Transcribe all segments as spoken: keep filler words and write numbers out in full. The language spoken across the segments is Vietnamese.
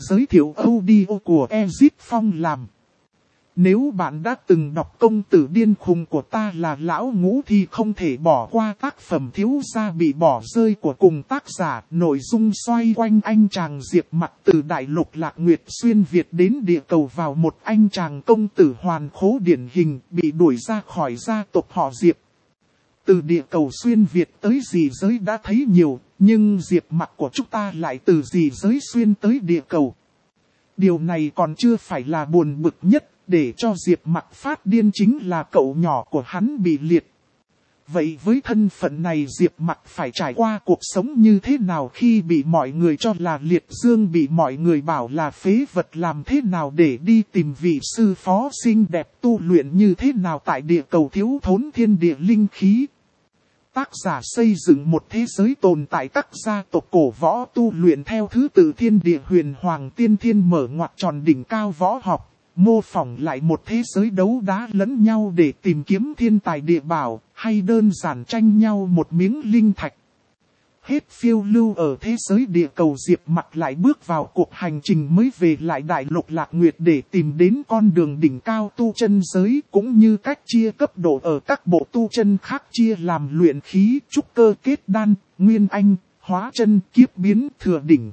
giới thiệu audio của Exit Phong làm. Nếu bạn đã từng đọc Công tử điên khùng của ta là Lão Ngũ thì không thể bỏ qua tác phẩm Thiếu gia bị bỏ rơi của cùng tác giả. Nội dung xoay quanh anh chàng Diệp Mặc từ đại lục Lạc Nguyệt xuyên Việt đến địa cầu vào một anh chàng công tử hoàn khố điển hình bị đuổi ra khỏi gia tộc họ Diệp. Từ địa cầu xuyên Việt tới dị giới đã thấy nhiều, nhưng Diệp Mặc của chúng ta lại từ dị giới xuyên tới địa cầu. Điều này còn chưa phải là buồn bực nhất. Để cho Diệp Mặc phát điên chính là cậu nhỏ của hắn bị liệt. Vậy với thân phận này Diệp Mặc phải trải qua cuộc sống như thế nào khi bị mọi người cho là liệt dương, bị mọi người bảo là phế vật, làm thế nào để đi tìm vị sư phó xinh đẹp tu luyện như thế nào tại địa cầu thiếu thốn thiên địa linh khí. Tác giả xây dựng một thế giới tồn tại các gia tộc cổ võ tu luyện theo thứ tự thiên địa huyền hoàng tiên thiên mở ngoặc tròn đỉnh cao võ học. Mô phỏng lại một thế giới đấu đá lẫn nhau để tìm kiếm thiên tài địa bảo, hay đơn giản tranh nhau một miếng linh thạch. Hết phiêu lưu ở thế giới địa cầu, Diệp Mặc lại bước vào cuộc hành trình mới về lại đại lục Lạc Nguyệt để tìm đến con đường đỉnh cao tu chân giới, cũng như cách chia cấp độ ở các bộ tu chân khác chia làm luyện khí, trúc cơ, kết đan, nguyên anh, hóa chân, kiếp biến, thừa đỉnh.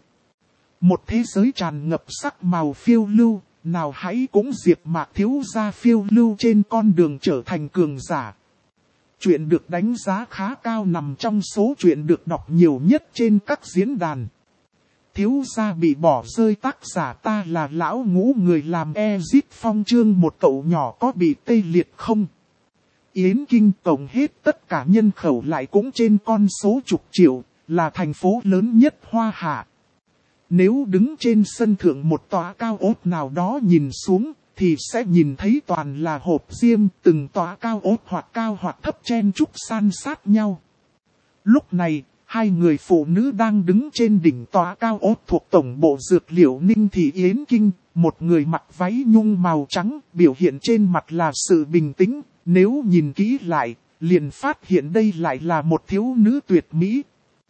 Một thế giới tràn ngập sắc màu phiêu lưu. Nào hãy cũng Diệp Mặc thiếu gia phiêu lưu trên con đường trở thành cường giả. Chuyện được đánh giá khá cao, nằm trong số chuyện được đọc nhiều nhất trên các diễn đàn. Thiếu gia bị bỏ rơi, tác giả ta là Lão Ngũ, người làm Exit Phong. Chương một cậu nhỏ có bị tê liệt không? Yến Kinh tổng hết tất cả nhân khẩu lại cũng trên con số chục triệu, là thành phố lớn nhất Hoa Hạ. Nếu đứng trên sân thượng một tòa cao ốt nào đó nhìn xuống, thì sẽ nhìn thấy toàn là hộp diêm, từng tòa cao ốt hoặc cao hoặc thấp chen chúc san sát nhau. Lúc này, hai người phụ nữ đang đứng trên đỉnh tòa cao ốt thuộc tổng bộ dược liệu Ninh Thị Yến Kinh, một người mặc váy nhung màu trắng, biểu hiện trên mặt là sự bình tĩnh, nếu nhìn kỹ lại, liền phát hiện đây lại là một thiếu nữ tuyệt mỹ.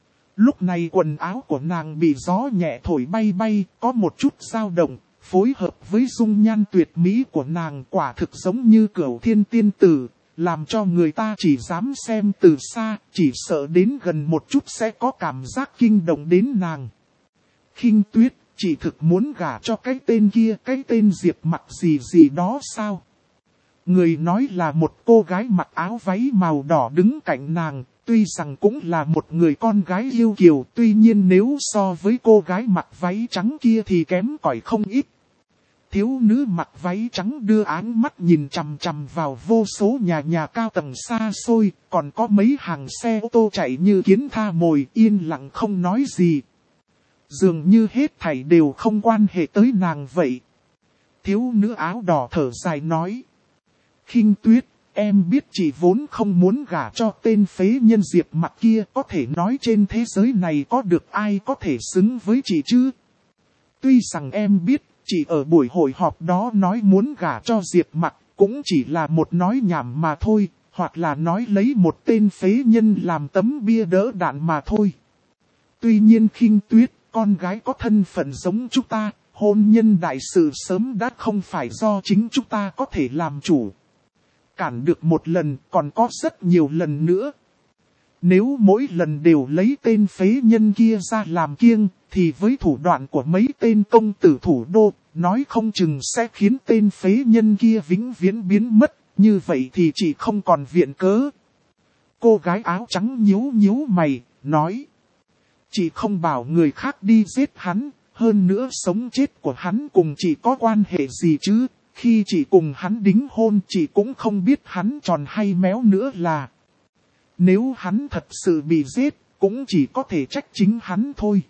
Lúc này quần áo của nàng bị gió nhẹ thổi bay bay, có một chút dao động, phối hợp với dung nhan tuyệt mỹ của nàng quả thực giống như cửu thiên tiên tử, làm cho người ta chỉ dám xem từ xa, chỉ sợ đến gần một chút sẽ có cảm giác kinh động đến nàng. Khinh Tuyết, chị thực muốn gả cho cái tên kia, cái tên Diệp Mặc gì gì đó sao? Người nói là một cô gái mặc áo váy màu đỏ đứng cạnh nàng. Tuy rằng cũng là một người con gái yêu kiều, tuy nhiên nếu so với cô gái mặc váy trắng kia thì kém cỏi không ít. Thiếu nữ mặc váy trắng đưa áng mắt nhìn chằm chằm vào vô số nhà nhà cao tầng xa xôi, còn có mấy hàng xe ô tô chạy như kiến tha mồi, yên lặng không nói gì. Dường như hết thảy đều không quan hệ tới nàng vậy. Thiếu nữ áo đỏ thở dài nói. Khinh Tuyết, em biết chị vốn không muốn gả cho tên phế nhân Diệp Mặc kia, có thể nói trên thế giới này có được ai có thể xứng với chị chứ? Tuy rằng em biết, chị ở buổi hội họp đó nói muốn gả cho Diệp Mặc, cũng chỉ là một nói nhảm mà thôi, hoặc là nói lấy một tên phế nhân làm tấm bia đỡ đạn mà thôi. Tuy nhiên Khinh Tuyết, con gái có thân phận giống chúng ta, hôn nhân đại sự sớm đã không phải do chính chúng ta có thể làm chủ. Cản được một lần, còn có rất nhiều lần nữa. Nếu mỗi lần đều lấy tên phế nhân kia ra làm kiêng, thì với thủ đoạn của mấy tên công tử thủ đô, nói không chừng sẽ khiến tên phế nhân kia vĩnh viễn biến mất, như vậy thì chị không còn viện cớ. Cô gái áo trắng nhíu nhíu mày, nói. Chị không bảo người khác đi giết hắn, hơn nữa sống chết của hắn cùng chị có quan hệ gì chứ? Khi chị cùng hắn đính hôn chị cũng không biết hắn tròn hay méo nữa là. Nếu hắn thật sự bị giết, cũng chỉ có thể trách chính hắn thôi.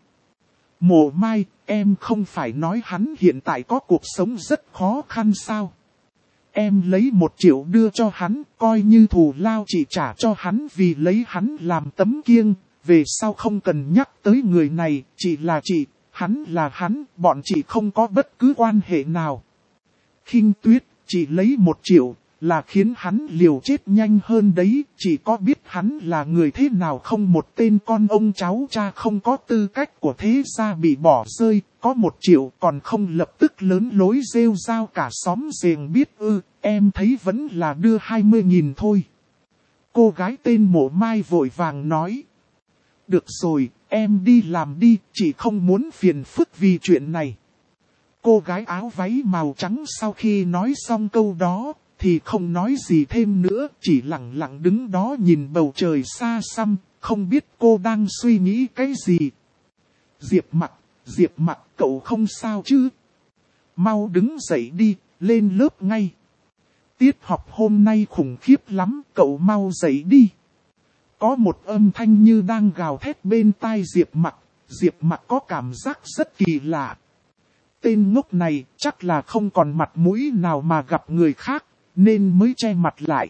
Mộ Mai, em không phải nói hắn hiện tại có cuộc sống rất khó khăn sao? Em lấy một triệu đưa cho hắn, coi như thù lao chị trả cho hắn vì lấy hắn làm tấm kiêng. Về sau không cần nhắc tới người này, chị là chị, hắn là hắn, bọn chị không có bất cứ quan hệ nào. Khinh Tuyết, chị lấy một triệu, là khiến hắn liều chết nhanh hơn đấy, chị có biết hắn là người thế nào không? Một tên con ông cháu cha không có tư cách của thế gia bị bỏ rơi, có một triệu còn không lập tức lớn lối rêu rao cả xóm giềng biết ư, em thấy vẫn là đưa hai mươi nghìn thôi. Cô gái tên Mộ Mai vội vàng nói. Được rồi, em đi làm đi, chị không muốn phiền phức vì chuyện này. Cô gái áo váy màu trắng sau khi nói xong câu đó, thì không nói gì thêm nữa, chỉ lặng lặng đứng đó nhìn bầu trời xa xăm, không biết cô đang suy nghĩ cái gì. Diệp Mặc, Diệp Mặc, cậu không sao chứ? Mau đứng dậy đi, lên lớp ngay. Tiết học hôm nay khủng khiếp lắm, cậu mau dậy đi. Có một âm thanh như đang gào thét bên tai Diệp Mặc, Diệp Mặc có cảm giác rất kỳ lạ. Tên ngốc này chắc là không còn mặt mũi nào mà gặp người khác, nên mới che mặt lại.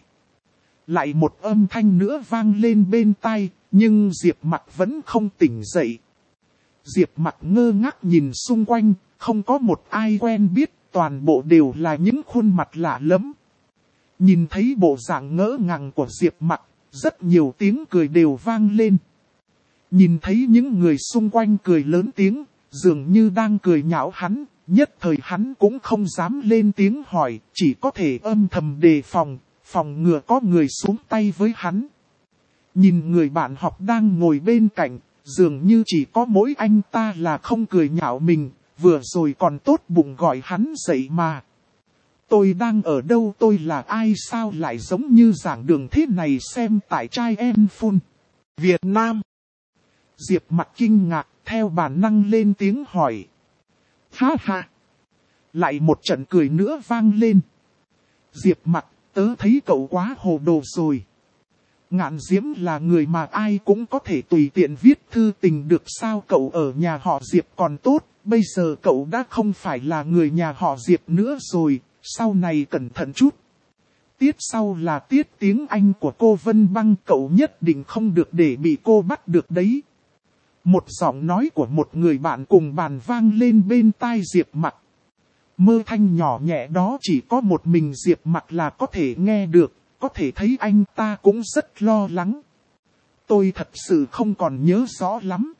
Lại một âm thanh nữa vang lên bên tai, nhưng Diệp Mặc vẫn không tỉnh dậy. Diệp Mặc ngơ ngác nhìn xung quanh, không có một ai quen biết, toàn bộ đều là những khuôn mặt lạ lẫm. Nhìn thấy bộ dạng ngỡ ngàng của Diệp Mặc, rất nhiều tiếng cười đều vang lên. Nhìn thấy những người xung quanh cười lớn tiếng, dường như đang cười nhạo hắn, nhất thời hắn cũng không dám lên tiếng hỏi, chỉ có thể âm thầm đề phòng, phòng ngừa có người xuống tay với hắn. Nhìn người bạn học đang ngồi bên cạnh, dường như chỉ có mỗi anh ta là không cười nhạo mình, vừa rồi còn tốt bụng gọi hắn dậy mà. Tôi đang ở đâu, tôi là ai, sao lại giống như giảng đường thế này, xem tại trai em phun. Việt Nam. Diệp Mặc kinh ngạc, theo bản năng lên tiếng hỏi. Ha ha. Lại một trận cười nữa vang lên. Diệp Mặc, tớ thấy cậu quá hồ đồ rồi. Ngạn Diễm là người mà ai cũng có thể tùy tiện viết thư tình được sao, cậu ở nhà họ Diệp còn tốt, bây giờ cậu đã không phải là người nhà họ Diệp nữa rồi, sau này cẩn thận chút. Tiết sau là tiết tiếng Anh của cô Vân Băng, cậu nhất định không được để bị cô bắt được đấy. Một giọng nói của một người bạn cùng bàn vang lên bên tai Diệp Mặc. Mơ thanh nhỏ nhẹ đó chỉ có một mình Diệp Mặc là có thể nghe được, có thể thấy anh ta cũng rất lo lắng. Tôi thật sự không còn nhớ rõ lắm.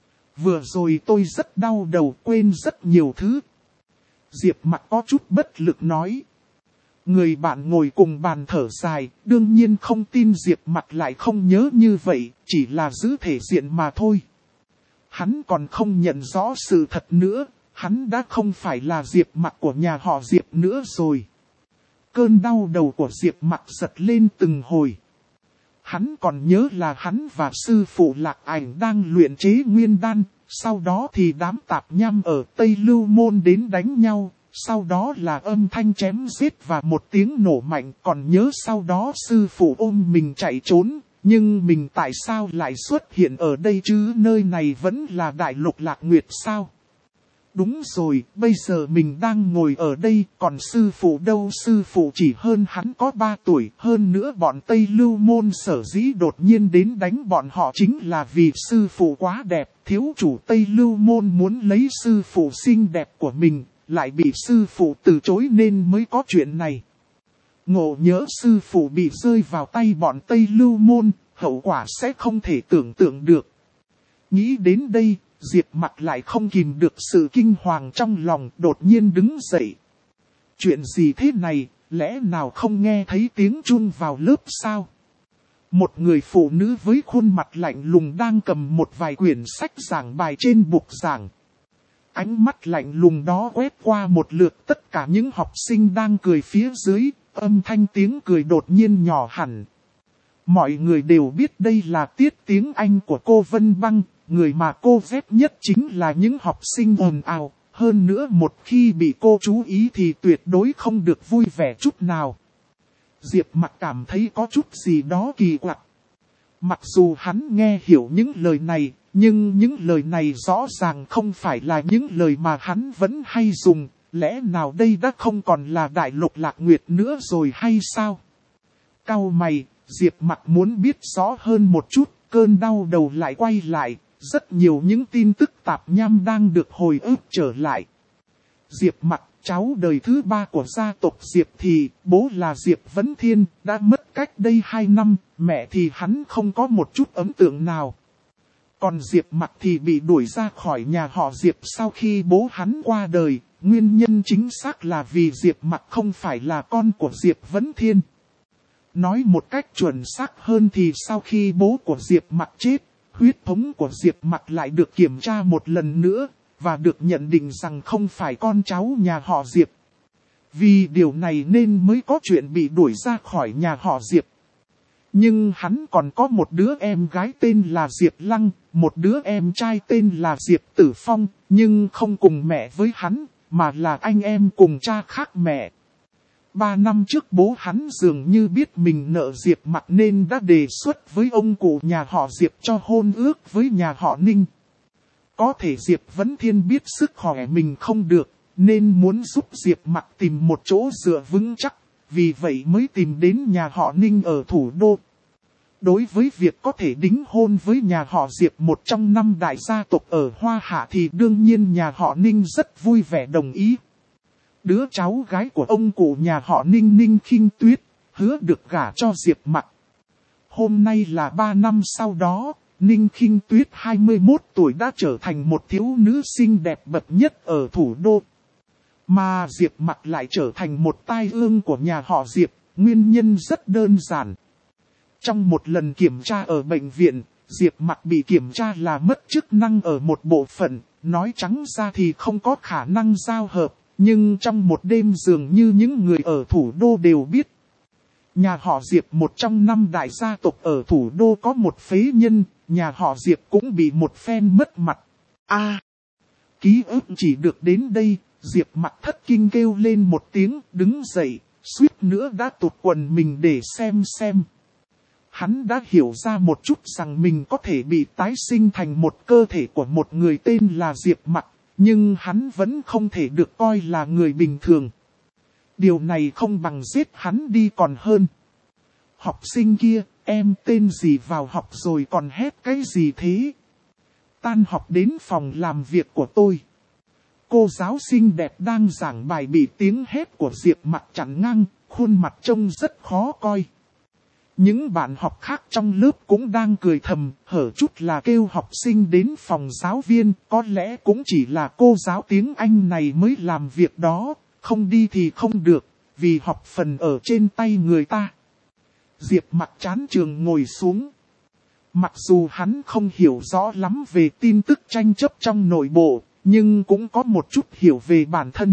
Vừa rồi tôi rất đau đầu, quên rất nhiều thứ. Diệp Mặc có chút bất lực nói. Người bạn ngồi cùng bàn thở dài, đương nhiên không tin Diệp Mặc lại không nhớ như vậy, chỉ là giữ thể diện mà thôi. Hắn còn không nhận rõ sự thật nữa, hắn đã không phải là Diệp Mặc của nhà họ Diệp nữa rồi. Cơn đau đầu của Diệp Mặc giật lên từng hồi. Hắn còn nhớ là hắn và sư phụ Lạc Ảnh đang luyện chế nguyên đan, sau đó thì đám tạp nham ở Tây Lưu Môn đến đánh nhau, sau đó là âm thanh chém giết và một tiếng nổ mạnh, còn nhớ sau đó sư phụ ôm mình chạy trốn. Nhưng mình tại sao lại xuất hiện ở đây chứ, nơi này vẫn là đại lục Lạc Nguyệt sao? Đúng rồi, bây giờ mình đang ngồi ở đây, còn sư phụ đâu, sư phụ chỉ hơn hắn có ba tuổi, hơn nữa bọn Tây Lưu Môn sở dĩ đột nhiên đến đánh bọn họ chính là vì sư phụ quá đẹp, thiếu chủ Tây Lưu Môn muốn lấy sư phụ xinh đẹp của mình, lại bị sư phụ từ chối nên mới có chuyện này. Ngộ nhỡ sư phụ bị rơi vào tay bọn Tây Lưu Môn, hậu quả sẽ không thể tưởng tượng được. Nghĩ đến đây, Diệp Mặc lại không kìm được sự kinh hoàng trong lòng, đột nhiên đứng dậy. Chuyện gì thế này, lẽ nào không nghe thấy tiếng chuông vào lớp sao? Một người phụ nữ với khuôn mặt lạnh lùng đang cầm một vài quyển sách giảng bài trên bục giảng. Ánh mắt lạnh lùng đó quét qua một lượt tất cả những học sinh đang cười phía dưới, âm thanh tiếng cười đột nhiên nhỏ hẳn. Mọi người đều biết đây là tiết tiếng Anh của cô Vân Băng, người mà cô ghét nhất chính là những học sinh ồn ào, hơn nữa một khi bị cô chú ý thì tuyệt đối không được vui vẻ chút nào. Diệp Mặc cảm thấy có chút gì đó kỳ quặc. Mặc dù hắn nghe hiểu những lời này, nhưng những lời này rõ ràng không phải là những lời mà hắn vẫn hay dùng, lẽ nào đây đã không còn là đại lục Lạc Nguyệt nữa rồi hay sao? Cau mày, Diệp Mặc muốn biết rõ hơn một chút, cơn đau đầu lại quay lại, rất nhiều những tin tức tạp nham đang được hồi ức trở lại. Diệp Mặc, cháu đời thứ ba của gia tộc Diệp thì, bố là Diệp Vấn Thiên, đã mất cách đây hai năm, mẹ thì hắn không có một chút ấn tượng nào. Còn Diệp Mặc thì bị đuổi ra khỏi nhà họ Diệp sau khi bố hắn qua đời. Nguyên nhân chính xác là vì Diệp Mặc không phải là con của Diệp Vấn Thiên. Nói một cách chuẩn xác hơn thì sau khi bố của Diệp Mặc chết, huyết thống của Diệp Mặc lại được kiểm tra một lần nữa, và được nhận định rằng không phải con cháu nhà họ Diệp. Vì điều này nên mới có chuyện bị đuổi ra khỏi nhà họ Diệp. Nhưng hắn còn có một đứa em gái tên là Diệp Lăng, một đứa em trai tên là Diệp Tử Phong, nhưng không cùng mẹ với hắn, mà là anh em cùng cha khác mẹ. Ba năm trước bố hắn dường như biết mình nợ Diệp Mặc nên đã đề xuất với ông cụ nhà họ Diệp cho hôn ước với nhà họ Ninh. Có thể Diệp Vấn Thiên biết sức khỏe mình không được, nên muốn giúp Diệp Mặc tìm một chỗ dựa vững chắc, vì vậy mới tìm đến nhà họ Ninh ở thủ đô. Đối với việc có thể đính hôn với nhà họ Diệp một trong năm đại gia tộc ở Hoa Hạ thì đương nhiên nhà họ Ninh rất vui vẻ đồng ý. Đứa cháu gái của ông cụ nhà họ Ninh, Ninh Khinh Tuyết, hứa được gả cho Diệp Mặc. Hôm nay là ba năm sau đó, Ninh Khinh Tuyết hai mươi mốt tuổi đã trở thành một thiếu nữ xinh đẹp bậc nhất ở thủ đô. Mà Diệp Mặc lại trở thành một tai ương của nhà họ Diệp, nguyên nhân rất đơn giản. Trong một lần kiểm tra ở bệnh viện, Diệp Mặc bị kiểm tra là mất chức năng ở một bộ phận, nói trắng ra thì không có khả năng giao hợp, nhưng trong một đêm dường như những người ở thủ đô đều biết. Nhà họ Diệp một trong năm đại gia tộc ở thủ đô có một phế nhân, nhà họ Diệp cũng bị một phen mất mặt. A, à, ký ức chỉ được đến đây, Diệp Mặc thất kinh kêu lên một tiếng, đứng dậy, suýt nữa đã tụt quần mình để xem xem. Hắn đã hiểu ra một chút rằng mình có thể bị tái sinh thành một cơ thể của một người tên là Diệp Mặc, nhưng hắn vẫn không thể được coi là người bình thường. Điều này không bằng giết hắn đi còn hơn. Học sinh kia, em tên gì vào học rồi còn hét cái gì thế? Tan học đến phòng làm việc của tôi. Cô giáo xinh đẹp đang giảng bài bị tiếng hét của Diệp Mặc chặn ngang, khuôn mặt trông rất khó coi. Những bạn học khác trong lớp cũng đang cười thầm, hở chút là kêu học sinh đến phòng giáo viên, có lẽ cũng chỉ là cô giáo tiếng Anh này mới làm việc đó, không đi thì không được, vì học phần ở trên tay người ta. Diệp Mặc chán trường ngồi xuống. Mặc dù hắn không hiểu rõ lắm về tin tức tranh chấp trong nội bộ, nhưng cũng có một chút hiểu về bản thân.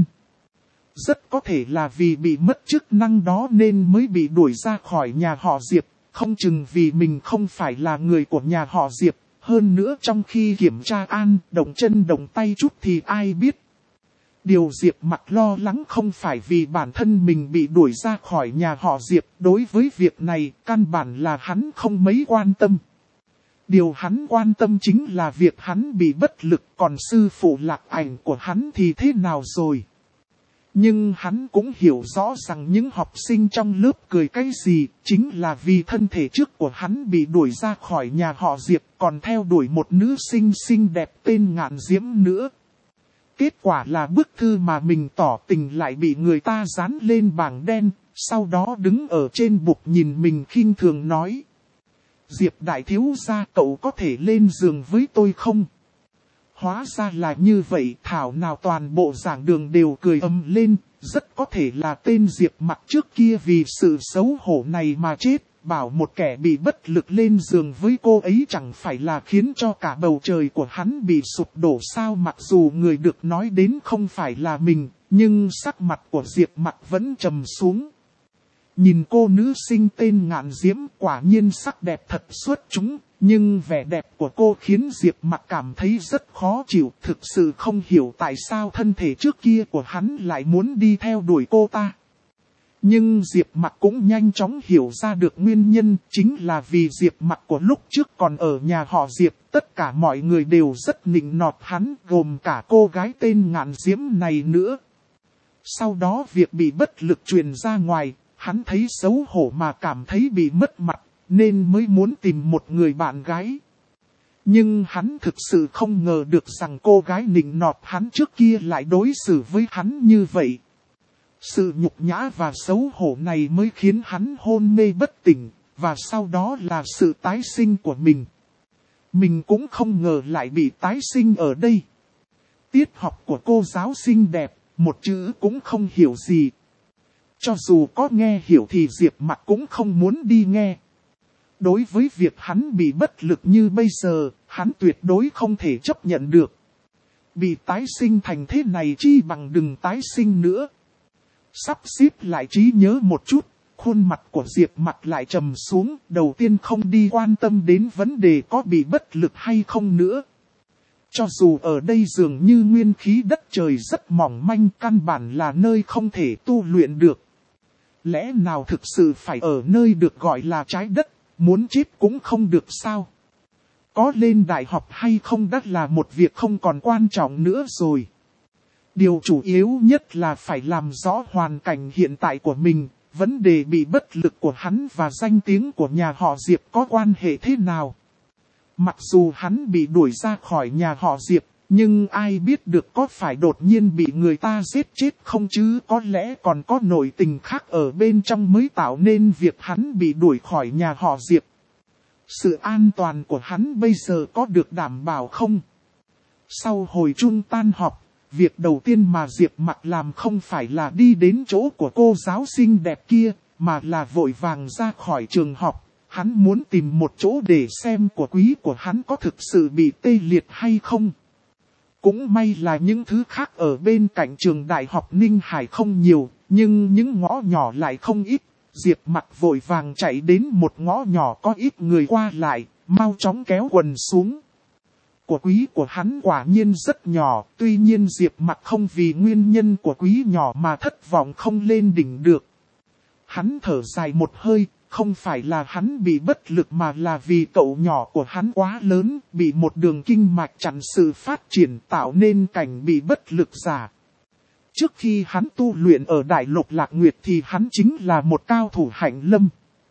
Rất có thể là vì bị mất chức năng đó nên mới bị đuổi ra khỏi nhà họ Diệp, không chừng vì mình không phải là người của nhà họ Diệp, hơn nữa trong khi kiểm tra an, động chân động tay chút thì ai biết. Điều Diệp Mặc lo lắng không phải vì bản thân mình bị đuổi ra khỏi nhà họ Diệp, đối với việc này căn bản là hắn không mấy quan tâm. Điều hắn quan tâm chính là việc hắn bị bất lực, còn sư phụ Lạc Ảnh của hắn thì thế nào rồi. Nhưng hắn cũng hiểu rõ rằng những học sinh trong lớp cười cái gì, chính là vì thân thể trước của hắn bị đuổi ra khỏi nhà họ Diệp, còn theo đuổi một nữ sinh xinh đẹp tên Ngạn Diễm nữa. Kết quả là bức thư mà mình tỏ tình lại bị người ta dán lên bảng đen, sau đó đứng ở trên bục nhìn mình khinh thường nói. Diệp đại thiếu gia, cậu có thể lên giường với tôi không? Hóa ra là như vậy, thảo nào toàn bộ giảng đường đều cười ầm lên, rất có thể là tên Diệp Mặc trước kia vì sự xấu hổ này mà chết, bảo một kẻ bị bất lực lên giường với cô ấy chẳng phải là khiến cho cả bầu trời của hắn bị sụp đổ sao. Mặc dù người được nói đến không phải là mình, nhưng sắc mặt của Diệp Mặc vẫn trầm xuống. Nhìn cô nữ sinh tên Ngạn Diễm quả nhiên sắc đẹp thật xuất chúng, nhưng vẻ đẹp của cô khiến Diệp Mặc cảm thấy rất khó chịu, thực sự không hiểu tại sao thân thể trước kia của hắn lại muốn đi theo đuổi cô ta. Nhưng Diệp Mặc cũng nhanh chóng hiểu ra được nguyên nhân, chính là vì Diệp Mặc của lúc trước còn ở nhà họ Diệp, tất cả mọi người đều rất nịnh nọt hắn, gồm cả cô gái tên Ngạn Diễm này nữa. Sau đó việc bị bất lực truyền ra ngoài, hắn thấy xấu hổ mà cảm thấy bị mất mặt, nên mới muốn tìm một người bạn gái. Nhưng hắn thực sự không ngờ được rằng cô gái nịnh nọt hắn trước kia lại đối xử với hắn như vậy. Sự nhục nhã và xấu hổ này mới khiến hắn hôn mê bất tỉnh, và sau đó là sự tái sinh của mình. Mình cũng không ngờ lại bị tái sinh ở đây. Tiết học của cô giáo xinh đẹp, một chữ cũng không hiểu gì. Cho dù có nghe hiểu thì Diệp Mặc cũng không muốn đi nghe. Đối với việc hắn bị bất lực như bây giờ, hắn tuyệt đối không thể chấp nhận được. Bị tái sinh thành thế này chi bằng đừng tái sinh nữa. Sắp xếp lại trí nhớ một chút, khuôn mặt của Diệp Mặc lại trầm xuống, đầu tiên không đi quan tâm đến vấn đề có bị bất lực hay không nữa. Cho dù ở đây dường như nguyên khí đất trời rất mỏng manh, căn bản là nơi không thể tu luyện được. Lẽ nào thực sự phải ở nơi được gọi là trái đất, muốn chết cũng không được sao? Có lên đại học hay không đã là một việc không còn quan trọng nữa rồi. Điều chủ yếu nhất là phải làm rõ hoàn cảnh hiện tại của mình, vấn đề bị bất lực của hắn và danh tiếng của nhà họ Diệp có quan hệ thế nào. Mặc dù hắn bị đuổi ra khỏi nhà họ Diệp, nhưng ai biết được có phải đột nhiên bị người ta giết chết không chứ, có lẽ còn có nội tình khác ở bên trong mới tạo nên việc hắn bị đuổi khỏi nhà họ Diệp. Sự an toàn của hắn bây giờ có được đảm bảo không? Sau hồi trung tan họp, việc đầu tiên mà Diệp Mặc làm không phải là đi đến chỗ của cô giáo xinh đẹp kia, mà là vội vàng ra khỏi trường học. Hắn muốn tìm một chỗ để xem của quý của hắn có thực sự bị tê liệt hay không. Cũng may là những thứ khác ở bên cạnh trường đại học Ninh Hải không nhiều, nhưng những ngõ nhỏ lại không ít. Diệp Mặc vội vàng chạy đến một ngõ nhỏ có ít người qua lại, mau chóng kéo quần xuống. Của quý của hắn quả nhiên rất nhỏ, tuy nhiên Diệp Mặc không vì nguyên nhân của quý nhỏ mà thất vọng không lên đỉnh được. Hắn thở dài một hơi, không phải là hắn bị bất lực mà là vì cậu nhỏ của hắn quá lớn, bị một đường kinh mạch chặn sự phát triển tạo nên cảnh bị bất lực giả. Trước khi hắn tu luyện ở Đại Lục Lạc Nguyệt thì hắn chính là một cao thủ hạnh lâm.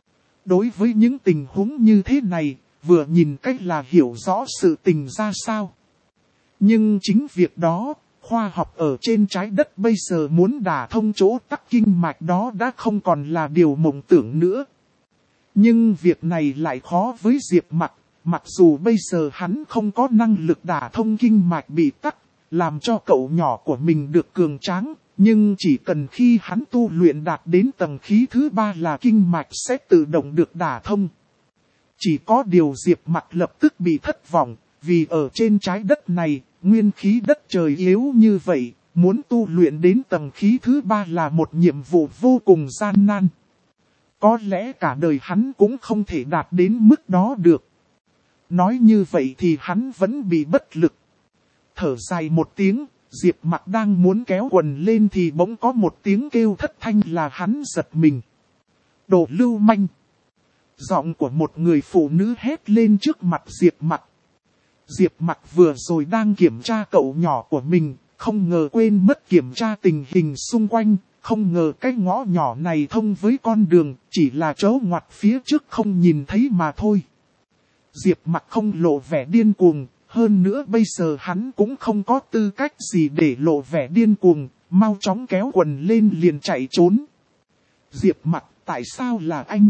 Đối với những tình huống như thế này, vừa nhìn cách là hiểu rõ sự tình ra sao. Nhưng chính việc đó, khoa học ở trên trái đất bây giờ muốn đả thông chỗ tắc kinh mạch đó đã không còn là điều mộng tưởng nữa. Nhưng việc này lại khó với Diệp Mặc, mặc dù bây giờ hắn không có năng lực đả thông kinh mạch bị tắc, làm cho cậu nhỏ của mình được cường tráng, nhưng chỉ cần khi hắn tu luyện đạt đến tầng khí thứ ba là kinh mạch sẽ tự động được đả thông. Chỉ có điều Diệp Mặc lập tức bị thất vọng, vì ở trên trái đất này, nguyên khí đất trời yếu như vậy, muốn tu luyện đến tầng khí thứ ba là một nhiệm vụ vô cùng gian nan. Có lẽ cả đời hắn cũng không thể đạt đến mức đó được. Nói như vậy thì hắn vẫn bị bất lực. Thở dài một tiếng, Diệp Mặc đang muốn kéo quần lên thì bỗng có một tiếng kêu thất thanh là hắn giật mình. Đồ lưu manh! Giọng của một người phụ nữ hét lên trước mặt Diệp Mặc. Diệp Mặc vừa rồi đang kiểm tra cậu nhỏ của mình, không ngờ quên mất kiểm tra tình hình xung quanh, không ngờ cái ngõ nhỏ này thông với con đường, chỉ là chỗ ngoặt phía trước không nhìn thấy mà thôi. Diệp Mặc không lộ vẻ điên cuồng, hơn nữa bây giờ hắn cũng không có tư cách gì để lộ vẻ điên cuồng, mau chóng kéo quần lên liền chạy trốn. Diệp Mặc, tại sao là anh?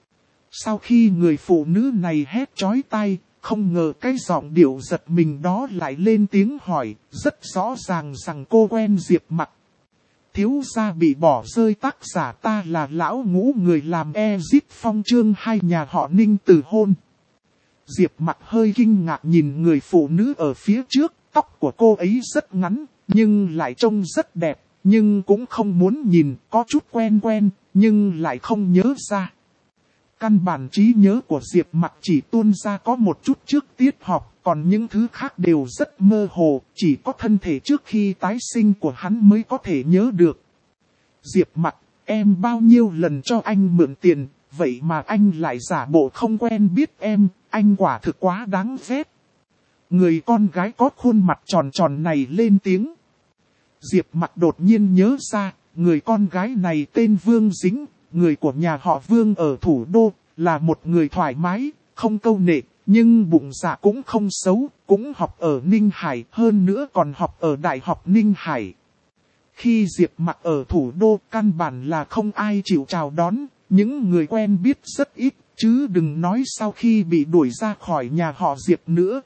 Sau khi người phụ nữ này hét chói tai, không ngờ cái giọng điệu giật mình đó lại lên tiếng hỏi, rất rõ ràng rằng cô quen Diệp Mặc. Thiếu gia bị bỏ rơi tác giả ta là lão ngũ người làm Exit Phong chương hai nhà họ Ninh từ hôn. Diệp Mặc hơi kinh ngạc nhìn người phụ nữ ở phía trước, tóc của cô ấy rất ngắn, nhưng lại trông rất đẹp, nhưng cũng không muốn nhìn, có chút quen quen, nhưng lại không nhớ ra. Căn bản trí nhớ của Diệp Mặc chỉ tuôn ra có một chút trước tiết học, còn những thứ khác đều rất mơ hồ, chỉ có thân thể trước khi tái sinh của hắn mới có thể nhớ được. Diệp Mặc, em bao nhiêu lần cho anh mượn tiền, vậy mà anh lại giả bộ không quen biết em, anh quả thực quá đáng ghét. Người con gái có khuôn mặt tròn tròn này lên tiếng. Diệp Mặc đột nhiên nhớ ra, người con gái này tên Vương Dính, người của nhà họ Vương ở thủ đô, là một người thoải mái, không câu nệ, nhưng bụng dạ cũng không xấu, cũng học ở Ninh Hải, hơn nữa còn học ở Đại học Ninh Hải. Khi Diệp Mặc ở thủ đô, căn bản là không ai chịu chào đón, những người quen biết rất ít, Chứ đừng nói sau khi bị đuổi ra khỏi nhà họ Diệp nữa.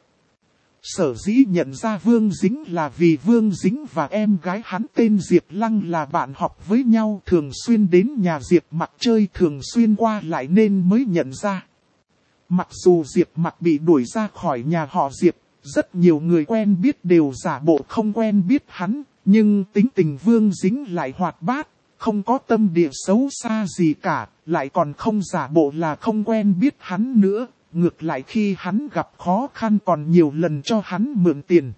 Sở dĩ nhận ra Vương Dính là vì Vương Dính và em gái hắn tên Diệp Lăng là bạn học với nhau, thường xuyên đến nhà Diệp Mặc chơi, thường xuyên qua lại nên mới nhận ra. Mặc dù Diệp Mặc bị đuổi ra khỏi nhà họ Diệp, rất nhiều người quen biết đều giả bộ không quen biết hắn, nhưng tính tình Vương Dính lại hoạt bát, không có tâm địa xấu xa gì cả, lại còn không giả bộ là không quen biết hắn nữa. Ngược lại khi hắn gặp khó khăn còn nhiều lần cho hắn mượn tiền.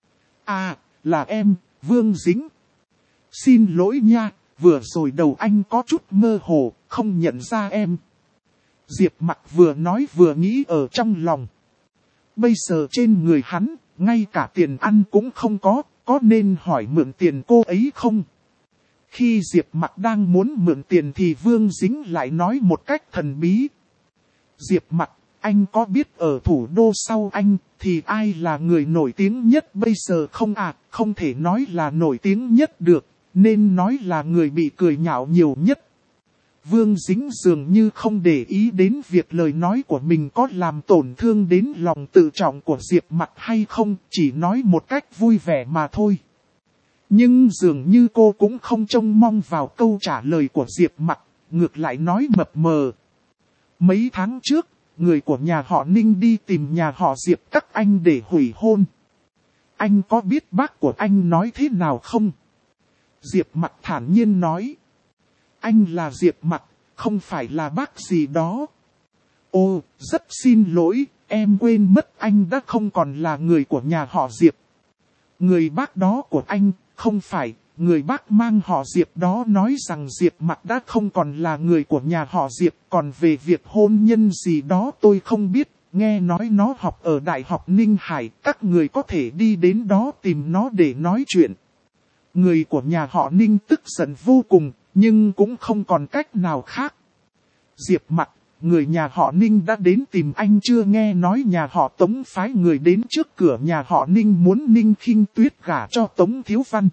À, là em, Vương Dính. Xin lỗi nha, vừa rồi đầu anh có chút mơ hồ, không nhận ra em. Diệp Mặc vừa nói vừa nghĩ ở trong lòng. Bây giờ trên người hắn, ngay cả tiền ăn cũng không có, có nên hỏi mượn tiền cô ấy không? Khi Diệp Mặc đang muốn mượn tiền thì Vương Dính lại nói một cách thần bí. Diệp Mặc, anh có biết ở thủ đô sau anh thì ai là người nổi tiếng nhất bây giờ không ạ? À, không thể nói là nổi tiếng nhất được, nên nói là người bị cười nhạo nhiều nhất. Vương Dính dường như không để ý đến việc lời nói của mình có làm tổn thương đến lòng tự trọng của Diệp Mặc hay không, chỉ nói một cách vui vẻ mà thôi. Nhưng dường như cô cũng không trông mong vào câu trả lời của Diệp Mặc, ngược lại nói mập mờ. Mấy tháng trước, người của nhà họ Ninh đi tìm nhà họ Diệp các anh để hủy hôn. Anh có biết bác của anh nói thế nào không? Diệp Mặc thản nhiên nói. Anh là Diệp Mặc, không phải là bác gì đó. Ô, rất xin lỗi, em quên mất anh đã không còn là người của nhà họ Diệp. Người bác đó của anh, không phải, người bác mang họ Diệp đó nói rằng Diệp Mặc đã không còn là người của nhà họ Diệp. Còn về việc hôn nhân gì đó tôi không biết, nghe nói nó học ở Đại học Ninh Hải, các người có thể đi đến đó tìm nó để nói chuyện. Người của nhà họ Ninh tức giận vô cùng, nhưng cũng không còn cách nào khác. Diệp Mặc, người nhà họ Ninh đã đến tìm anh chưa? Nghe nói nhà họ Tống phái người đến trước cửa nhà họ Ninh muốn Ninh Khinh Tuyết gả cho Tống Thiếu Văn.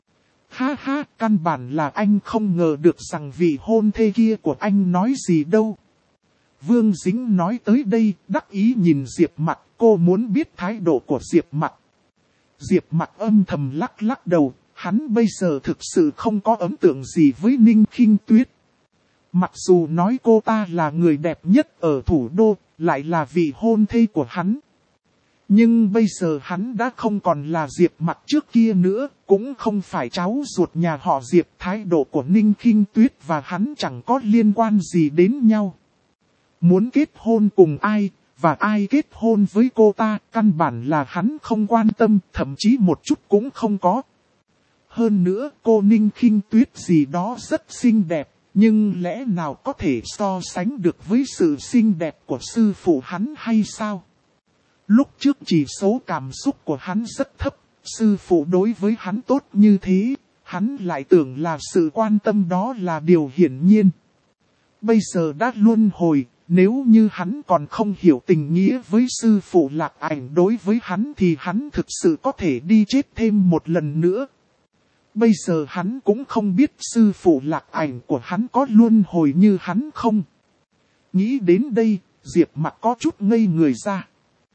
Ha ha, căn bản là anh không ngờ được rằng vị hôn thê kia của anh nói gì đâu. Vương Dính nói tới đây, đắc ý nhìn Diệp Mặc, cô muốn biết thái độ của Diệp Mặc. Diệp Mặc âm thầm lắc lắc đầu, hắn bây giờ thực sự không có ấn tượng gì với Ninh Khinh Tuyết. Mặc dù nói cô ta là người đẹp nhất ở thủ đô, lại là vị hôn thê của hắn. Nhưng bây giờ hắn đã không còn là Diệp Mặc trước kia nữa, cũng không phải cháu ruột nhà họ Diệp. Thái độ của Ninh Khinh Tuyết và hắn chẳng có liên quan gì đến nhau. Muốn kết hôn cùng ai, và ai kết hôn với cô ta, căn bản là hắn không quan tâm, thậm chí một chút cũng không có. Hơn nữa, cô Ninh Khinh Tuyết gì đó rất xinh đẹp, nhưng lẽ nào có thể so sánh được với sự xinh đẹp của sư phụ hắn hay sao? Lúc trước chỉ số cảm xúc của hắn rất thấp, sư phụ đối với hắn tốt như thế, hắn lại tưởng là sự quan tâm đó là điều hiển nhiên. Bây giờ đã luân hồi, nếu như hắn còn không hiểu tình nghĩa với sư phụ Lạc Ảnh đối với hắn thì hắn thực sự có thể đi chết thêm một lần nữa. Bây giờ hắn cũng không biết sư phụ Lạc Ảnh của hắn có luân hồi như hắn không. Nghĩ đến đây, Diệp Mặc có chút ngây người ra.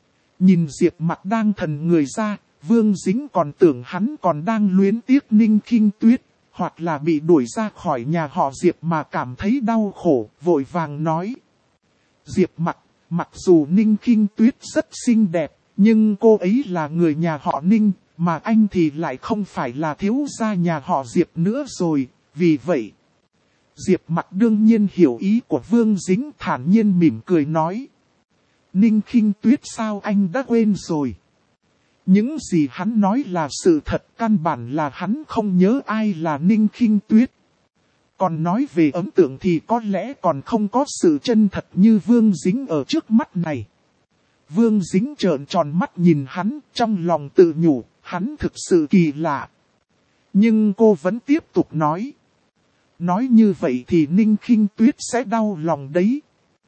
Nhìn Diệp Mặc đang thần người ra, Vương Dính còn tưởng hắn còn đang luyến tiếc Ninh Khinh Tuyết, hoặc là bị đuổi ra khỏi nhà họ Diệp mà cảm thấy đau khổ, vội vàng nói. Diệp Mặc, mặc dù Ninh Khinh Tuyết rất xinh đẹp, nhưng cô ấy là người nhà họ Ninh, mà anh thì lại không phải là thiếu gia nhà họ Diệp nữa rồi, vì vậy. Diệp Mặc đương nhiên hiểu ý của Vương Dính, thản nhiên mỉm cười nói. Ninh Khinh Tuyết sao anh đã quên rồi? Những gì hắn nói là sự thật, căn bản là hắn không nhớ ai là Ninh Khinh Tuyết. Còn nói về ấn tượng thì có lẽ còn không có sự chân thật như Vương Dính ở trước mắt này. Vương Dính trợn tròn mắt nhìn hắn, trong lòng tự nhủ, hắn thực sự kỳ lạ. Nhưng cô vẫn tiếp tục nói. Nói như vậy thì Ninh Khinh Tuyết sẽ đau lòng đấy.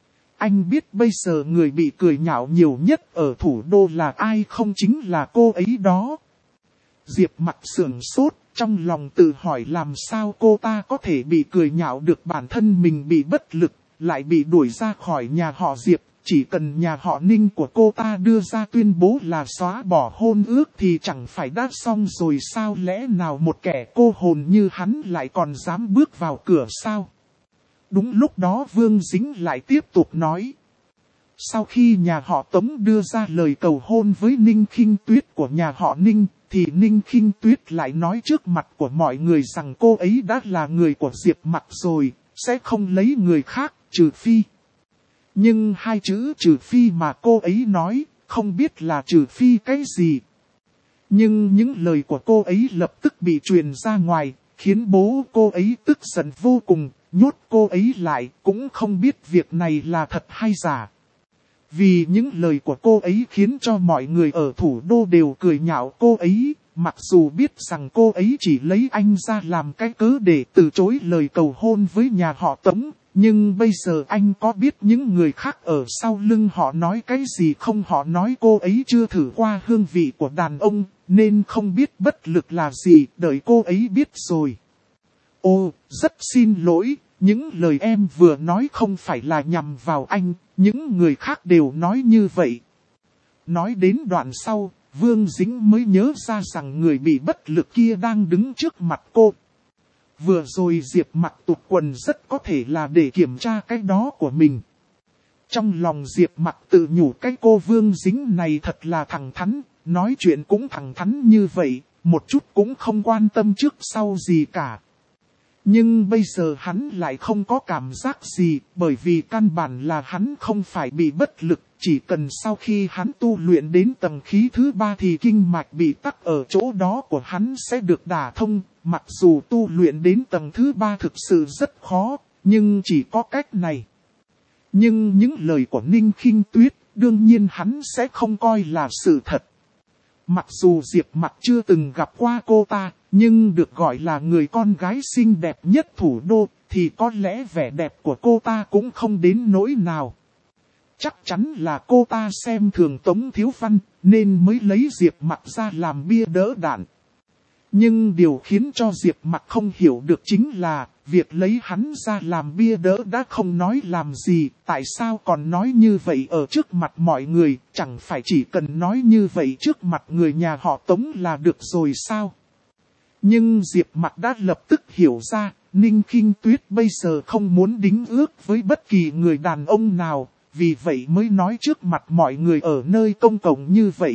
Anh biết bây giờ người bị cười nhạo nhiều nhất ở thủ đô là ai không, chính là cô ấy đó. Diệp Mặc sửng sốt, trong lòng tự hỏi làm sao cô ta có thể bị cười nhạo được, bản thân mình bị bất lực, lại bị đuổi ra khỏi nhà họ Diệp. Chỉ cần nhà họ Ninh của cô ta đưa ra tuyên bố là xóa bỏ hôn ước thì chẳng phải đã xong rồi sao, lẽ nào một kẻ cô hồn như hắn lại còn dám bước vào cửa sao? Đúng lúc đó Vương Dính lại tiếp tục nói. Sau khi nhà họ Tống đưa ra lời cầu hôn với Ninh Khinh Tuyết của nhà họ Ninh, thì Ninh Khinh Tuyết lại nói trước mặt của mọi người rằng cô ấy đã là người của Diệp Mặc rồi, sẽ không lấy người khác, trừ phi. Nhưng hai chữ trừ phi mà cô ấy nói, không biết là trừ phi cái gì. Nhưng những lời của cô ấy lập tức bị truyền ra ngoài, khiến bố cô ấy tức giận vô cùng, nhốt cô ấy lại, cũng không biết việc này là thật hay giả. Vì những lời của cô ấy khiến cho mọi người ở thủ đô đều cười nhạo cô ấy, mặc dù biết rằng cô ấy chỉ lấy anh ra làm cái cớ để từ chối lời cầu hôn với nhà họ Tống. Nhưng bây giờ anh có biết những người khác ở sau lưng họ nói cái gì không? Họ nói cô ấy chưa thử qua hương vị của đàn ông, nên không biết bất lực là gì, đợi cô ấy biết rồi. Ô, rất xin lỗi, những lời em vừa nói không phải là nhằm vào anh, những người khác đều nói như vậy. Nói đến đoạn sau, Vương Dính mới nhớ ra rằng người bị bất lực kia đang đứng trước mặt cô. Vừa rồi Diệp Mặc tụt quần rất có thể là để kiểm tra cái đó của mình. Trong lòng Diệp Mặc tự nhủ cái cô Vương Dính này thật là thẳng thắn, nói chuyện cũng thẳng thắn như vậy, một chút cũng không quan tâm trước sau gì cả. Nhưng bây giờ hắn lại không có cảm giác gì, bởi vì căn bản là hắn không phải bị bất lực, chỉ cần sau khi hắn tu luyện đến tầng khí thứ ba thì kinh mạch bị tắc ở chỗ đó của hắn sẽ được đả thông. Mặc dù tu luyện đến tầng thứ ba thực sự rất khó, nhưng chỉ có cách này. Nhưng những lời của Ninh Khinh Tuyết, đương nhiên hắn sẽ không coi là sự thật. Mặc dù Diệp Mặc chưa từng gặp qua cô ta, nhưng được gọi là người con gái xinh đẹp nhất thủ đô, thì có lẽ vẻ đẹp của cô ta cũng không đến nỗi nào. Chắc chắn là cô ta xem thường Tống Thiếu Văn, nên mới lấy Diệp Mặc ra làm bia đỡ đạn. Nhưng điều khiến cho Diệp Mặc không hiểu được chính là, việc lấy hắn ra làm bia đỡ đã không nói làm gì, tại sao còn nói như vậy ở trước mặt mọi người, chẳng phải chỉ cần nói như vậy trước mặt người nhà họ Tống là được rồi sao? Nhưng Diệp Mặc đã lập tức hiểu ra, Ninh Khinh Tuyết bây giờ không muốn đính ước với bất kỳ người đàn ông nào, vì vậy mới nói trước mặt mọi người ở nơi công cộng như vậy.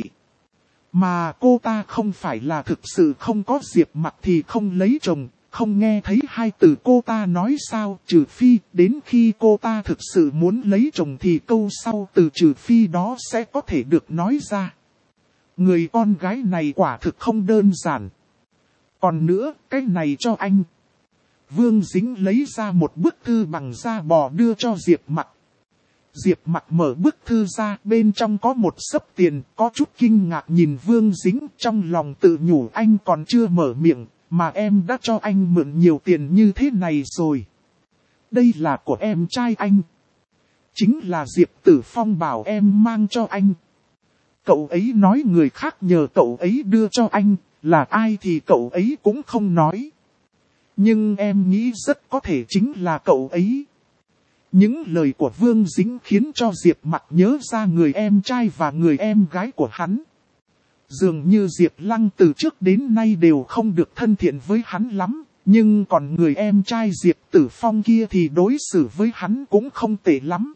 Mà cô ta không phải là thực sự không có Diệp Mặc thì không lấy chồng, không nghe thấy hai từ cô ta nói sao, trừ phi, đến khi cô ta thực sự muốn lấy chồng thì câu sau từ trừ phi đó sẽ có thể được nói ra. Người con gái này quả thực không đơn giản. Còn nữa, cái này cho anh. Vương Dính lấy ra một bức thư bằng da bò đưa cho Diệp Mặc. Diệp Mặc mở bức thư ra, bên trong có một xấp tiền, có chút kinh ngạc nhìn Vương Dính, trong lòng tự nhủ anh còn chưa mở miệng, mà em đã cho anh mượn nhiều tiền như thế này rồi. Đây là của em trai anh. Chính là Diệp Tử Phong bảo em mang cho anh. Cậu ấy nói người khác nhờ cậu ấy đưa cho anh, là ai thì cậu ấy cũng không nói. Nhưng em nghĩ rất có thể chính là cậu ấy. Những lời của Vương Dính khiến cho Diệp Mặc nhớ ra người em trai và người em gái của hắn. Dường như Diệp Lăng từ trước đến nay đều không được thân thiện với hắn lắm, nhưng còn người em trai Diệp Tử Phong kia thì đối xử với hắn cũng không tệ lắm.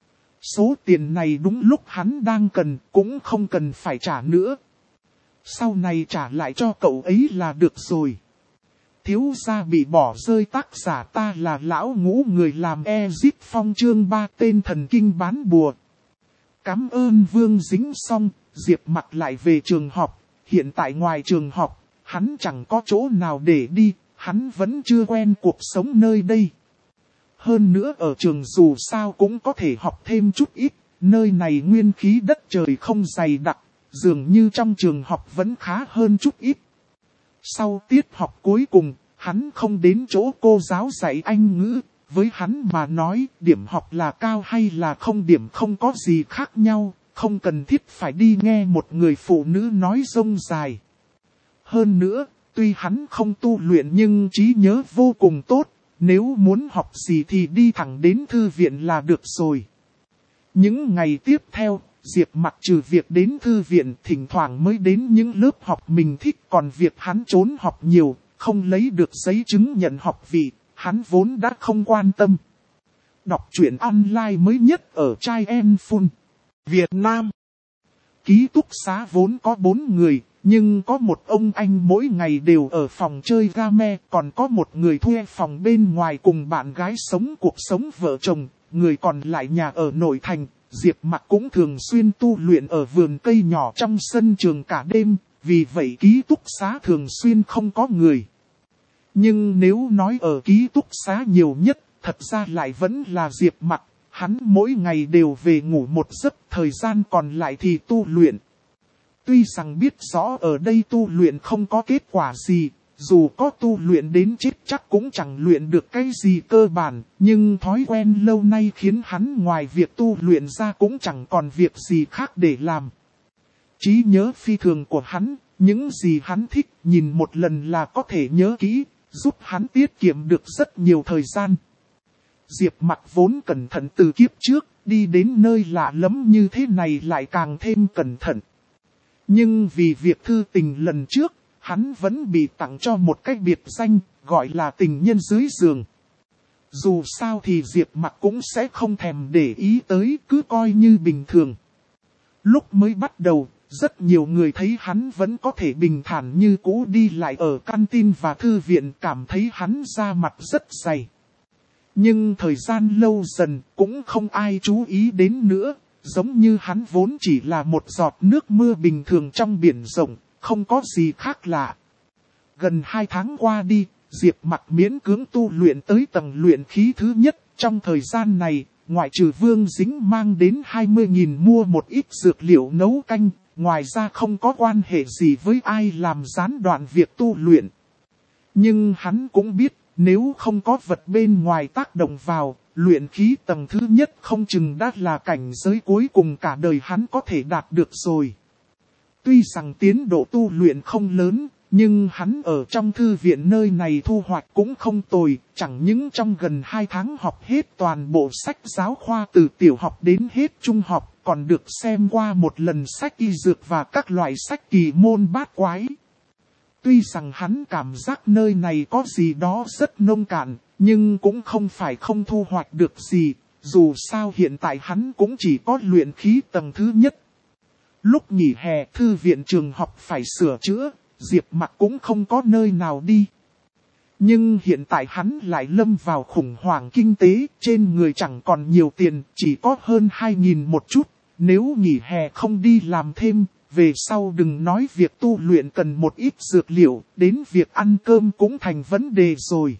Số tiền này đúng lúc hắn đang cần, cũng không cần phải trả nữa. Sau này trả lại cho cậu ấy là được rồi. Thiếu gia bị bỏ rơi, tác giả ta là lão ngũ, người làm Ezip Phong, chương ba tên thần kinh bán bùa. Cảm ơn Vương Dính xong, Diệp Mặc lại về trường học. Hiện tại ngoài trường học, hắn chẳng có chỗ nào để đi, hắn vẫn chưa quen cuộc sống nơi đây. Hơn nữa ở trường dù sao cũng có thể học thêm chút ít, nơi này nguyên khí đất trời không dày đặc, dường như trong trường học vẫn khá hơn chút ít. Sau tiết học cuối cùng, hắn không đến chỗ cô giáo dạy Anh ngữ, với hắn mà nói điểm học là cao hay là không điểm không có gì khác nhau, không cần thiết phải đi nghe một người phụ nữ nói rông dài. Hơn nữa, tuy hắn không tu luyện nhưng trí nhớ vô cùng tốt, Nếu muốn học gì thì đi thẳng đến thư viện là được rồi. Những ngày tiếp theo, Diệp Mặc trừ việc đến thư viện thỉnh thoảng mới đến những lớp học mình thích, còn việc hắn trốn học nhiều, không lấy được giấy chứng nhận học vị, hắn vốn đã không quan tâm. Đọc truyện online mới nhất ở Chai Em Phun, Việt Nam. Ký túc xá vốn có bốn người, nhưng có một ông anh mỗi ngày đều ở phòng chơi game, còn có một người thuê phòng bên ngoài cùng bạn gái sống cuộc sống vợ chồng, người còn lại nhà ở nội thành. Diệp Mặc cũng thường xuyên tu luyện ở vườn cây nhỏ trong sân trường cả đêm, vì vậy ký túc xá thường xuyên không có người. Nhưng nếu nói ở ký túc xá nhiều nhất, thật ra lại vẫn là Diệp Mặc, hắn mỗi ngày đều về ngủ một giấc, thời gian còn lại thì tu luyện. Tuy rằng biết rõ ở đây tu luyện không có kết quả gì, dù có tu luyện đến chết chắc cũng chẳng luyện được cái gì cơ bản, nhưng thói quen lâu nay khiến hắn ngoài việc tu luyện ra cũng chẳng còn việc gì khác để làm. Trí nhớ phi thường của hắn, những gì hắn thích nhìn một lần là có thể nhớ kỹ, giúp hắn tiết kiệm được rất nhiều thời gian. Diệp Mặc vốn cẩn thận từ kiếp trước, đi đến nơi lạ lẫm như thế này lại càng thêm cẩn thận. Nhưng vì việc thư tình lần trước, hắn vẫn bị tặng cho một cái biệt danh, gọi là tình nhân dưới giường. Dù sao thì Diệp Mặc cũng sẽ không thèm để ý tới, cứ coi như bình thường. Lúc mới bắt đầu, rất nhiều người thấy hắn vẫn có thể bình thản như cũ đi lại ở canteen và thư viện, cảm thấy hắn da mặt rất dày. Nhưng thời gian lâu dần cũng không ai chú ý đến nữa, giống như hắn vốn chỉ là một giọt nước mưa bình thường trong biển rộng, không có gì khác lạ. Gần hai tháng qua đi, Diệp Mặc miễn cưỡng tu luyện tới tầng luyện khí thứ nhất. Trong thời gian này, ngoại trừ Vương Dính mang đến hai mươi nghìn mua một ít dược liệu nấu canh, ngoài ra không có quan hệ gì với ai làm gián đoạn việc tu luyện. Nhưng hắn cũng biết, nếu không có vật bên ngoài tác động vào, luyện khí tầng thứ nhất không chừng đã là cảnh giới cuối cùng cả đời hắn có thể đạt được rồi. Tuy rằng tiến độ tu luyện không lớn, nhưng hắn ở trong thư viện nơi này thu hoạch cũng không tồi, chẳng những trong gần hai tháng học hết toàn bộ sách giáo khoa từ tiểu học đến hết trung học, còn được xem qua một lần sách y dược và các loại sách kỳ môn bát quái. Tuy rằng hắn cảm giác nơi này có gì đó rất nông cạn, nhưng cũng không phải không thu hoạch được gì, dù sao hiện tại hắn cũng chỉ có luyện khí tầng thứ nhất. Lúc nghỉ hè thư viện trường học phải sửa chữa, Diệp Mặc cũng không có nơi nào đi. Nhưng hiện tại hắn lại lâm vào khủng hoảng kinh tế, trên người chẳng còn nhiều tiền, chỉ có hơn hai nghìn một chút. Nếu nghỉ hè không đi làm thêm, về sau đừng nói việc tu luyện cần một ít dược liệu, đến việc ăn cơm cũng thành vấn đề rồi.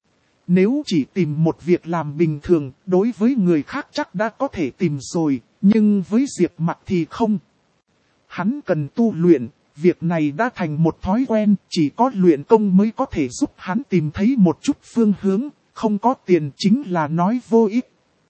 Nếu chỉ tìm một việc làm bình thường, đối với người khác chắc đã có thể tìm rồi, nhưng với Diệp Mặc thì không. Hắn cần tu luyện, việc này đã thành một thói quen, chỉ có luyện công mới có thể giúp hắn tìm thấy một chút phương hướng, không có tiền chính là nói vô ích.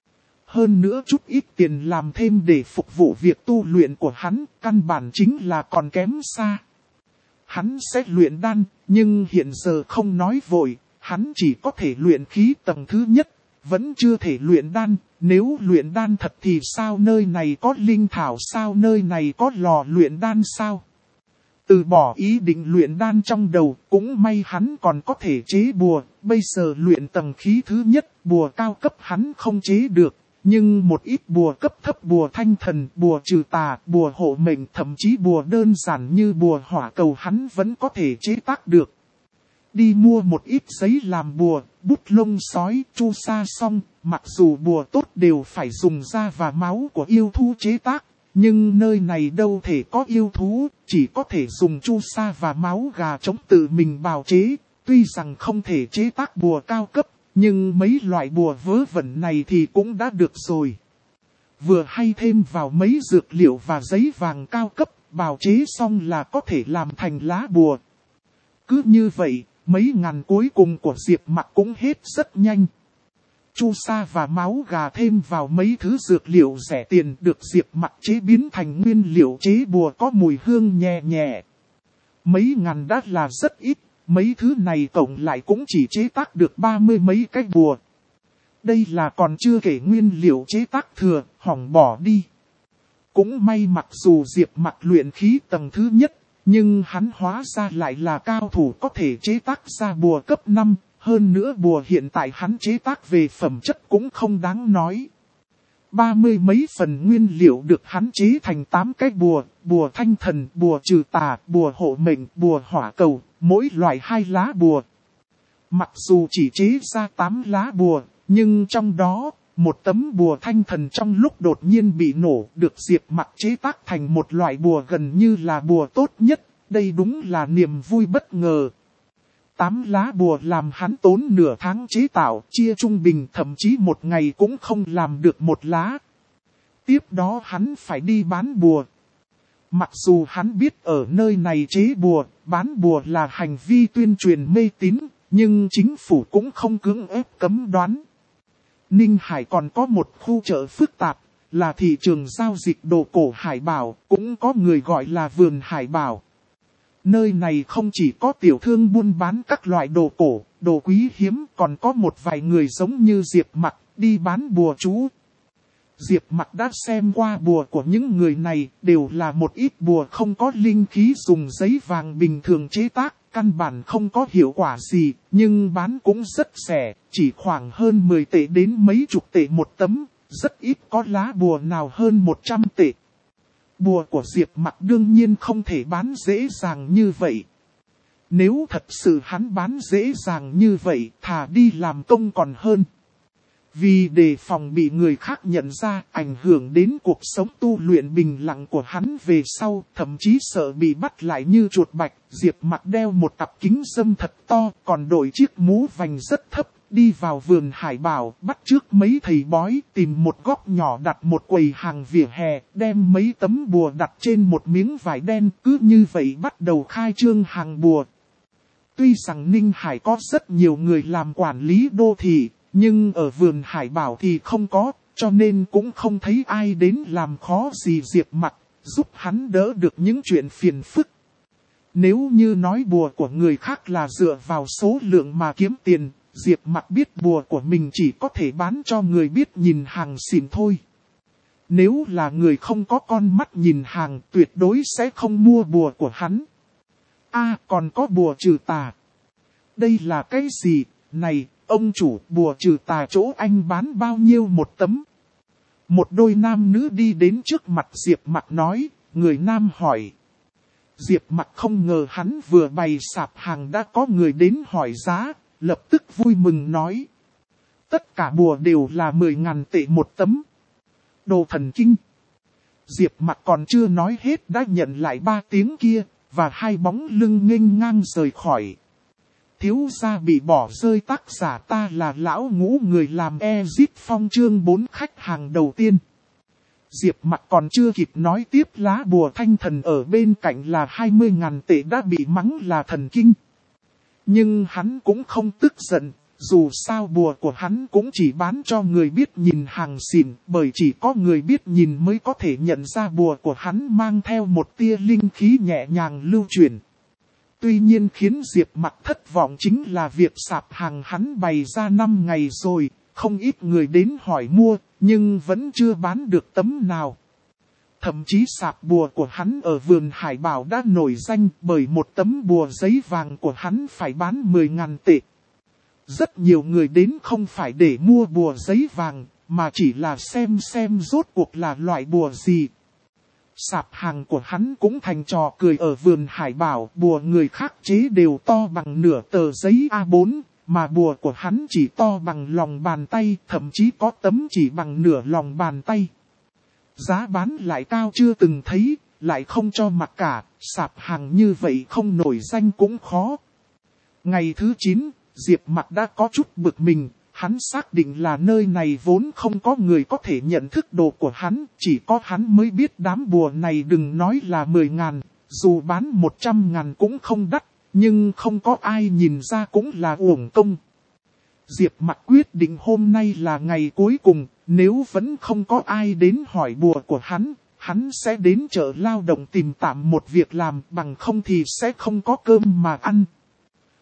Hơn nữa chút ít tiền làm thêm để phục vụ việc tu luyện của hắn, căn bản chính là còn kém xa. Hắn sẽ luyện đan, nhưng hiện giờ không nói vội, hắn chỉ có thể luyện khí tầng thứ nhất, vẫn chưa thể luyện đan. Nếu luyện đan thật thì sao nơi này có linh thảo, sao nơi này có lò luyện đan sao? Từ bỏ ý định luyện đan trong đầu, cũng may hắn còn có thể chế bùa, bây giờ luyện tầng khí thứ nhất, bùa cao cấp hắn không chế được. Nhưng một ít bùa cấp thấp, bùa thanh thần, bùa trừ tà, bùa hộ mệnh, thậm chí bùa đơn giản như bùa hỏa cầu hắn vẫn có thể chế tác được. Đi mua một ít giấy làm bùa, bút lông sói, chu sa xong, mặc dù bùa tốt đều phải dùng da và máu của yêu thú chế tác, nhưng nơi này đâu thể có yêu thú, chỉ có thể dùng chu sa và máu gà trống tự mình bào chế, tuy rằng không thể chế tác bùa cao cấp. Nhưng mấy loại bùa vớ vẩn này thì cũng đã được rồi. Vừa hay thêm vào mấy dược liệu và giấy vàng cao cấp, bào chế xong là có thể làm thành lá bùa. Cứ như vậy, mấy ngàn cuối cùng của Diệp Mặc cũng hết rất nhanh. Chu sa và máu gà thêm vào mấy thứ dược liệu rẻ tiền được Diệp Mặc chế biến thành nguyên liệu chế bùa có mùi hương nhẹ nhẹ. Mấy ngàn đã là rất ít. mấy thứ này cộng lại cũng chỉ chế tác được ba mươi mấy cái bùa. Đây là còn chưa kể nguyên liệu chế tác thừa, hỏng bỏ đi. Cũng may mặc dù Diệp Mặc luyện khí tầng thứ nhất, nhưng hắn hóa ra lại là cao thủ có thể chế tác ra bùa cấp năm, hơn nữa bùa hiện tại hắn chế tác về phẩm chất cũng không đáng nói. Ba mươi mấy phần nguyên liệu được hắn chế thành tám cái bùa, bùa thanh thần, bùa trừ tà, bùa hộ mệnh, bùa hỏa cầu, mỗi loại hai lá bùa. Mặc dù chỉ chế ra tám lá bùa, nhưng trong đó, một tấm bùa thanh thần trong lúc đột nhiên bị nổ được Diệp Mặc chế tác thành một loại bùa gần như là bùa tốt nhất, đây đúng là niềm vui bất ngờ. Tám lá bùa làm hắn tốn nửa tháng chế tạo, chia trung bình thậm chí một ngày cũng không làm được một lá. Tiếp đó hắn phải đi bán bùa. Mặc dù hắn biết ở nơi này chế bùa, bán bùa là hành vi tuyên truyền mê tín, nhưng chính phủ cũng không cưỡng ép cấm đoán. Ninh Hải còn có một khu chợ phức tạp, là thị trường giao dịch đồ cổ hải bảo, cũng có người gọi là vườn hải bảo. Nơi này không chỉ có tiểu thương buôn bán các loại đồ cổ, đồ quý hiếm, còn có một vài người giống như Diệp Mặc đi bán bùa chú. Diệp Mặc đã xem qua bùa của những người này, đều là một ít bùa không có linh khí dùng giấy vàng bình thường chế tác, căn bản không có hiệu quả gì, nhưng bán cũng rất rẻ, chỉ khoảng hơn mười tệ đến mấy chục tệ một tấm, rất ít có lá bùa nào hơn một trăm tệ. Bùa của Diệp Mặc đương nhiên không thể bán dễ dàng như vậy. Nếu thật sự hắn bán dễ dàng như vậy, thà đi làm công còn hơn. Vì đề phòng bị người khác nhận ra, ảnh hưởng đến cuộc sống tu luyện bình lặng của hắn về sau, thậm chí sợ bị bắt lại như chuột bạch, Diệp Mặc đeo một cặp kính râm thật to, còn đội chiếc mũ vành rất thấp, đi vào vườn hải bảo, bắt trước mấy thầy bói, tìm một góc nhỏ đặt một quầy hàng vỉa hè, đem mấy tấm bùa đặt trên một miếng vải đen, cứ như vậy bắt đầu khai trương hàng bùa. Tuy rằng Ninh Hải có rất nhiều người làm quản lý đô thị, nhưng ở vườn hải bảo thì không có, cho nên cũng không thấy ai đến làm khó gì Diệp Mặc, giúp hắn đỡ được những chuyện phiền phức. Nếu như nói bùa của người khác là dựa vào số lượng mà kiếm tiền, Diệp Mặc biết bùa của mình chỉ có thể bán cho người biết nhìn hàng xịn thôi. Nếu là người không có con mắt nhìn hàng, tuyệt đối sẽ không mua bùa của hắn. A, à, còn có bùa trừ tà. Đây là cái gì? Này, ông chủ, bùa trừ tà chỗ anh bán bao nhiêu một tấm? Một đôi nam nữ đi đến trước mặt Diệp Mặc nói, người nam hỏi. Diệp Mặc không ngờ hắn vừa bày sạp hàng đã có người đến hỏi giá, lập tức vui mừng nói. Tất cả bùa đều là mười ngàn tệ một tấm. Đồ thần kinh. Diệp Mặc còn chưa nói hết đã nhận lại ba tiếng kia, và hai bóng lưng nghênh ngang rời khỏi. Thiếu gia bị bỏ rơi tác giả ta là lão ngũ người làm Exit Phong chương bốn khách hàng đầu tiên. Diệp Mặc còn chưa kịp nói tiếp lá bùa thanh thần ở bên cạnh là hai mươi ngàn tệ đã bị mắng là thần kinh. Nhưng hắn cũng không tức giận, dù sao bùa của hắn cũng chỉ bán cho người biết nhìn hàng xịn, bởi chỉ có người biết nhìn mới có thể nhận ra bùa của hắn mang theo một tia linh khí nhẹ nhàng lưu chuyển. Tuy nhiên khiến Diệp Mặc thất vọng chính là việc sạp hàng hắn bày ra năm ngày rồi, không ít người đến hỏi mua, nhưng vẫn chưa bán được tấm nào. Thậm chí sạp bùa của hắn ở vườn hải bảo đã nổi danh bởi một tấm bùa giấy vàng của hắn phải bán mười ngàn tệ. Rất nhiều người đến không phải để mua bùa giấy vàng, mà chỉ là xem xem rốt cuộc là loại bùa gì. Sạp hàng của hắn cũng thành trò cười ở vườn hải bảo, bùa người khác chế đều to bằng nửa tờ giấy A bốn, mà bùa của hắn chỉ to bằng lòng bàn tay, thậm chí có tấm chỉ bằng nửa lòng bàn tay. Giá bán lại cao chưa từng thấy, lại không cho mặc cả, sạp hàng như vậy không nổi danh cũng khó. Ngày thứ chín, Diệp Mặc đã có chút bực mình, hắn xác định là nơi này vốn không có người có thể nhận thức đồ của hắn, chỉ có hắn mới biết đám bùa này đừng nói là mười ngàn, dù bán một trăm ngàn cũng không đắt, nhưng không có ai nhìn ra cũng là uổng công. Diệp Mặc quyết định hôm nay là ngày cuối cùng, nếu vẫn không có ai đến hỏi bùa của hắn, hắn sẽ đến chợ lao động tìm tạm một việc làm, bằng không thì sẽ không có cơm mà ăn.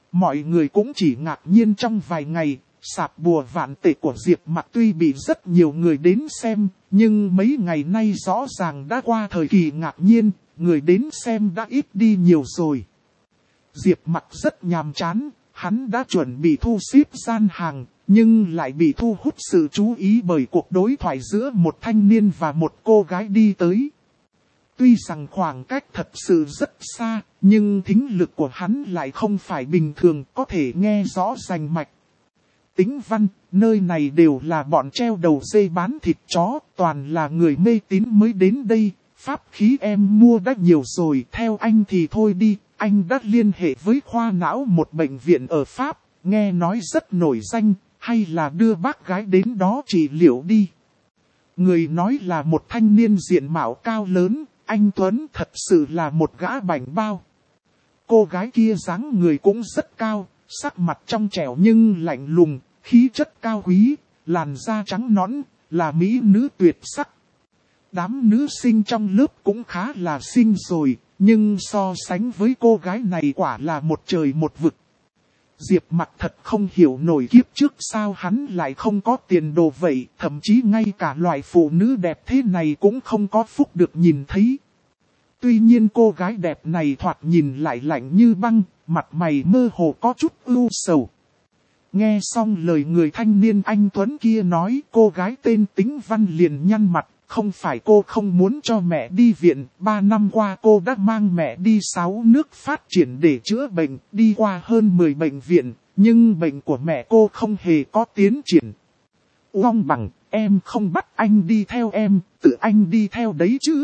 Mọi người cũng chỉ ngạc nhiên trong vài ngày, sạp bùa vạn tệ của Diệp Mặc tuy bị rất nhiều người đến xem, nhưng mấy ngày nay rõ ràng đã qua thời kỳ ngạc nhiên, người đến xem đã ít đi nhiều rồi. Diệp Mặc rất nhàm chán, hắn đã chuẩn bị thu xếp gian hàng, nhưng lại bị thu hút sự chú ý bởi cuộc đối thoại giữa một thanh niên và một cô gái đi tới. Tuy rằng khoảng cách thật sự rất xa, nhưng thính lực của hắn lại không phải bình thường, có thể nghe rõ rành mạch. Tĩnh Văn, nơi này đều là bọn treo đầu dây bán thịt chó, toàn là người mê tín mới đến đây, pháp khí em mua đã nhiều rồi, theo anh thì thôi đi, anh đã liên hệ với khoa não một bệnh viện ở Pháp, nghe nói rất nổi danh, hay là đưa bác gái đến đó trị liệu đi. Người nói là một thanh niên diện mạo cao lớn, anh Tuấn thật sự là một gã bảnh bao. Cô gái kia dáng người cũng rất cao, sắc mặt trong trẻo nhưng lạnh lùng, khí chất cao quý, làn da trắng nõn, là mỹ nữ tuyệt sắc. Đám nữ sinh trong lớp cũng khá là xinh rồi, nhưng so sánh với cô gái này quả là một trời một vực. Diệp Mặc thật không hiểu nổi kiếp trước sao hắn lại không có tiền đồ vậy, thậm chí ngay cả loại phụ nữ đẹp thế này cũng không có phúc được nhìn thấy. Tuy nhiên cô gái đẹp này thoạt nhìn lại lạnh như băng, mặt mày mơ hồ có chút ưu sầu. Nghe xong lời người thanh niên anh Tuấn kia nói, cô gái tên Tĩnh Văn liền nhăn mặt, không phải cô không muốn cho mẹ đi viện, ba năm qua cô đã mang mẹ đi sáu nước phát triển để chữa bệnh, đi qua hơn mười bệnh viện, nhưng bệnh của mẹ cô không hề có tiến triển. Uông Bằng, em không bắt anh đi theo em, tự anh đi theo đấy chứ.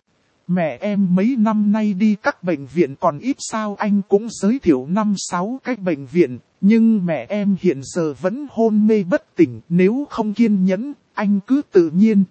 Mẹ em mấy năm nay đi các bệnh viện còn ít sao anh cũng giới thiệu năm sáu cái bệnh viện, nhưng mẹ em hiện giờ vẫn hôn mê bất tỉnh, nếu không kiên nhẫn, anh cứ tự nhiên.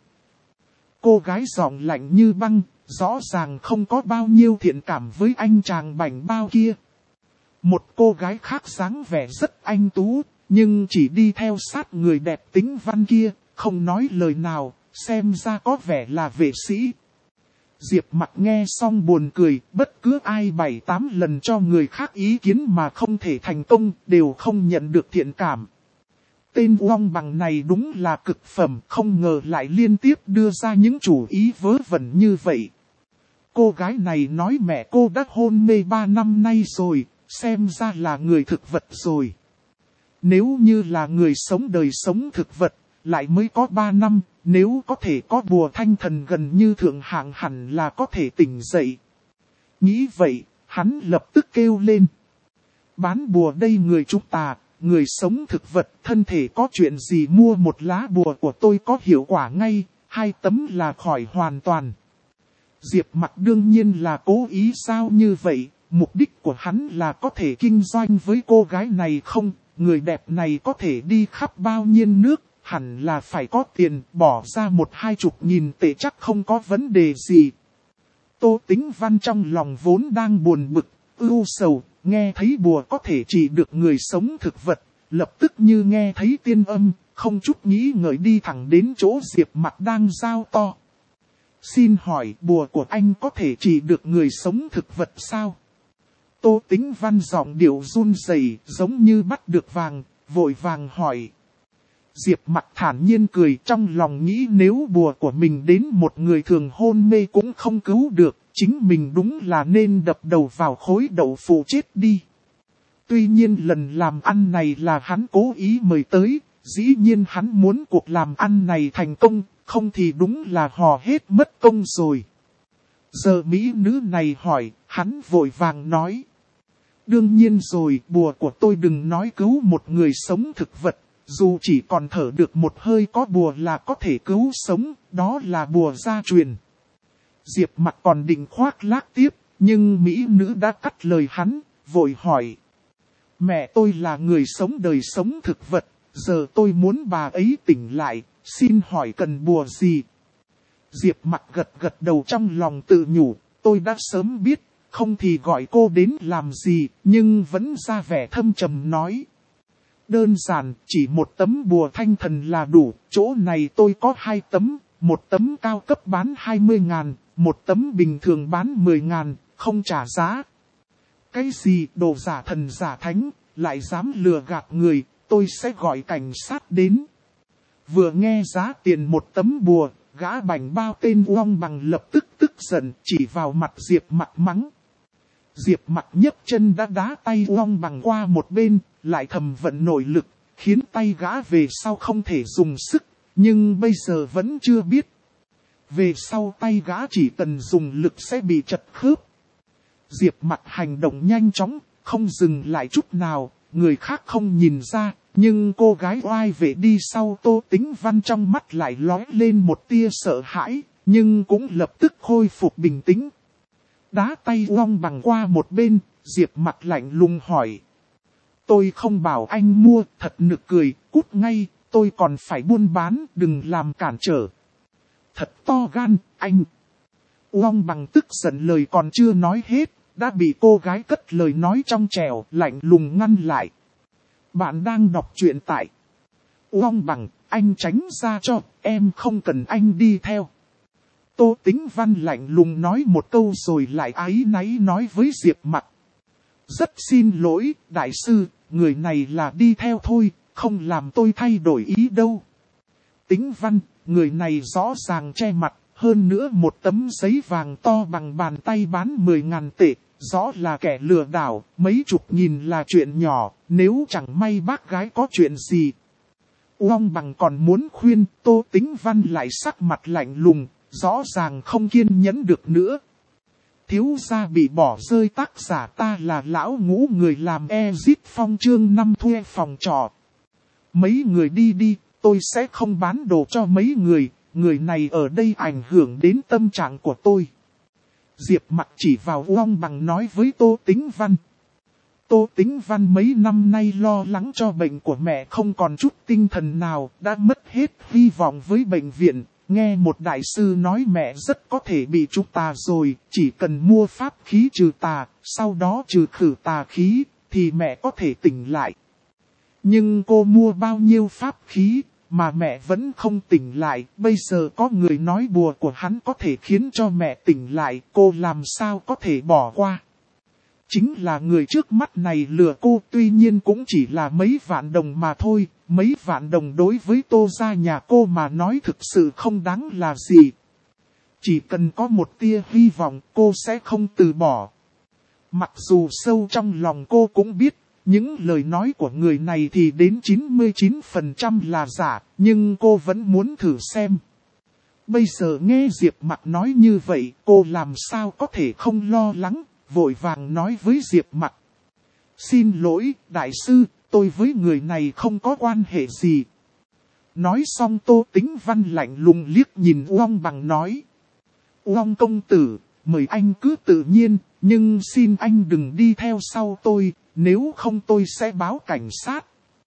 Cô gái giọng lạnh như băng, rõ ràng không có bao nhiêu thiện cảm với anh chàng bảnh bao kia. Một cô gái khác dáng vẻ rất anh tú, nhưng chỉ đi theo sát người đẹp Tĩnh Văn kia, không nói lời nào, xem ra có vẻ là vệ sĩ. Diệp Mặc nghe xong buồn cười, bất cứ ai bảy tám lần cho người khác ý kiến mà không thể thành công, đều không nhận được thiện cảm. Tên Uông Bằng này đúng là cực phẩm, không ngờ lại liên tiếp đưa ra những chủ ý vớ vẩn như vậy. Cô gái này nói mẹ cô đã hôn mê ba năm nay rồi, xem ra là người thực vật rồi. Nếu như là người sống đời sống thực vật, lại mới có ba năm, nếu có thể có bùa thanh thần gần như thượng hạng hẳn là có thể tỉnh dậy. Nghĩ vậy, hắn lập tức kêu lên. Bán bùa đây người chúng ta, người sống thực vật, thân thể có chuyện gì mua một lá bùa của tôi có hiệu quả ngay, hai tấm là khỏi hoàn toàn. Diệp Mặc đương nhiên là cố ý sao như vậy, mục đích của hắn là có thể kinh doanh với cô gái này không, người đẹp này có thể đi khắp bao nhiêu nước. Hẳn là phải có tiền, bỏ ra một hai chục nghìn tệ chắc không có vấn đề gì. Tô Tĩnh Văn trong lòng vốn đang buồn bực, ưu sầu, nghe thấy bùa có thể trị được người sống thực vật, lập tức như nghe thấy tiên âm, không chút nghĩ ngợi đi thẳng đến chỗ Diệp Mặc đang giao to. Xin hỏi bùa của anh có thể trị được người sống thực vật sao? Tô Tĩnh Văn giọng điệu run rẩy, giống như bắt được vàng, vội vàng hỏi. Diệp Mặc thản nhiên cười, trong lòng nghĩ nếu bùa của mình đến một người thường hôn mê cũng không cứu được, chính mình đúng là nên đập đầu vào khối đậu phụ chết đi. Tuy nhiên lần làm ăn này là hắn cố ý mời tới, dĩ nhiên hắn muốn cuộc làm ăn này thành công, không thì đúng là hò hết mất công rồi. Giờ mỹ nữ này hỏi, hắn vội vàng nói. Đương nhiên rồi, bùa của tôi đừng nói cứu một người sống thực vật. Dù chỉ còn thở được một hơi có bùa là có thể cứu sống, đó là bùa gia truyền. Diệp Mặc còn định khoác lác tiếp, nhưng mỹ nữ đã cắt lời hắn, vội hỏi. Mẹ tôi là người sống đời sống thực vật, giờ tôi muốn bà ấy tỉnh lại, xin hỏi cần bùa gì? Diệp Mặc gật gật đầu trong lòng tự nhủ, tôi đã sớm biết, không thì gọi cô đến làm gì, nhưng vẫn ra vẻ thâm trầm nói. Đơn giản, chỉ một tấm bùa thanh thần là đủ, chỗ này tôi có hai tấm, một tấm cao cấp bán hai mươi ngàn, một tấm bình thường bán mười ngàn, không trả giá. Cái gì đồ giả thần giả thánh, lại dám lừa gạt người, tôi sẽ gọi cảnh sát đến. Vừa nghe giá tiền một tấm bùa, gã bảnh bao tên Uông Bằng lập tức tức giận chỉ vào mặt Diệp Mặc mắng. Diệp Mặc nhấc chân đã đá tay Uông Bằng qua một bên, lại thầm vận nội lực, khiến tay gã về sau không thể dùng sức, nhưng bây giờ vẫn chưa biết. Về sau tay gã chỉ cần dùng lực sẽ bị chật khớp. Diệp Mặc hành động nhanh chóng, không dừng lại chút nào, người khác không nhìn ra, nhưng cô gái oai vệ đi sau Tô Tĩnh Văn trong mắt lại lóe lên một tia sợ hãi, nhưng cũng lập tức khôi phục bình tĩnh. Đá tay Uông Bằng qua một bên, Diệp Mặc lạnh lùng hỏi. Tôi không bảo anh mua, thật nực cười, cút ngay, tôi còn phải buôn bán, đừng làm cản trở. Thật to gan, anh. Uông Bằng tức giận lời còn chưa nói hết, đã bị cô gái cất lời nói trong trẻo, lạnh lùng ngăn lại. Bạn đang đọc truyện tại Uông Bằng, anh tránh ra cho, em không cần anh đi theo. Tô Tĩnh Văn lạnh lùng nói một câu rồi lại áy náy nói với Diệp Mặc. Rất xin lỗi, đại sư, người này là đi theo thôi, không làm tôi thay đổi ý đâu. Tĩnh Văn, người này rõ ràng che mặt, hơn nữa một tấm giấy vàng to bằng bàn tay bán mười ngàn tệ, rõ là kẻ lừa đảo, mấy chục nghìn là chuyện nhỏ, nếu chẳng may bác gái có chuyện gì. Uông Bằng còn muốn khuyên, Tô Tĩnh Văn lại sắc mặt lạnh lùng, rõ ràng không kiên nhẫn được nữa. Thiếu gia bị bỏ rơi, tác giả ta là lão ngũ, người làm Exit Phong chương năm thuê phòng trọ. Mấy người đi đi, tôi sẽ không bán đồ cho mấy người, người này ở đây ảnh hưởng đến tâm trạng của tôi. Diệp Mặc chỉ vào Uông Bằng nói với Tô Tĩnh Văn. Tô Tĩnh Văn mấy năm nay lo lắng cho bệnh của mẹ không còn chút tinh thần nào, đã mất hết hy vọng với bệnh viện. Nghe một đại sư nói mẹ rất có thể bị trúng tà rồi, chỉ cần mua pháp khí trừ tà, sau đó trừ khử tà khí, thì mẹ có thể tỉnh lại. Nhưng cô mua bao nhiêu pháp khí, mà mẹ vẫn không tỉnh lại, bây giờ có người nói bùa của hắn có thể khiến cho mẹ tỉnh lại, cô làm sao có thể bỏ qua. Chính là người trước mắt này lừa cô, tuy nhiên cũng chỉ là mấy vạn đồng mà thôi, mấy vạn đồng đối với Tô gia nhà cô mà nói thực sự không đáng là gì. Chỉ cần có một tia hy vọng cô sẽ không từ bỏ. Mặc dù sâu trong lòng cô cũng biết, những lời nói của người này thì đến chín mươi chín phần trăm là giả, nhưng cô vẫn muốn thử xem. Bây giờ nghe Diệp Mặc nói như vậy, cô làm sao có thể không lo lắng, vội vàng nói với Diệp Mặc. Xin lỗi, đại sư, tôi với người này không có quan hệ gì. Nói xong Tô Tĩnh Văn lạnh lùng liếc nhìn Uông Bằng nói. Uông công tử, mời anh cứ tự nhiên, nhưng xin anh đừng đi theo sau tôi, nếu không tôi sẽ báo cảnh sát.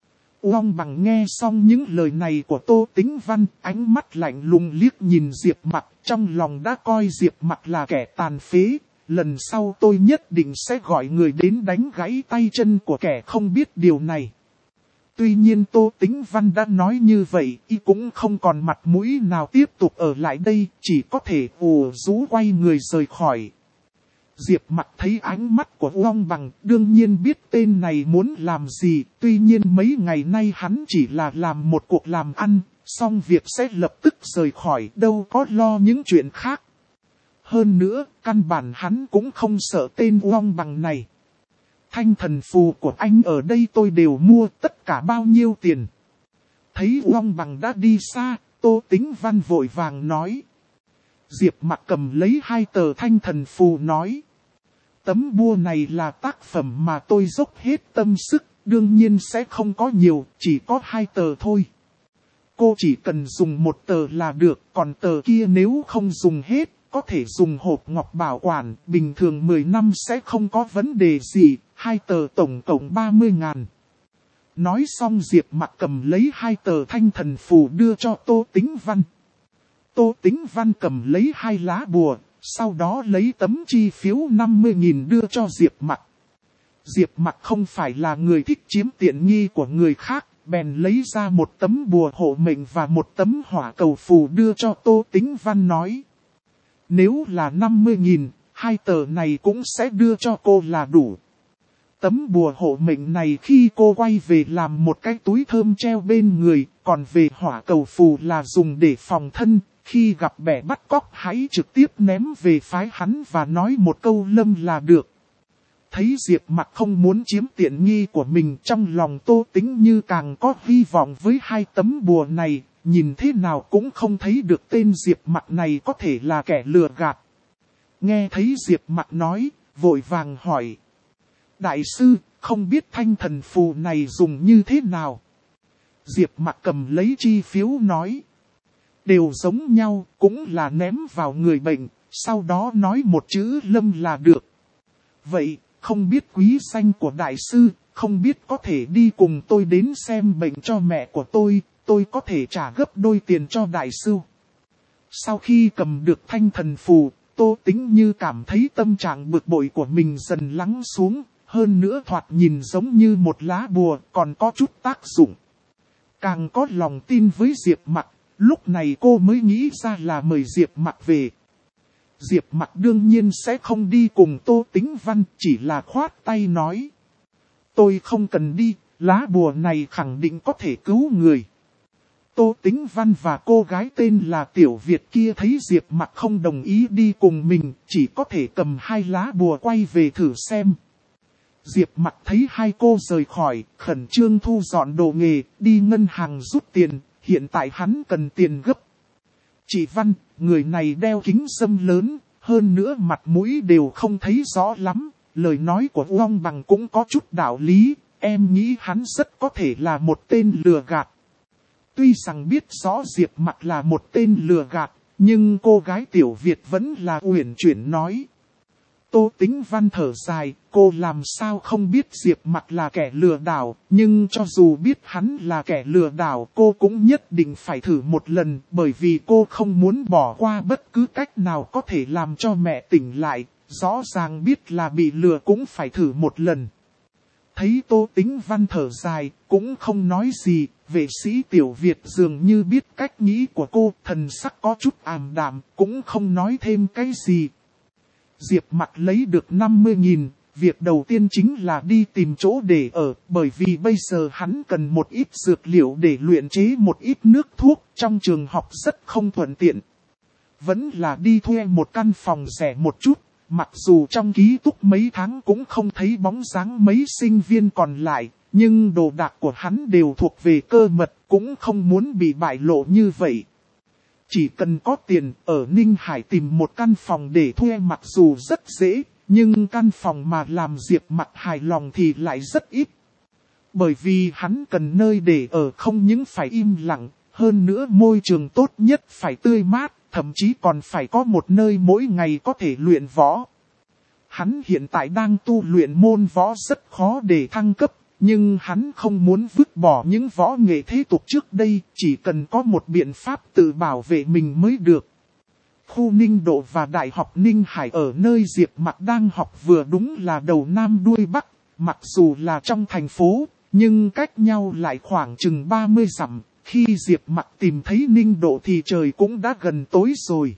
Uông Bằng nghe xong những lời này của Tô Tĩnh Văn, ánh mắt lạnh lùng liếc nhìn Diệp Mặc, trong lòng đã coi Diệp Mặc là kẻ tàn phế. Lần sau tôi nhất định sẽ gọi người đến đánh gãy tay chân của kẻ không biết điều này. Tuy nhiên Tô Tĩnh Văn đã nói như vậy, y cũng không còn mặt mũi nào tiếp tục ở lại đây, chỉ có thể ù rũ quay người rời khỏi. Diệp Mặc thấy ánh mắt của Uông Bằng, đương nhiên biết tên này muốn làm gì, tuy nhiên mấy ngày nay hắn chỉ là làm một cuộc làm ăn, xong việc sẽ lập tức rời khỏi, đâu có lo những chuyện khác. Hơn nữa, căn bản hắn cũng không sợ tên Uông Bằng này. Thanh thần phù của anh ở đây tôi đều mua, tất cả bao nhiêu tiền. Thấy Uông Bằng đã đi xa, Tô Tĩnh Văn vội vàng nói. Diệp Mặc cầm lấy hai tờ thanh thần phù nói. Tấm bùa này là tác phẩm mà tôi dốc hết tâm sức, đương nhiên sẽ không có nhiều, chỉ có hai tờ thôi. Cô chỉ cần dùng một tờ là được, còn tờ kia nếu không dùng hết, có thể dùng hộp ngọc bảo quản, bình thường mười năm sẽ không có vấn đề gì, hai tờ tổng cộng ba mươi ngàn. Nói xong Diệp Mặc cầm lấy hai tờ thanh thần phù đưa cho Tô Tĩnh Văn. Tô Tĩnh Văn cầm lấy hai lá bùa, sau đó lấy tấm chi phiếu năm mươi nghìn đưa cho Diệp Mặc. Diệp Mặc không phải là người thích chiếm tiện nghi của người khác, bèn lấy ra một tấm bùa hộ mệnh và một tấm hỏa cầu phù đưa cho Tô Tĩnh Văn nói. Nếu là năm mươi nghìn, hai tờ này cũng sẽ đưa cho cô là đủ. tấm bùa hộ mệnh này khi cô quay về làm một cái túi thơm treo bên người, còn về hỏa cầu phù là dùng để phòng thân, khi gặp bẻ bắt cóc hãy trực tiếp ném về phái hắn và nói một câu lâm là được. Thấy Diệp Mặc không muốn chiếm tiện nghi của mình, trong lòng Tô Tĩnh Như càng có hy vọng với hai tấm bùa này, nhìn thế nào cũng không thấy được tên Diệp Mặc này có thể là kẻ lừa gạt. Nghe thấy Diệp Mặc nói, vội vàng hỏi. Đại sư, không biết thanh thần phù này dùng như thế nào? Diệp Mặc cầm lấy chi phiếu nói. Đều giống nhau, cũng là ném vào người bệnh, sau đó nói một chữ lâm là được. Vậy, không biết quý danh của đại sư, không biết có thể đi cùng tôi đến xem bệnh cho mẹ của tôi, tôi có thể trả gấp đôi tiền cho đại sư. Sau khi cầm được thanh thần phù, Tô Tĩnh Như cảm thấy tâm trạng bực bội của mình dần lắng xuống, hơn nữa thoạt nhìn giống như một lá bùa, còn có chút tác dụng. Càng có lòng tin với Diệp Mặc, lúc này cô mới nghĩ ra là mời Diệp Mặc về. Diệp Mặc đương nhiên sẽ không đi cùng Tô Tĩnh Văn, chỉ là khoát tay nói. Tôi không cần đi, lá bùa này khẳng định có thể cứu người. Tô Tĩnh Văn và cô gái tên là Tiểu Việt kia thấy Diệp Mặc không đồng ý đi cùng mình, chỉ có thể cầm hai lá bùa quay về thử xem. Diệp Mặc thấy hai cô rời khỏi, khẩn trương thu dọn đồ nghề, đi ngân hàng rút tiền, hiện tại hắn cần tiền gấp. Chị Văn, người này đeo kính râm lớn, hơn nữa mặt mũi đều không thấy rõ lắm, lời nói của Uông Bằng cũng có chút đạo lý, em nghĩ hắn rất có thể là một tên lừa gạt. Tuy rằng biết rõ Diệp Mặc là một tên lừa gạt, nhưng cô gái Tiểu Việt vẫn là uyển chuyển nói. Tô Tĩnh Văn thở dài, cô làm sao không biết Diệp Mặc là kẻ lừa đảo, nhưng cho dù biết hắn là kẻ lừa đảo, cô cũng nhất định phải thử một lần, bởi vì cô không muốn bỏ qua bất cứ cách nào có thể làm cho mẹ tỉnh lại, rõ ràng biết là bị lừa cũng phải thử một lần. Thấy Tô Tĩnh Văn thở dài, cũng không nói gì, vệ sĩ Tiểu Việt dường như biết cách nghĩ của cô, thần sắc có chút ảm đạm, cũng không nói thêm cái gì. Diệp Mặc lấy được năm mươi nghìn, việc đầu tiên chính là đi tìm chỗ để ở, bởi vì bây giờ hắn cần một ít dược liệu để luyện chế một ít nước thuốc, trong trường học rất không thuận tiện. Vẫn là đi thuê một căn phòng rẻ một chút, mặc dù trong ký túc mấy tháng cũng không thấy bóng dáng mấy sinh viên còn lại, nhưng đồ đạc của hắn đều thuộc về cơ mật, cũng không muốn bị bại lộ như vậy. Chỉ cần có tiền, ở Ninh Hải tìm một căn phòng để thuê mặc dù rất dễ, nhưng căn phòng mà làm Diệp Mặc hài lòng thì lại rất ít. Bởi vì hắn cần nơi để ở không những phải im lặng, hơn nữa môi trường tốt nhất phải tươi mát, thậm chí còn phải có một nơi mỗi ngày có thể luyện võ. Hắn hiện tại đang tu luyện môn võ rất khó để thăng cấp. Nhưng hắn không muốn vứt bỏ những võ nghệ thế tục trước đây, chỉ cần có một biện pháp tự bảo vệ mình mới được. Khu Ninh Độ và Đại học Ninh Hải ở nơi Diệp Mặc đang học vừa đúng là đầu Nam đuôi Bắc, mặc dù là trong thành phố, nhưng cách nhau lại khoảng chừng ba mươi dặm, khi Diệp Mặc tìm thấy Ninh Độ thì trời cũng đã gần tối rồi.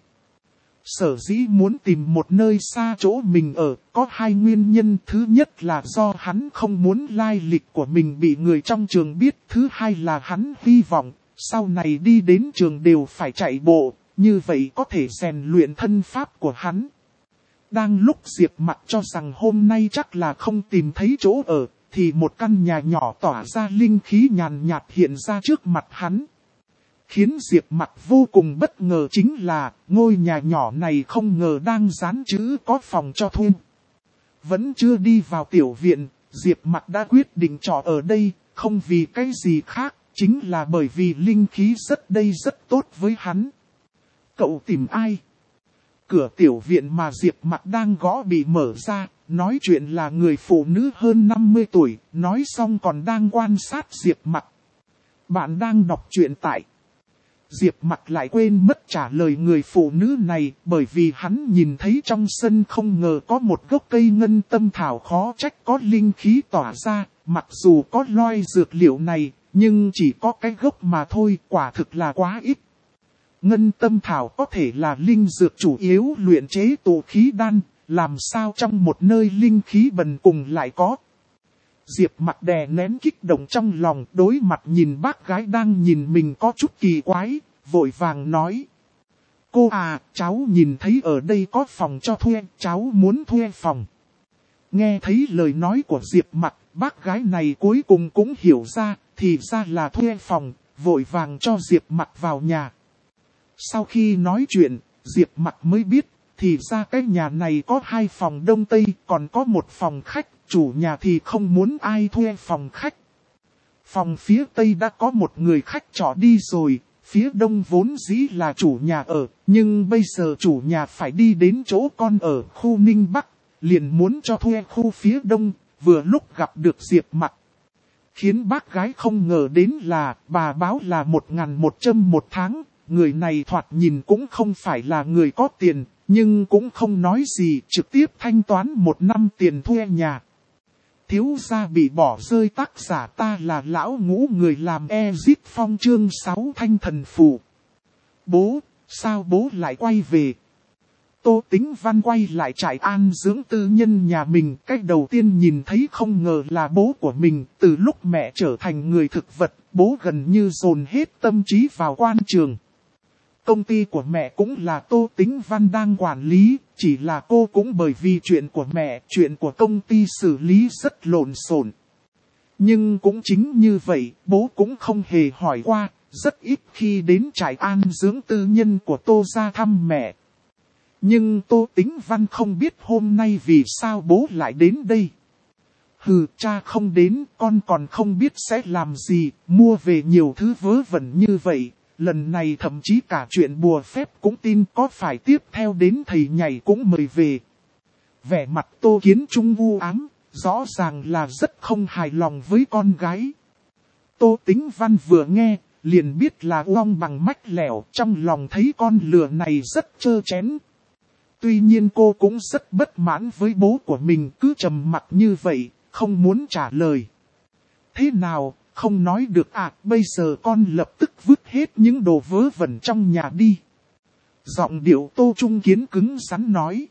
Sở dĩ muốn tìm một nơi xa chỗ mình ở, có hai nguyên nhân. Thứ nhất là do hắn không muốn lai lịch của mình bị người trong trường biết. Thứ hai là hắn hy vọng, sau này đi đến trường đều phải chạy bộ, như vậy có thể rèn luyện thân pháp của hắn. Đang lúc Diệp Mặc cho rằng hôm nay chắc là không tìm thấy chỗ ở, thì một căn nhà nhỏ tỏa ra linh khí nhàn nhạt hiện ra trước mặt hắn. Khiến Diệp Mặc vô cùng bất ngờ chính là, ngôi nhà nhỏ này không ngờ đang dán chữ có phòng cho thuê. Vẫn chưa đi vào tiểu viện, Diệp Mặc đã quyết định trọ ở đây, không vì cái gì khác, chính là bởi vì linh khí rất đây rất tốt với hắn. Cậu tìm ai? Cửa tiểu viện mà Diệp Mặc đang gõ bị mở ra, nói chuyện là người phụ nữ hơn năm mươi tuổi, nói xong còn đang quan sát Diệp Mặc. Bạn đang đọc truyện tại... Diệp Mặc lại quên mất trả lời người phụ nữ này, bởi vì hắn nhìn thấy trong sân không ngờ có một gốc cây ngân tâm thảo khó trách có linh khí tỏa ra, mặc dù có loài dược liệu này, nhưng chỉ có cái gốc mà thôi, quả thực là quá ít. Ngân tâm thảo có thể là linh dược chủ yếu luyện chế tụ khí đan, làm sao trong một nơi linh khí bần cùng lại có. Diệp Mặc đè nén kích động trong lòng, đối mặt nhìn bác gái đang nhìn mình có chút kỳ quái, vội vàng nói. Cô à, cháu nhìn thấy ở đây có phòng cho thuê, cháu muốn thuê phòng. Nghe thấy lời nói của Diệp Mặc, bác gái này cuối cùng cũng hiểu ra, thì ra là thuê phòng, vội vàng cho Diệp Mặc vào nhà. Sau khi nói chuyện, Diệp Mặc mới biết, thì ra cái nhà này có hai phòng đông tây, còn có một phòng khách, chủ nhà thì không muốn ai thuê phòng khách. Phòng phía tây đã có một người khách trọ đi rồi, phía đông vốn dĩ là chủ nhà ở, nhưng bây giờ chủ nhà phải đi đến chỗ con ở khu Ninh Bắc, liền muốn cho thuê khu phía đông, vừa lúc gặp được Diệp Mặc. Khiến bác gái không ngờ đến là, bà báo là một ngàn một trăm một tháng, người này thoạt nhìn cũng không phải là người có tiền, nhưng cũng không nói gì, trực tiếp thanh toán một năm tiền thuê nhà. Thiếu gia bị bỏ rơi, tác giả ta là lão ngũ, người làm Ezit Phong, chương sáu Thanh Thần Phù. Bố, sao bố lại quay về? Tô Tĩnh Văn quay lại trại an dưỡng tư nhân nhà mình, cách đầu tiên nhìn thấy không ngờ là bố của mình. Từ lúc mẹ trở thành người thực vật, bố gần như dồn hết tâm trí vào quan trường. Công ty của mẹ cũng là Tô Tĩnh Văn đang quản lý, chỉ là cô cũng bởi vì chuyện của mẹ, chuyện của công ty xử lý rất lộn xộn. Nhưng cũng chính như vậy, bố cũng không hề hỏi qua, rất ít khi đến trại an dưỡng tư nhân của Tô ra thăm mẹ. Nhưng Tô Tĩnh Văn không biết hôm nay vì sao bố lại đến đây. Hừ, cha không đến, con còn không biết sẽ làm gì, mua về nhiều thứ vớ vẩn như vậy. Lần này thậm chí cả chuyện bùa phép cũng tin, có phải tiếp theo đến thầy nhảy cũng mời về. Vẻ mặt Tô Kiến Trung u ám, rõ ràng là rất không hài lòng với con gái. Tô Tĩnh Văn vừa nghe, liền biết là Uông Bằng mách lẻo, trong lòng thấy con lừa này rất trơ chén. Tuy nhiên cô cũng rất bất mãn với bố của mình, cứ trầm mặc như vậy, không muốn trả lời. Thế nào, không nói được à, bây giờ con lập tức vứt hết những đồ vớ vẩn trong nhà đi. Giọng điệu Tô Trung Kiến cứng rắn nói.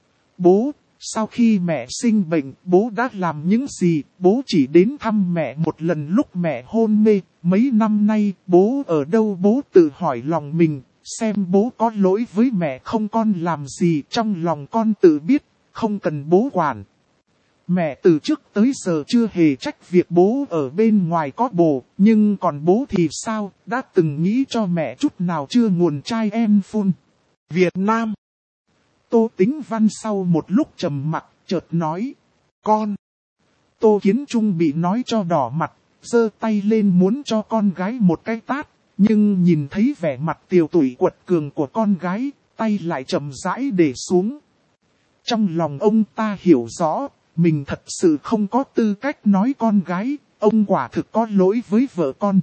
Bố, sau khi mẹ sinh bệnh, bố đã làm những gì? Bố chỉ đến thăm mẹ một lần lúc mẹ hôn mê. Mấy năm nay, bố ở đâu? Bố tự hỏi lòng mình, xem bố có lỗi với mẹ không? Con làm gì trong lòng con tự biết, không cần bố quản. Mẹ từ trước tới giờ chưa hề trách việc bố ở bên ngoài có bồ, nhưng còn bố thì sao, đã từng nghĩ cho mẹ chút nào chưa? Nguồn trai em phun. Việt Nam. Tô Tĩnh Văn sau một lúc trầm mặc, chợt nói. Con. Tô Kiến Trung bị nói cho đỏ mặt, giơ tay lên muốn cho con gái một cái tát, nhưng nhìn thấy vẻ mặt tiều tụy quật cường của con gái, tay lại chậm rãi để xuống. Trong lòng ông ta hiểu rõ, mình thật sự không có tư cách nói con gái, ông quả thực có lỗi với vợ con.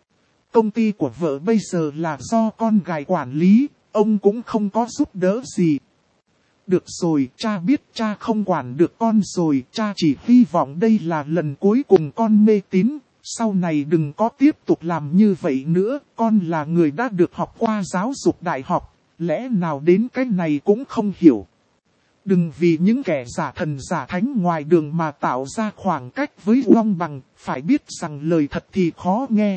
Công ty của vợ bây giờ là do con gái quản lý, ông cũng không có giúp đỡ gì. Được rồi, cha biết cha không quản được con rồi, cha chỉ hy vọng đây là lần cuối cùng con mê tín, sau này đừng có tiếp tục làm như vậy nữa, con là người đã được học qua giáo dục đại học, lẽ nào đến cái này cũng không hiểu. Đừng vì những kẻ giả thần giả thánh ngoài đường mà tạo ra khoảng cách với Uông Bằng, phải biết rằng lời thật thì khó nghe.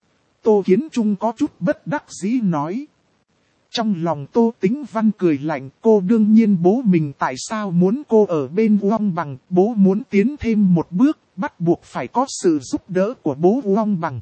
Tô Kiến Trung có chút bất đắc dĩ nói. Trong lòng Tô Tĩnh Văn cười lạnh, cô đương nhiên bố mình tại sao muốn cô ở bên Uông Bằng, bố muốn tiến thêm một bước, bắt buộc phải có sự giúp đỡ của bố Uông Bằng.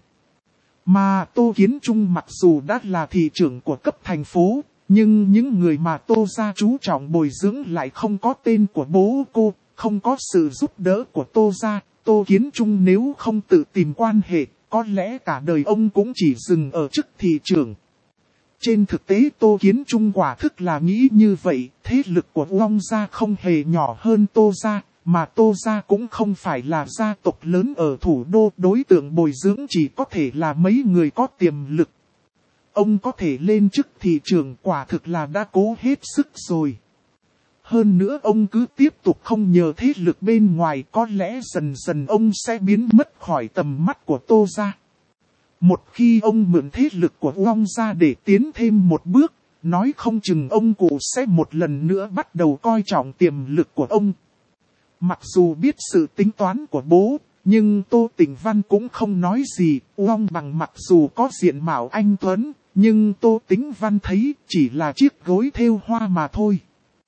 Mà Tô Kiến Trung mặc dù đã là thị trưởng của cấp thành phố, nhưng những người mà Tô gia chú trọng bồi dưỡng lại không có tên của bố cô, không có sự giúp đỡ của Tô gia. Tô Kiến Trung nếu không tự tìm quan hệ, có lẽ cả đời ông cũng chỉ dừng ở chức thị trưởng. Trên thực tế Tô Kiến Trung quả thức là nghĩ như vậy, thế lực của Uông gia không hề nhỏ hơn Tô gia, mà Tô gia cũng không phải là gia tộc lớn ở thủ đô, đối tượng bồi dưỡng chỉ có thể là mấy người có tiềm lực. Ông có thể lên chức thị trưởng quả thực là đã cố hết sức rồi. Hơn nữa ông cứ tiếp tục không nhờ thế lực bên ngoài, có lẽ dần dần ông sẽ biến mất khỏi tầm mắt của Tô gia. Một khi ông mượn thế lực của Uông gia để tiến thêm một bước, nói không chừng ông cụ sẽ một lần nữa bắt đầu coi trọng tiềm lực của ông. Mặc dù biết sự tính toán của bố, Nhưng Tô Tĩnh Văn cũng không nói gì. Uông Bằng mặc dù có diện mạo anh tuấn, nhưng Tô Tĩnh Văn thấy chỉ là chiếc gối thêu hoa mà thôi.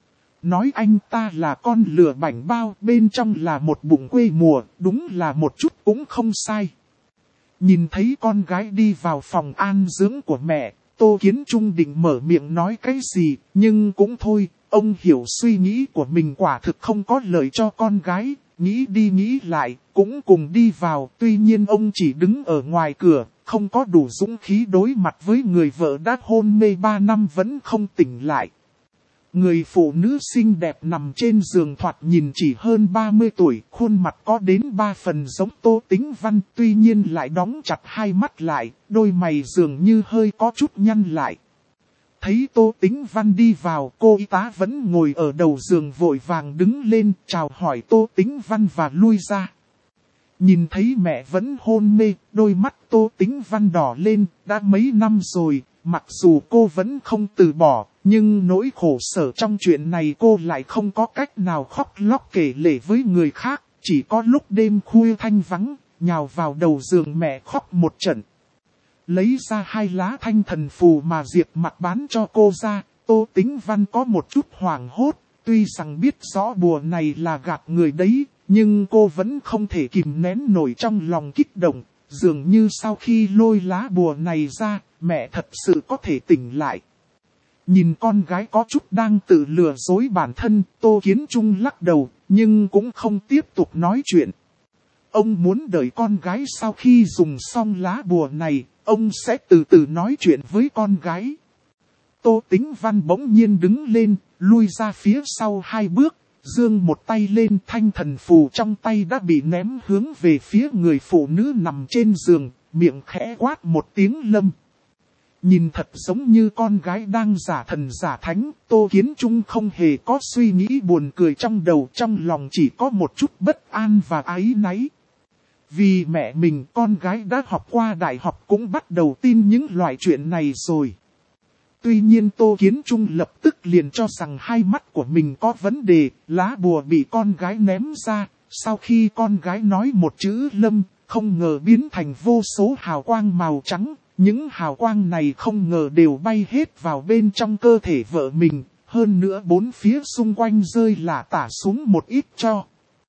Nói anh ta là con lừa bảnh bao, bên trong là một bụng quê mùa, đúng là một chút cũng không sai. Nhìn thấy con gái đi vào phòng an dưỡng của mẹ, Tô Kiến Trung định mở miệng nói cái gì, nhưng cũng thôi, ông hiểu suy nghĩ của mình quả thực không có lợi cho con gái, nghĩ đi nghĩ lại, cũng cùng đi vào, tuy nhiên ông chỉ đứng ở ngoài cửa, không có đủ dũng khí đối mặt với người vợ đã hôn mê ba năm vẫn không tỉnh lại. Người phụ nữ xinh đẹp nằm trên giường thoạt nhìn chỉ hơn ba mươi tuổi, khuôn mặt có đến ba phần giống Tô Tĩnh Văn, tuy nhiên lại đóng chặt hai mắt lại, đôi mày dường như hơi có chút nhăn lại. Thấy Tô Tĩnh Văn đi vào, cô y tá vẫn ngồi ở đầu giường vội vàng đứng lên, chào hỏi Tô Tĩnh Văn và lui ra. Nhìn thấy mẹ vẫn hôn mê, đôi mắt Tô Tĩnh Văn đỏ lên, đã mấy năm rồi, mặc dù cô vẫn không từ bỏ, nhưng nỗi khổ sở trong chuyện này cô lại không có cách nào khóc lóc kể lể với người khác, chỉ có lúc đêm khuya thanh vắng, nhào vào đầu giường mẹ khóc một trận. Lấy ra hai lá thanh thần phù mà Diệp Mặc bán cho cô ra, Tô Tĩnh Văn có một chút hoảng hốt, tuy rằng biết rõ bùa này là gạt người đấy, nhưng cô vẫn không thể kìm nén nổi trong lòng kích động, dường như sau khi lôi lá bùa này ra, mẹ thật sự có thể tỉnh lại. Nhìn con gái có chút đang tự lừa dối bản thân, Tô Kiến Trung lắc đầu, nhưng cũng không tiếp tục nói chuyện. Ông muốn đợi con gái sau khi dùng xong lá bùa này, ông sẽ từ từ nói chuyện với con gái. Tô Tĩnh Văn bỗng nhiên đứng lên, lui ra phía sau hai bước, giương một tay lên, thanh thần phù trong tay đã bị ném hướng về phía người phụ nữ nằm trên giường, miệng khẽ quát một tiếng lâm. Nhìn thật giống như con gái đang giả thần giả thánh, Tô Kiến Trung không hề có suy nghĩ buồn cười trong đầu, trong lòng chỉ có một chút bất an và áy náy. Vì mẹ mình, con gái đã học qua đại học cũng bắt đầu tin những loại chuyện này rồi. Tuy nhiên Tô Kiến Trung lập tức liền cho rằng hai mắt của mình có vấn đề, lá bùa bị con gái ném ra, sau khi con gái nói một chữ lâm, không ngờ biến thành vô số hào quang màu trắng, những hào quang này không ngờ đều bay hết vào bên trong cơ thể vợ mình, hơn nữa bốn phía xung quanh rơi lả tả xuống một ít cho.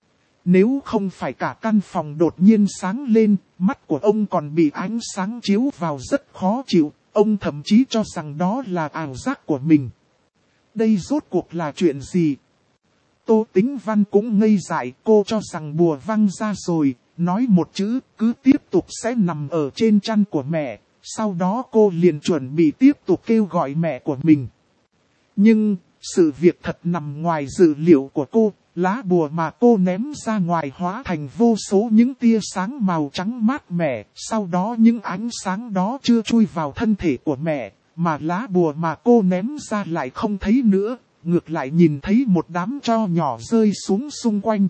Nếu không phải cả căn phòng đột nhiên sáng lên, mắt của ông còn bị ánh sáng chiếu vào rất khó chịu, ông thậm chí cho rằng đó là ảo giác của mình. Đây rốt cuộc là chuyện gì? Tô Tĩnh Văn cũng ngây dại, cô cho rằng bùa văng ra rồi, nói một chữ, cứ tiếp tục sẽ nằm ở trên chăn của mẹ, sau đó cô liền chuẩn bị tiếp tục kêu gọi mẹ của mình. Nhưng, sự việc thật nằm ngoài dự liệu của cô. Lá bùa mà cô ném ra ngoài hóa thành vô số những tia sáng màu trắng mát mẻ, sau đó những ánh sáng đó chưa chui vào thân thể của mẹ, mà lá bùa mà cô ném ra lại không thấy nữa, ngược lại nhìn thấy một đám tro nhỏ rơi xuống xung quanh.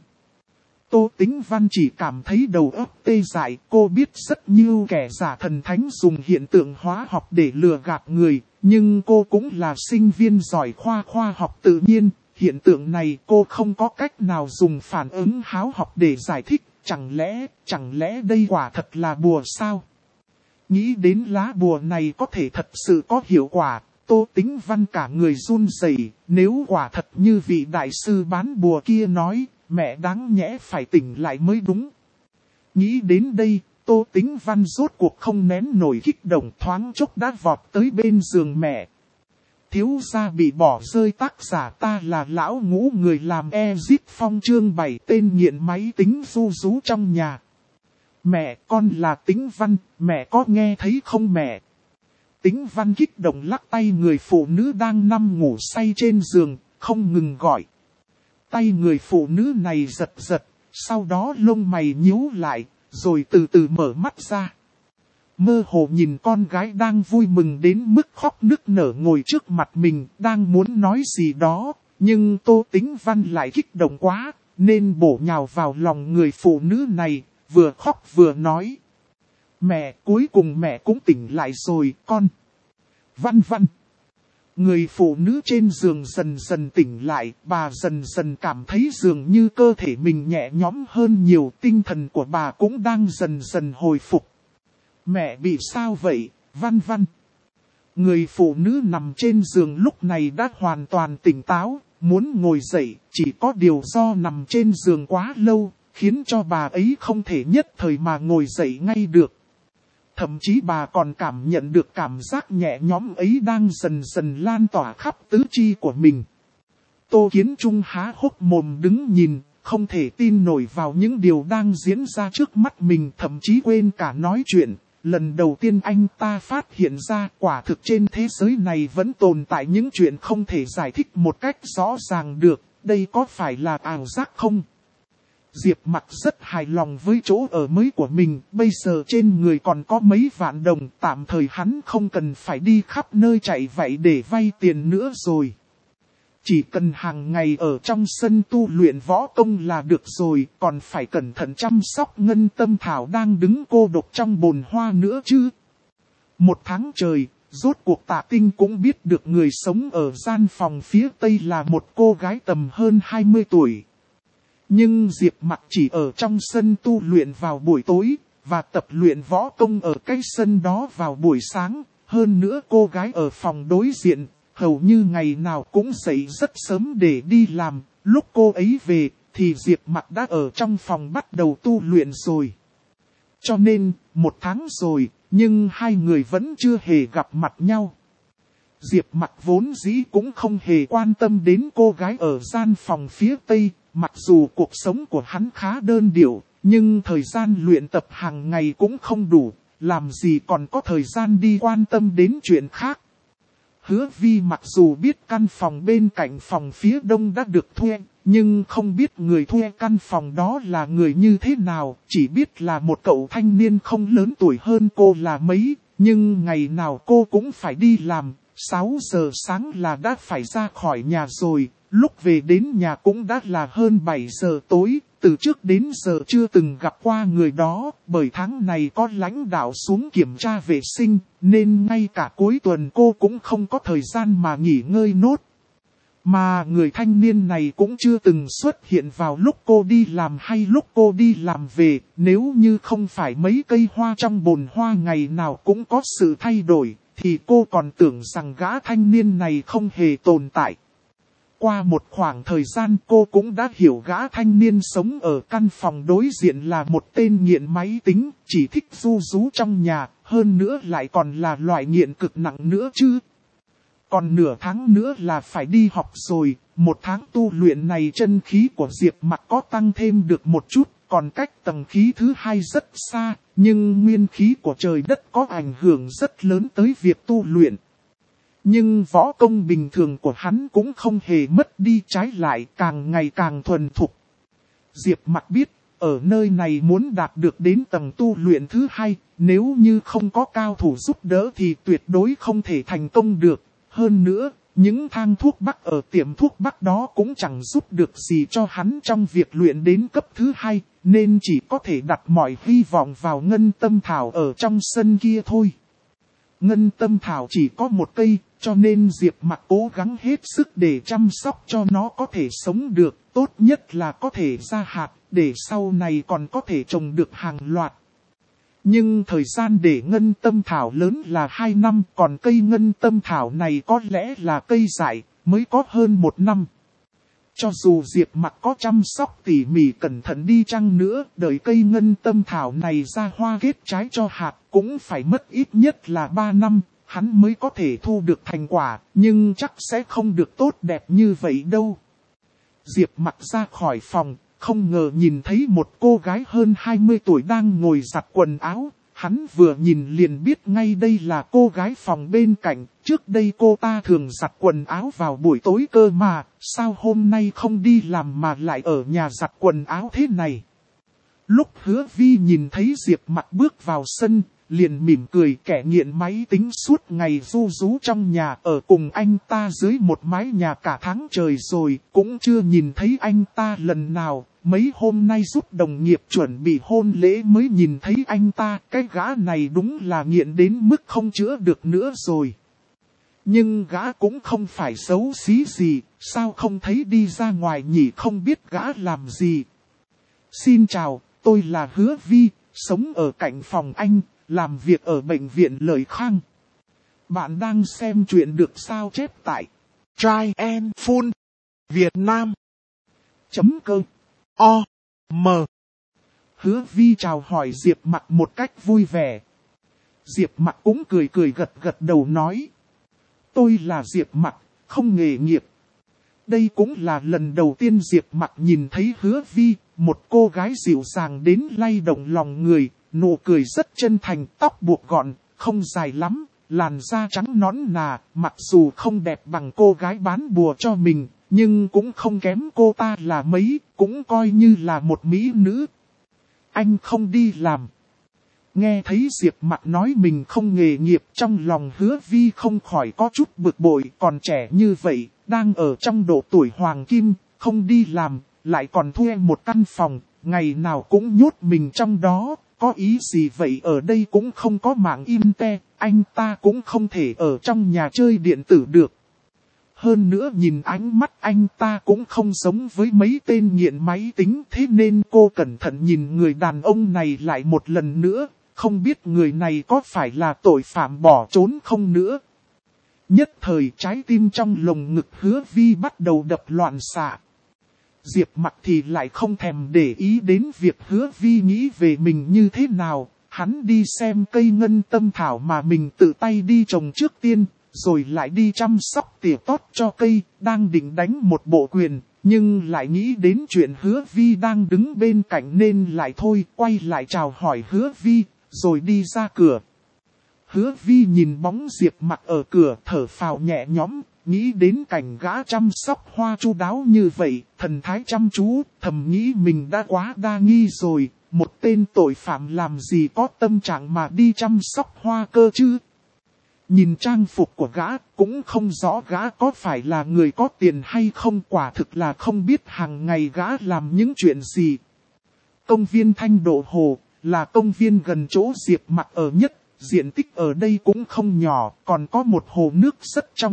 Tô Tĩnh Văn chỉ cảm thấy đầu óc tê dại, cô biết rất nhiều kẻ giả thần thánh dùng hiện tượng hóa học để lừa gạt người, nhưng cô cũng là sinh viên giỏi khoa khoa học tự nhiên. Hiện tượng này cô không có cách nào dùng phản ứng háo học để giải thích, chẳng lẽ, chẳng lẽ đây quả thật là bùa sao? Nghĩ đến lá bùa này có thể thật sự có hiệu quả, Tô Tĩnh Văn cả người run rẩy, nếu quả thật như vị đại sư bán bùa kia nói, mẹ đáng nhẽ phải tỉnh lại mới đúng. Nghĩ đến đây, Tô Tĩnh Văn rốt cuộc không nén nổi kích động, thoáng chốc đã vọt tới bên giường mẹ. Thiếu gia bị bỏ rơi, tác giả ta là lão ngũ, người làm Ezip Phong, chương bảy, tên nghiện máy tính ru rú trong nhà. Mẹ, con là Tĩnh Văn, mẹ có nghe thấy không mẹ? Tĩnh Văn kích động lắc tay người phụ nữ đang nằm ngủ say trên giường, không ngừng gọi. Tay người phụ nữ này giật giật, sau đó lông mày nhíu lại, rồi từ từ mở mắt ra. Mơ hồ nhìn con gái đang vui mừng đến mức khóc nức nở ngồi trước mặt mình, đang muốn nói gì đó, nhưng Tô Tĩnh Văn lại kích động quá, nên bổ nhào vào lòng người phụ nữ này, vừa khóc vừa nói. Mẹ, cuối cùng mẹ cũng tỉnh lại rồi, con. Văn Văn. Người phụ nữ trên giường dần dần tỉnh lại, bà dần dần cảm thấy dường như cơ thể mình nhẹ nhõm hơn nhiều, tinh thần của bà cũng đang dần dần hồi phục. Mẹ bị sao vậy, Văn Văn? Người phụ nữ nằm trên giường lúc này đã hoàn toàn tỉnh táo, muốn ngồi dậy, chỉ có điều do nằm trên giường quá lâu, khiến cho bà ấy không thể nhất thời mà ngồi dậy ngay được. Thậm chí bà còn cảm nhận được cảm giác nhẹ nhõm ấy đang dần dần lan tỏa khắp tứ chi của mình. Tô Kiến Trung há hốc mồm đứng nhìn, không thể tin nổi vào những điều đang diễn ra trước mắt mình, thậm chí quên cả nói chuyện. Lần đầu tiên anh ta phát hiện ra quả thực trên thế giới này vẫn tồn tại những chuyện không thể giải thích một cách rõ ràng được, đây có phải là ảo giác không? Diệp Mặc rất hài lòng với chỗ ở mới của mình, bây giờ trên người còn có mấy vạn đồng, tạm thời hắn không cần phải đi khắp nơi chạy vậy để vay tiền nữa rồi. Chỉ cần hàng ngày ở trong sân tu luyện võ công là được rồi, còn phải cẩn thận chăm sóc ngân tâm thảo đang đứng cô độc trong bồn hoa nữa chứ. Một tháng trời, rốt cuộc Tạ Tinh cũng biết được người sống ở gian phòng phía tây là một cô gái tầm hơn hai mươi tuổi. Nhưng Diệp Mặc chỉ ở trong sân tu luyện vào buổi tối, và tập luyện võ công ở cái sân đó vào buổi sáng. Hơn nữa cô gái ở phòng đối diện, hầu như ngày nào cũng dậy rất sớm để đi làm. Lúc cô ấy về, thì Diệp Mặc đã ở trong phòng bắt đầu tu luyện rồi. Cho nên, một tháng rồi, nhưng hai người vẫn chưa hề gặp mặt nhau. Diệp Mặc vốn dĩ cũng không hề quan tâm đến cô gái ở gian phòng phía tây. Mặc dù cuộc sống của hắn khá đơn điệu, nhưng thời gian luyện tập hàng ngày cũng không đủ, làm gì còn có thời gian đi quan tâm đến chuyện khác. Hứa Vi mặc dù biết căn phòng bên cạnh phòng phía đông đã được thuê, nhưng không biết người thuê căn phòng đó là người như thế nào, chỉ biết là một cậu thanh niên không lớn tuổi hơn cô là mấy, nhưng ngày nào cô cũng phải đi làm, sáu giờ sáng là đã phải ra khỏi nhà rồi. Lúc về đến nhà cũng đã là hơn bảy giờ tối, từ trước đến giờ chưa từng gặp qua người đó, bởi tháng này có lãnh đạo xuống kiểm tra vệ sinh, nên ngay cả cuối tuần cô cũng không có thời gian mà nghỉ ngơi nốt. Mà người thanh niên này cũng chưa từng xuất hiện vào lúc cô đi làm hay lúc cô đi làm về, nếu như không phải mấy cây hoa trong bồn hoa ngày nào cũng có sự thay đổi, thì cô còn tưởng rằng gã thanh niên này không hề tồn tại. Qua một khoảng thời gian cô cũng đã hiểu gã thanh niên sống ở căn phòng đối diện là một tên nghiện máy tính, chỉ thích ru rú trong nhà, hơn nữa lại còn là loại nghiện cực nặng nữa chứ. Còn nửa tháng nữa là phải đi học rồi, một tháng tu luyện này chân khí của Diệp Mặc có tăng thêm được một chút, còn cách tầng khí thứ hai rất xa, nhưng nguyên khí của trời đất có ảnh hưởng rất lớn tới việc tu luyện. Nhưng võ công bình thường của hắn cũng không hề mất đi, trái lại càng ngày càng thuần thục. Diệp Mặc biết, ở nơi này muốn đạt được đến tầng tu luyện thứ hai, nếu như không có cao thủ giúp đỡ thì tuyệt đối không thể thành công được. Hơn nữa, những thang thuốc bắc ở tiệm thuốc bắc đó cũng chẳng giúp được gì cho hắn trong việc luyện đến cấp thứ hai, nên chỉ có thể đặt mọi hy vọng vào ngân tâm thảo ở trong sân kia thôi. Ngân tâm thảo chỉ có một cây, cho nên Diệp Mặc cố gắng hết sức để chăm sóc cho nó có thể sống được, tốt nhất là có thể ra hạt, để sau này còn có thể trồng được hàng loạt. Nhưng thời gian để ngân tâm thảo lớn là hai năm, còn cây ngân tâm thảo này có lẽ là cây dại, mới có hơn một năm. Cho dù Diệp Mặc có chăm sóc tỉ mỉ cẩn thận đi chăng nữa, đợi cây ngân tâm thảo này ra hoa kết trái cho hạt, cũng phải mất ít nhất là ba năm, hắn mới có thể thu được thành quả, nhưng chắc sẽ không được tốt đẹp như vậy đâu. Diệp Mặc ra khỏi phòng, không ngờ nhìn thấy một cô gái hơn hai mươi tuổi đang ngồi giặt quần áo. Hắn vừa nhìn liền biết ngay đây là cô gái phòng bên cạnh, trước đây cô ta thường giặt quần áo vào buổi tối cơ mà, sao hôm nay không đi làm mà lại ở nhà giặt quần áo thế này. Lúc Hứa Vi nhìn thấy Diệp Mặc bước vào sân, liền mỉm cười, kẻ nghiện máy tính suốt ngày ru rú trong nhà, ở cùng anh ta dưới một mái nhà cả tháng trời rồi, cũng chưa nhìn thấy anh ta lần nào. Mấy hôm nay giúp đồng nghiệp chuẩn bị hôn lễ mới nhìn thấy anh ta, cái gã này đúng là nghiện đến mức không chữa được nữa rồi. Nhưng gã cũng không phải xấu xí gì, sao không thấy đi ra ngoài nhỉ, không biết gã làm gì. Xin chào, tôi là Hứa Vi, sống ở cạnh phòng anh, làm việc ở bệnh viện Lợi Khang. Bạn đang xem chuyện được sao chép tại Try and Full Việt Nam. Chấm cơ. O. M. Hứa Vi chào hỏi Diệp Mặc một cách vui vẻ. Diệp Mặc cũng cười cười gật gật đầu nói. Tôi là Diệp Mặc, không nghề nghiệp. Đây cũng là lần đầu tiên Diệp Mặc nhìn thấy Hứa Vi, một cô gái dịu dàng đến lay động lòng người, nụ cười rất chân thành, tóc buộc gọn, không dài lắm, làn da trắng nõn nà, mặc dù không đẹp bằng cô gái bán bùa cho mình, nhưng cũng không kém cô ta là mấy, cũng coi như là một mỹ nữ. Anh không đi làm. Nghe thấy Diệp Mặc nói mình không nghề nghiệp, trong lòng Hứa Vi không khỏi có chút bực bội, còn trẻ như vậy, đang ở trong độ tuổi hoàng kim, không đi làm, lại còn thuê một căn phòng, ngày nào cũng nhốt mình trong đó, có ý gì vậy? Ở đây cũng không có mạng internet, anh ta cũng không thể ở trong nhà chơi điện tử được. Hơn nữa nhìn ánh mắt anh ta cũng không giống với mấy tên nghiện máy tính, thế nên cô cẩn thận nhìn người đàn ông này lại một lần nữa, không biết người này có phải là tội phạm bỏ trốn không nữa. Nhất thời trái tim trong lồng ngực Hứa Vi bắt đầu đập loạn xạ. Diệp Mặc thì lại không thèm để ý đến việc Hứa Vi nghĩ về mình như thế nào, hắn đi xem cây ngân tâm thảo mà mình tự tay đi trồng trước tiên, rồi lại đi chăm sóc tỉa tót cho cây, đang định đánh một bộ quyền, nhưng lại nghĩ đến chuyện Hứa Vi đang đứng bên cạnh nên lại thôi, quay lại chào hỏi Hứa Vi, rồi đi ra cửa. Hứa Vi nhìn bóng Diệp Mặc ở cửa, thở phào nhẹ nhõm, nghĩ đến cảnh gã chăm sóc hoa chu đáo như vậy, thần thái chăm chú, thầm nghĩ mình đã quá đa nghi rồi, một tên tội phạm làm gì có tâm trạng mà đi chăm sóc hoa cơ chứ. Nhìn trang phục của gã, cũng không rõ gã có phải là người có tiền hay không, quả thực là không biết hàng ngày gã làm những chuyện gì. Công viên Thanh Độ Hồ, là công viên gần chỗ Diệp Mặc ở nhất, diện tích ở đây cũng không nhỏ, còn có một hồ nước rất trong.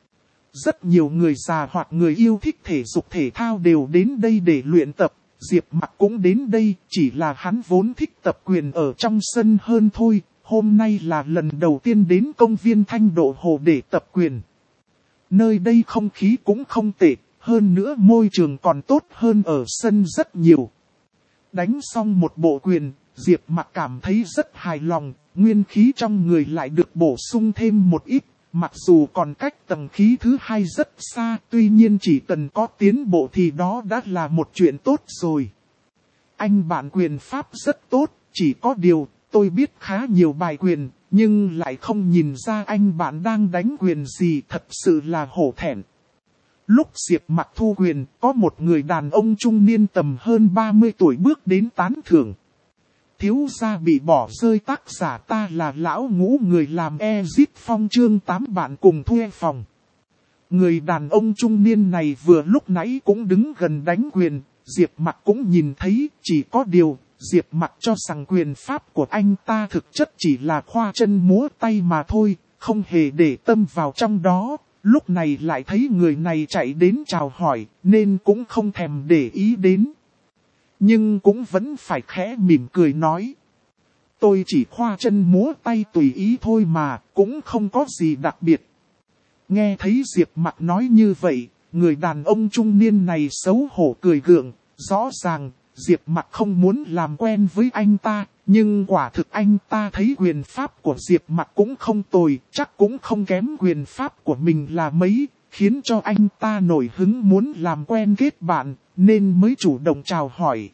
Rất nhiều người già hoặc người yêu thích thể dục thể thao đều đến đây để luyện tập, Diệp Mặc cũng đến đây, chỉ là hắn vốn thích tập quyền ở trong sân hơn thôi, hôm nay là lần đầu tiên đến công viên Thanh Độ Hồ để tập quyền. Nơi đây không khí cũng không tệ, hơn nữa môi trường còn tốt hơn ở sân rất nhiều. Đánh xong một bộ quyền, Diệp Mặc cảm thấy rất hài lòng, nguyên khí trong người lại được bổ sung thêm một ít, mặc dù còn cách tầng khí thứ hai rất xa, tuy nhiên chỉ cần có tiến bộ thì đó đã là một chuyện tốt rồi. Anh bạn quyền pháp rất tốt, chỉ có điều, tôi biết khá nhiều bài quyền, nhưng lại không nhìn ra anh bạn đang đánh quyền gì, thật sự là hổ thẹn. Lúc Diệp Mặc thu quyền, có một người đàn ông trung niên tầm hơn ba mươi tuổi bước đến tán thưởng. Thiếu gia bị bỏ rơi, tác giả ta là Lão Ngũ, người làm Exit Phong, chương tám bạn cùng thuê phòng. Người đàn ông trung niên này vừa lúc nãy cũng đứng gần đánh quyền, Diệp Mặc cũng nhìn thấy, chỉ có điều, Diệp Mặc cho rằng quyền pháp của anh ta thực chất chỉ là khoa chân múa tay mà thôi, không hề để tâm vào trong đó. Lúc này lại thấy người này chạy đến chào hỏi, nên cũng không thèm để ý đến. Nhưng cũng vẫn phải khẽ mỉm cười nói. Tôi chỉ khoa chân múa tay tùy ý thôi mà, cũng không có gì đặc biệt. Nghe thấy Diệp Mặc nói như vậy, người đàn ông trung niên này xấu hổ cười gượng, rõ ràng, Diệp Mặc không muốn làm quen với anh ta, nhưng quả thực anh ta thấy quyền pháp của Diệp Mặc cũng không tồi, chắc cũng không kém quyền pháp của mình là mấy, khiến cho anh ta nổi hứng muốn làm quen kết bạn, nên mới chủ động chào hỏi.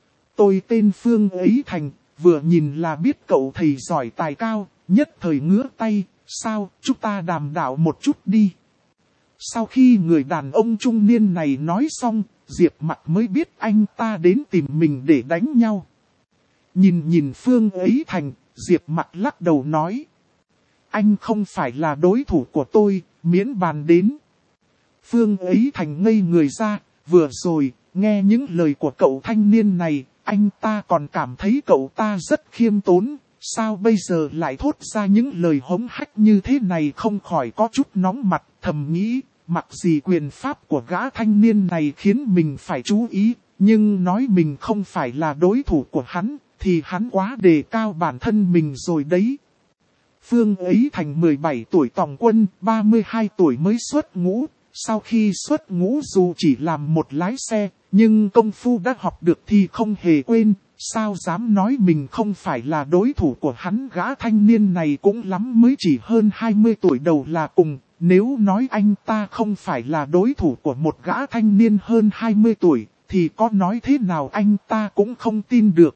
Tôi tên Phương Ấy Thành, vừa nhìn là biết cậu thầy giỏi tài cao, nhất thời ngứa tay, sao, chúng ta đàm đạo một chút đi. Sau khi người đàn ông trung niên này nói xong, Diệp Mặc mới biết anh ta đến tìm mình để đánh nhau. Nhìn nhìn Phương Ấy Thành, Diệp Mặc lắc đầu nói. Anh không phải là đối thủ của tôi, miễn bàn đến. Phương Ấy Thành ngây người ra, vừa rồi, nghe những lời của cậu thanh niên này, anh ta còn cảm thấy cậu ta rất khiêm tốn, sao bây giờ lại thốt ra những lời hống hách như thế này, không khỏi có chút nóng mặt, thầm nghĩ, mặc gì quyền pháp của gã thanh niên này khiến mình phải chú ý, nhưng nói mình không phải là đối thủ của hắn, thì hắn quá đề cao bản thân mình rồi đấy. Phương Ấy Thành mười bảy tuổi tòng quân, ba mươi hai tuổi mới xuất ngũ, sau khi xuất ngũ dù chỉ làm một lái xe, nhưng công phu đã học được thì không hề quên, sao dám nói mình không phải là đối thủ của hắn. Gã thanh niên này cũng lắm mới chỉ hơn hai mươi tuổi đầu là cùng, nếu nói anh ta không phải là đối thủ của một gã thanh niên hơn hai mươi tuổi, thì có nói thế nào anh ta cũng không tin được.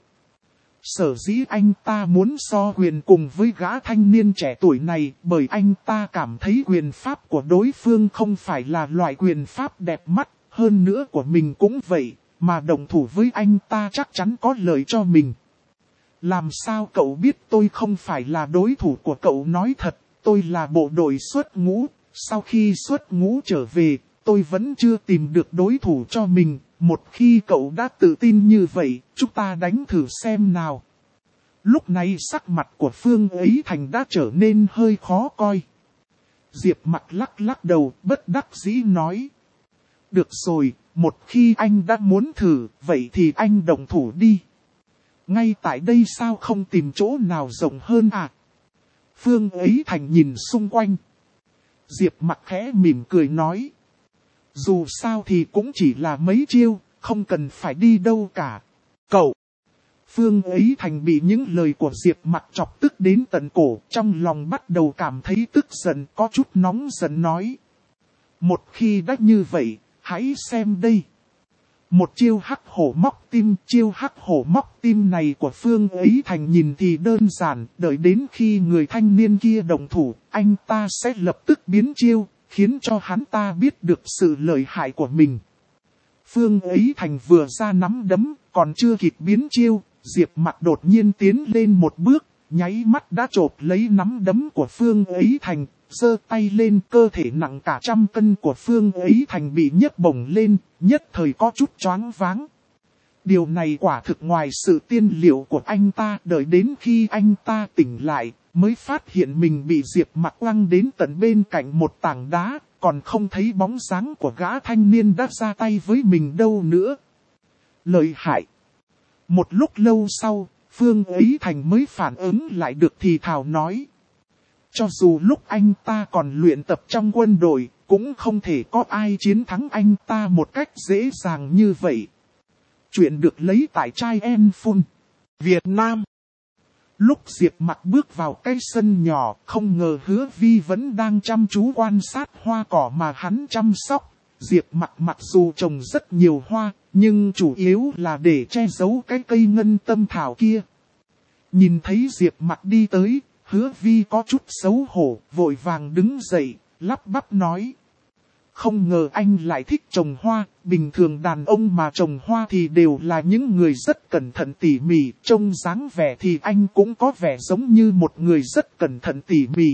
Sở dĩ anh ta muốn so quyền cùng với gã thanh niên trẻ tuổi này, bởi anh ta cảm thấy quyền pháp của đối phương không phải là loại quyền pháp đẹp mắt, hơn nữa của mình cũng vậy, mà đồng thủ với anh ta chắc chắn có lợi cho mình. Làm sao cậu biết tôi không phải là đối thủ của cậu? Nói thật, tôi là bộ đội xuất ngũ, sau khi xuất ngũ trở về, tôi vẫn chưa tìm được đối thủ cho mình. Một khi cậu đã tự tin như vậy, chúng ta đánh thử xem nào. Lúc này sắc mặt của Phương Ấy Thành đã trở nên hơi khó coi. Diệp Mặc lắc lắc đầu, bất đắc dĩ nói. Được rồi, một khi anh đã muốn thử, vậy thì anh đồng thủ đi. Ngay tại đây sao không tìm chỗ nào rộng hơn à? Phương Ấy Thành nhìn xung quanh. Diệp Mặc khẽ mỉm cười nói. Dù sao thì cũng chỉ là mấy chiêu, không cần phải đi đâu cả. Cậu! Phương Ấy Thành bị những lời của Diệp Mặc chọc tức đến tận cổ, trong lòng bắt đầu cảm thấy tức giận, có chút nóng giận nói. Một khi đã như vậy, hãy xem đây. Một chiêu hắc hổ móc tim, chiêu hắc hổ móc tim này của Phương Ấy Thành nhìn thì đơn giản, đợi đến khi người thanh niên kia động thủ, anh ta sẽ lập tức biến chiêu, khiến cho hắn ta biết được sự lợi hại của mình. Phương Ấy Thành vừa ra nắm đấm, còn chưa kịp biến chiêu, Diệp Mặc đột nhiên tiến lên một bước, nháy mắt đã chộp lấy nắm đấm của Phương Ấy Thành, giơ tay lên. Cơ thể nặng cả trăm cân của Phương Ấy Thành bị nhấc bổng lên, nhất thời có chút choáng váng. Điều này quả thực ngoài sự tiên liệu của anh ta, đợi đến khi anh ta tỉnh lại, mới phát hiện mình bị Diệp Mặc quăng đến tận bên cạnh một tảng đá, còn không thấy bóng dáng của gã thanh niên đã ra tay với mình đâu nữa. Lợi hại! Một lúc lâu sau, Phương Ấy Thành mới phản ứng lại được thì thào nói. Cho dù lúc anh ta còn luyện tập trong quân đội, cũng không thể có ai chiến thắng anh ta một cách dễ dàng như vậy. Chuyện được lấy tại Chai En Phun, Việt Nam. Lúc Diệp Mặc bước vào cái sân nhỏ, không ngờ Hứa Vi vẫn đang chăm chú quan sát hoa cỏ mà hắn chăm sóc. Diệp Mặc mặc dù trồng rất nhiều hoa, nhưng chủ yếu là để che giấu cái cây ngân tâm thảo kia. Nhìn thấy Diệp Mặc đi tới, Hứa Vi có chút xấu hổ, vội vàng đứng dậy, lắp bắp nói. Không ngờ anh lại thích trồng hoa, bình thường đàn ông mà trồng hoa thì đều là những người rất cẩn thận tỉ mỉ, trông dáng vẻ thì anh cũng có vẻ giống như một người rất cẩn thận tỉ mỉ.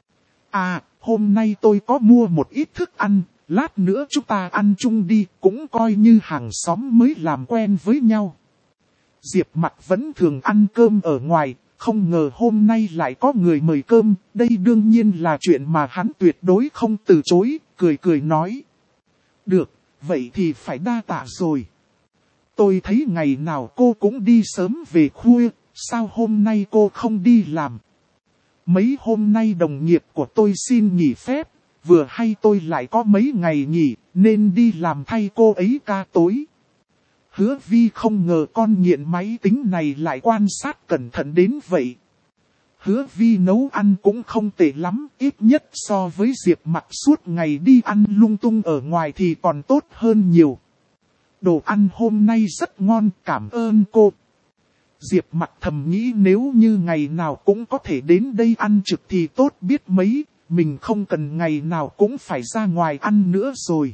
À, hôm nay tôi có mua một ít thức ăn, lát nữa chúng ta ăn chung đi, cũng coi như hàng xóm mới làm quen với nhau. Diệp Mặc vẫn thường ăn cơm ở ngoài, không ngờ hôm nay lại có người mời cơm, đây đương nhiên là chuyện mà hắn tuyệt đối không từ chối, cười cười nói. Được, vậy thì phải đa tạ rồi. Tôi thấy ngày nào cô cũng đi sớm về khuya, sao hôm nay cô không đi làm? Mấy hôm nay đồng nghiệp của tôi xin nghỉ phép, vừa hay tôi lại có mấy ngày nghỉ, nên đi làm thay cô ấy ca tối. Hứa Vi không ngờ con nghiện máy tính này lại quan sát cẩn thận đến vậy. Hứa Vi nấu ăn cũng không tệ lắm, ít nhất so với Diệp Mặc suốt ngày đi ăn lung tung ở ngoài thì còn tốt hơn nhiều. Đồ ăn hôm nay rất ngon, cảm ơn cô. Diệp Mặc thầm nghĩ nếu như ngày nào cũng có thể đến đây ăn trực thì tốt biết mấy, mình không cần ngày nào cũng phải ra ngoài ăn nữa rồi.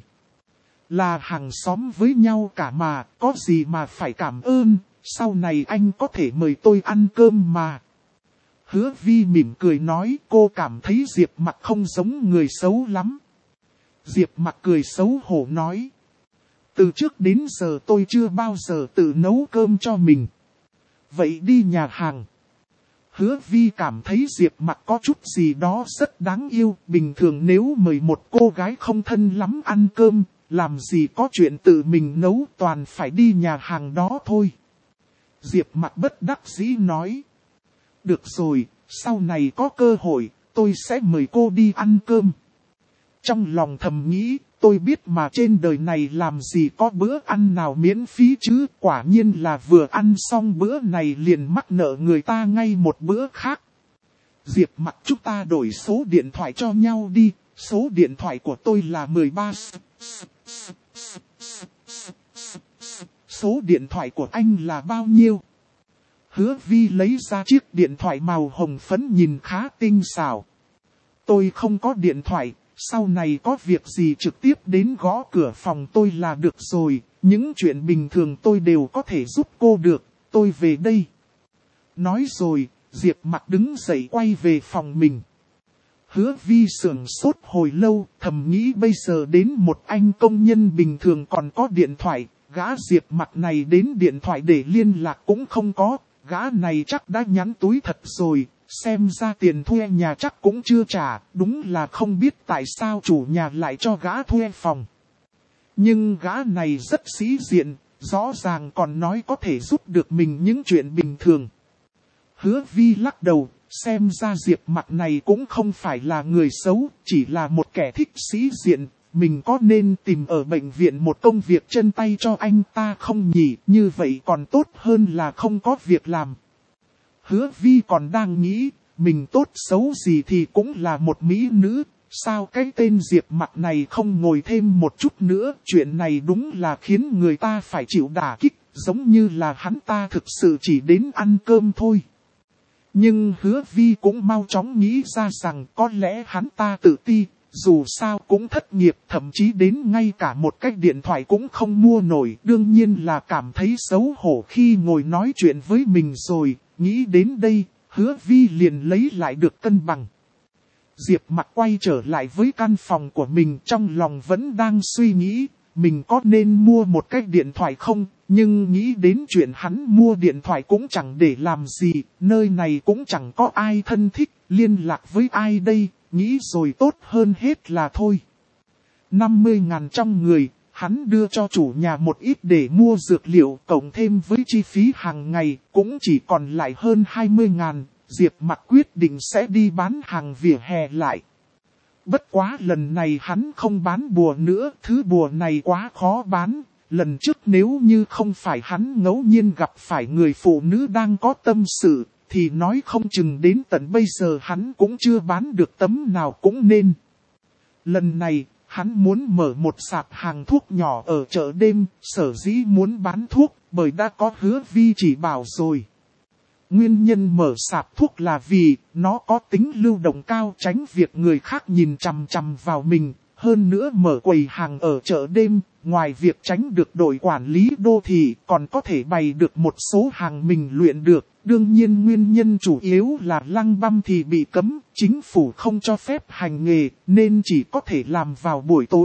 Là hàng xóm với nhau cả mà, có gì mà phải cảm ơn, sau này anh có thể mời tôi ăn cơm mà. Hứa Vi mỉm cười nói, cô cảm thấy Diệp Mặc không giống người xấu lắm. Diệp Mặc cười xấu hổ nói. Từ trước đến giờ tôi chưa bao giờ tự nấu cơm cho mình. Vậy đi nhà hàng. Hứa Vi cảm thấy Diệp Mặc có chút gì đó rất đáng yêu. Bình thường nếu mời một cô gái không thân lắm ăn cơm, làm gì có chuyện tự mình nấu, toàn phải đi nhà hàng đó thôi. Diệp Mặc bất đắc dĩ nói. Được rồi, sau này có cơ hội, tôi sẽ mời cô đi ăn cơm. Trong lòng thầm nghĩ, tôi biết mà trên đời này làm gì có bữa ăn nào miễn phí chứ. Quả nhiên là vừa ăn xong bữa này liền mắc nợ người ta ngay một bữa khác. Diệp Mặc, chúng ta đổi số điện thoại cho nhau đi. Số điện thoại của tôi là mười ba. Số điện thoại của anh là bao nhiêu? Hứa Vi lấy ra chiếc điện thoại màu hồng phấn nhìn khá tinh xảo. Tôi không có điện thoại, sau này có việc gì trực tiếp đến gõ cửa phòng tôi là được rồi. Những chuyện bình thường tôi đều có thể giúp cô được, tôi về đây. Nói rồi, Diệp Mặc đứng dậy quay về phòng mình. Hứa Vi sửng sốt hồi lâu, thầm nghĩ bây giờ đến một anh công nhân bình thường còn có điện thoại, gã Diệp Mặc này đến điện thoại để liên lạc cũng không có, gã này chắc đã nhắn túi thật rồi, xem ra tiền thuê nhà chắc cũng chưa trả, đúng là không biết tại sao chủ nhà lại cho gã thuê phòng. Nhưng gã này rất sĩ diện, rõ ràng còn nói có thể giúp được mình những chuyện bình thường. Hứa Vi lắc đầu. Xem ra Diệp Mặc này cũng không phải là người xấu, chỉ là một kẻ thích sĩ diện. Mình có nên tìm ở bệnh viện một công việc chân tay cho anh ta không nhỉ? Như vậy còn tốt hơn là không có việc làm. Hứa Vi còn đang nghĩ, mình tốt xấu gì thì cũng là một mỹ nữ. Sao cái tên Diệp Mặc này không ngồi thêm một chút nữa? Chuyện này đúng là khiến người ta phải chịu đả kích, giống như là hắn ta thực sự chỉ đến ăn cơm thôi. Nhưng Hứa Vi cũng mau chóng nghĩ ra rằng có lẽ hắn ta tự ti, dù sao cũng thất nghiệp, thậm chí đến ngay cả một cái điện thoại cũng không mua nổi. Đương nhiên là cảm thấy xấu hổ khi ngồi nói chuyện với mình rồi, nghĩ đến đây, Hứa Vi liền lấy lại được cân bằng. Diệp Mặc quay trở lại với căn phòng của mình, trong lòng vẫn đang suy nghĩ, mình có nên mua một cái điện thoại không? Nhưng nghĩ đến chuyện hắn mua điện thoại cũng chẳng để làm gì, nơi này cũng chẳng có ai thân thích, liên lạc với ai đây, nghĩ rồi tốt hơn hết là thôi. năm mươi ngàn trong người, hắn đưa cho chủ nhà một ít để mua dược liệu, cộng thêm với chi phí hàng ngày, cũng chỉ còn lại hơn hai mươi ngàn, Diệp Mặc quyết định sẽ đi bán hàng vỉa hè lại. Bất quá lần này hắn không bán bùa nữa, thứ bùa này quá khó bán. Lần trước nếu như không phải hắn ngẫu nhiên gặp phải người phụ nữ đang có tâm sự, thì nói không chừng đến tận bây giờ hắn cũng chưa bán được tấm nào cũng nên. Lần này, hắn muốn mở một sạp hàng thuốc nhỏ ở chợ đêm, sở dĩ muốn bán thuốc, bởi đã có Hứa Vi chỉ bảo rồi. Nguyên nhân mở sạp thuốc là vì nó có tính lưu động cao, tránh việc người khác nhìn chằm chằm vào mình. Hơn nữa mở quầy hàng ở chợ đêm, ngoài việc tránh được đội quản lý đô thị, còn có thể bày được một số hàng mình luyện được. Đương nhiên nguyên nhân chủ yếu là lăng băm thì bị cấm, chính phủ không cho phép hành nghề, nên chỉ có thể làm vào buổi tối.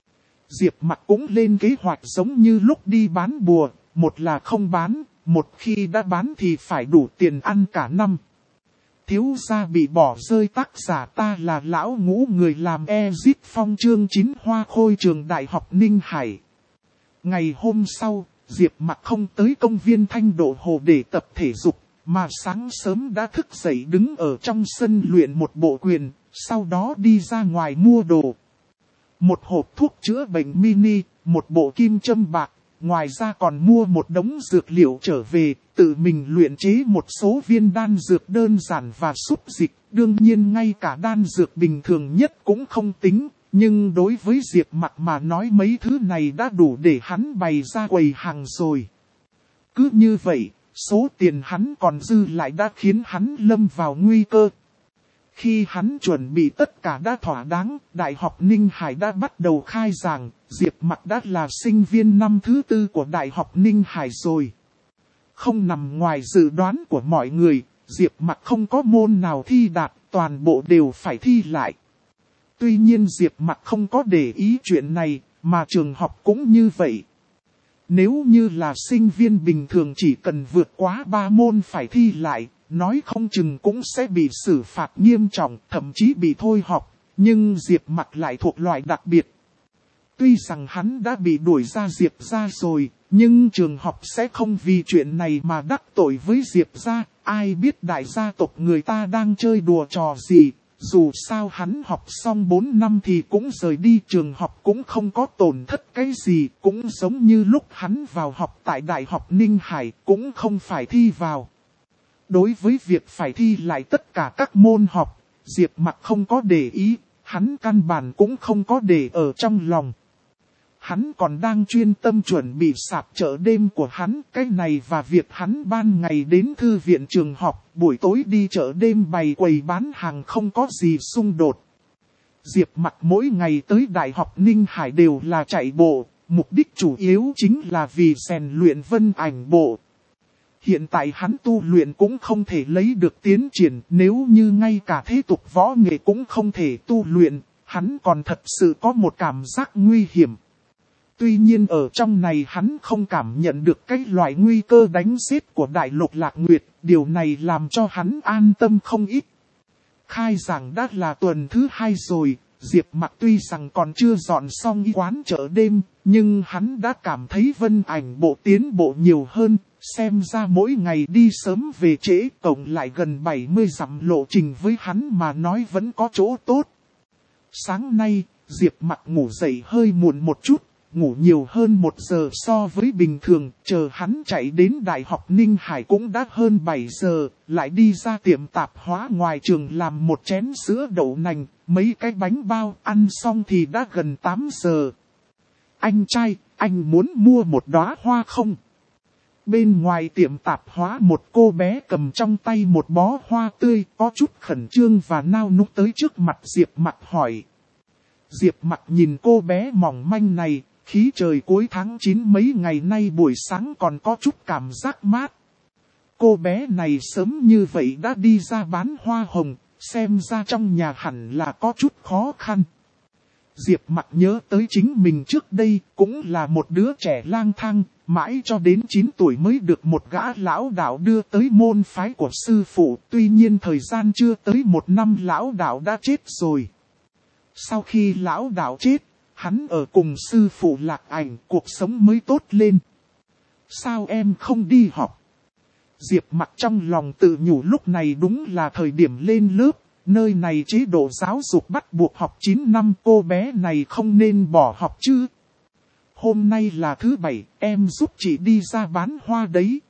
Diệp Mặc cũng lên kế hoạch giống như lúc đi bán bùa, một là không bán, một khi đã bán thì phải đủ tiền ăn cả năm. Thiếu gia bị bỏ rơi, tác giả ta là lão ngũ, người làm Exit Phong, chương chín Hoa Khôi, trường Đại học Ninh Hải. Ngày hôm sau, Diệp Mặc không tới công viên Thanh Độ Hồ để tập thể dục, mà sáng sớm đã thức dậy đứng ở trong sân luyện một bộ quyền, sau đó đi ra ngoài mua đồ. Một hộp thuốc chữa bệnh mini, một bộ kim châm bạc, ngoài ra còn mua một đống dược liệu trở về, tự mình luyện chế một số viên đan dược đơn giản và xúc dịch. Đương nhiên ngay cả đan dược bình thường nhất cũng không tính, nhưng đối với Diệp Mặc mà nói mấy thứ này đã đủ để hắn bày ra quầy hàng rồi. Cứ như vậy, số tiền hắn còn dư lại đã khiến hắn lâm vào nguy cơ. Khi hắn chuẩn bị tất cả đã thỏa đáng, Đại học Ninh Hải đã bắt đầu khai giảng, Diệp Mặc đã là sinh viên năm thứ tư của Đại học Ninh Hải rồi. Không nằm ngoài dự đoán của mọi người, Diệp Mặc không có môn nào thi đạt, toàn bộ đều phải thi lại. Tuy nhiên Diệp Mặc không có để ý chuyện này, mà trường học cũng như vậy. Nếu như là sinh viên bình thường chỉ cần vượt quá ba môn phải thi lại, nói không chừng cũng sẽ bị xử phạt nghiêm trọng, thậm chí bị thôi học, nhưng Diệp Mặc lại thuộc loại đặc biệt. Tuy rằng hắn đã bị đuổi ra Diệp gia rồi, nhưng trường học sẽ không vì chuyện này mà đắc tội với Diệp gia, ai biết đại gia tộc người ta đang chơi đùa trò gì. Dù sao hắn học xong bốn năm thì cũng rời đi, trường học cũng không có tổn thất cái gì, cũng giống như lúc hắn vào học tại Đại học Ninh Hải, cũng không phải thi vào. Đối với việc phải thi lại tất cả các môn học, Diệp Mặc không có để ý, hắn căn bản cũng không có để ở trong lòng. Hắn còn đang chuyên tâm chuẩn bị sạp chợ đêm của hắn, cái này và việc hắn ban ngày đến thư viện trường học, buổi tối đi chợ đêm bày quầy bán hàng không có gì xung đột. Diệp Mặc mỗi ngày tới Đại học Ninh Hải đều là chạy bộ, mục đích chủ yếu chính là vì rèn luyện vân ảnh bộ. Hiện tại hắn tu luyện cũng không thể lấy được tiến triển, nếu như ngay cả thế tục võ nghệ cũng không thể tu luyện, hắn còn thật sự có một cảm giác nguy hiểm. Tuy nhiên ở trong này hắn không cảm nhận được cái loại nguy cơ đánh giết của Đại Lục Lạc Nguyệt, điều này làm cho hắn an tâm không ít. Khai giảng đã là tuần thứ hai rồi, Diệp Mặc tuy rằng còn chưa dọn xong quán chợ đêm, nhưng hắn đã cảm thấy vân ảnh bộ tiến bộ nhiều hơn, xem ra mỗi ngày đi sớm về trễ, cộng lại gần bảy mươi dặm lộ trình với hắn mà nói vẫn có chỗ tốt. Sáng nay, Diệp Mặc ngủ dậy hơi muộn một chút. Ngủ nhiều hơn một giờ so với bình thường, chờ hắn chạy đến Đại học Ninh Hải cũng đã hơn bảy giờ, lại đi ra tiệm tạp hóa ngoài trường làm một chén sữa đậu nành, mấy cái bánh bao, ăn xong thì đã gần tám giờ. Anh trai, anh muốn mua một đóa hoa không? Bên ngoài tiệm tạp hóa một cô bé cầm trong tay một bó hoa tươi, có chút khẩn trương và nao núng tới trước mặt Diệp Mặc hỏi. Diệp Mặc nhìn cô bé mỏng manh này. Khí trời cuối tháng chín mấy ngày nay buổi sáng còn có chút cảm giác mát. Cô bé này sớm như vậy đã đi ra bán hoa hồng, xem ra trong nhà hẳn là có chút khó khăn. Diệp Mặc nhớ tới chính mình trước đây cũng là một đứa trẻ lang thang, mãi cho đến chín tuổi mới được một gã lão đạo đưa tới môn phái của sư phụ. Tuy nhiên thời gian chưa tới một năm lão đạo đã chết rồi. Sau khi lão đạo chết, hắn ở cùng sư phụ Lạc Ảnh, cuộc sống mới tốt lên. Sao em không đi học? Diệp Mặc trong lòng tự nhủ lúc này đúng là thời điểm lên lớp, nơi này chế độ giáo dục bắt buộc học chín năm, cô bé này không nên bỏ học chứ. Hôm nay là thứ bảy, em giúp chị đi ra bán hoa đấy.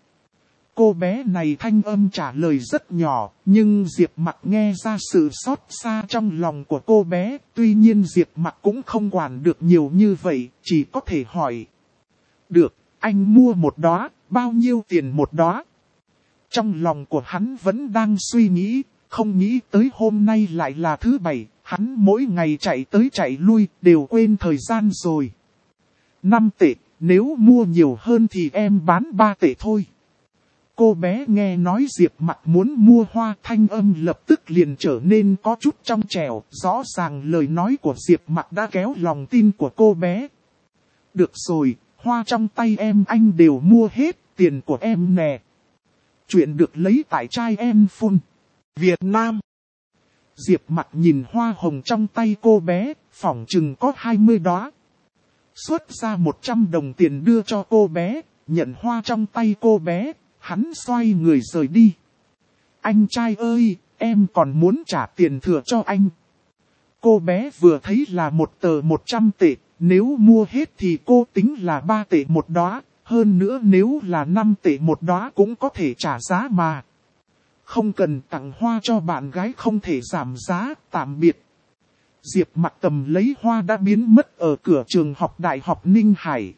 Cô bé này thanh âm trả lời rất nhỏ, nhưng Diệp Mặc nghe ra sự xót xa trong lòng của cô bé. Tuy nhiên Diệp Mặc cũng không quản được nhiều như vậy, chỉ có thể hỏi. Được, anh mua một đóa, bao nhiêu tiền một đóa? Trong lòng của hắn vẫn đang suy nghĩ, không nghĩ tới hôm nay lại là thứ bảy, hắn mỗi ngày chạy tới chạy lui, đều quên thời gian rồi. Năm tệ, nếu mua nhiều hơn thì em bán ba tệ thôi. Cô bé nghe nói Diệp Mặc muốn mua hoa, thanh âm lập tức liền trở nên có chút trong trẻo, rõ ràng lời nói của Diệp Mặc đã kéo lòng tin của cô bé. Được rồi, hoa trong tay em anh đều mua hết, tiền của em nè. Chuyện được lấy tại trai em phun. Việt Nam. Diệp Mặc nhìn hoa hồng trong tay cô bé, phỏng chừng có hai mươi đóa. Xuất ra một trăm đồng tiền đưa cho cô bé, nhận hoa trong tay cô bé. Hắn xoay người rời đi. Anh trai ơi, em còn muốn trả tiền thừa cho anh. Cô bé vừa thấy là một tờ một trăm tệ, nếu mua hết thì cô tính là ba tệ một đóa, hơn nữa nếu là năm tệ một đóa cũng có thể trả giá mà. Không cần, tặng hoa cho bạn gái không thể giảm giá, tạm biệt. Diệp Mặc cầm lấy hoa đã biến mất ở cửa trường học Đại học Ninh Hải.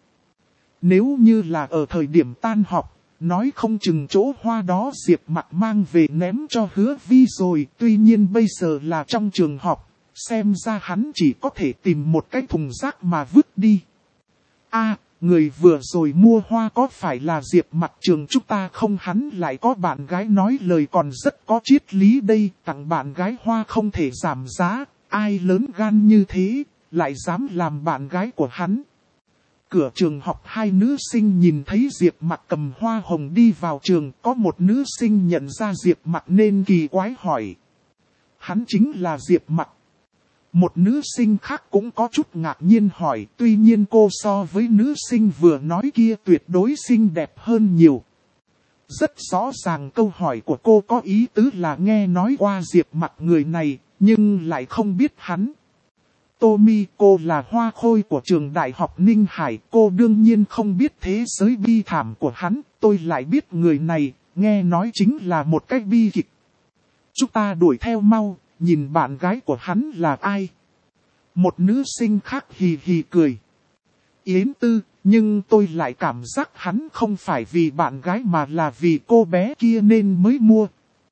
Nếu như là ở thời điểm tan học, nói không chừng chỗ hoa đó Diệp Mặc mang về ném cho Hứa Vi rồi, tuy nhiên bây giờ là trong trường học, xem ra hắn chỉ có thể tìm một cái thùng rác mà vứt đi. A, người vừa rồi mua hoa có phải là Diệp Mặc trường chúng ta không? Hắn lại có bạn gái nói lời còn rất có triết lý đây, tặng bạn gái hoa không thể giảm giá, ai lớn gan như thế, lại dám làm bạn gái của hắn. Cửa trường học hai nữ sinh nhìn thấy Diệp Mặc cầm hoa hồng đi vào trường, có một nữ sinh nhận ra Diệp Mặc nên kỳ quái hỏi. Hắn chính là Diệp Mặc. Một nữ sinh khác cũng có chút ngạc nhiên hỏi, tuy nhiên cô so với nữ sinh vừa nói kia tuyệt đối xinh đẹp hơn nhiều. Rất rõ ràng câu hỏi của cô có ý tứ là nghe nói qua Diệp Mặc người này, nhưng lại không biết hắn. Tommy, cô là hoa khôi của trường đại học Ninh Hải, cô đương nhiên không biết thế giới bi thảm của hắn, tôi lại biết người này, nghe nói chính là một cái bi kịch. Chúng ta đuổi theo mau, nhìn bạn gái của hắn là ai? Một nữ sinh khác hì hì cười. Yến Tư, nhưng tôi lại cảm giác hắn không phải vì bạn gái mà là vì cô bé kia nên mới mua.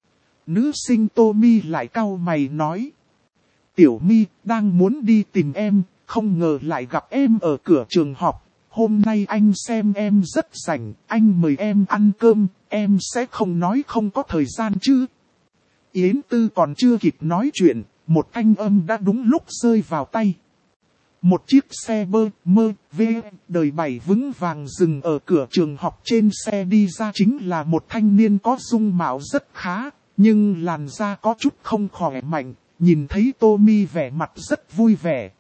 Nữ sinh Tommy lại cau mày nói. Tiểu My, đang muốn đi tìm em, không ngờ lại gặp em ở cửa trường học. Hôm nay anh xem em rất rảnh, anh mời em ăn cơm, em sẽ không nói không có thời gian chứ. Yến Tư còn chưa kịp nói chuyện, một thanh âm đã đúng lúc rơi vào tay. Một chiếc xe bơ, mơ, vê, đời bảy vững vàng dừng ở cửa trường học, trên xe đi ra chính là một thanh niên có dung mạo rất khá, nhưng làn da có chút không khỏe mạnh, nhìn thấy Tommy vẻ mặt rất vui vẻ.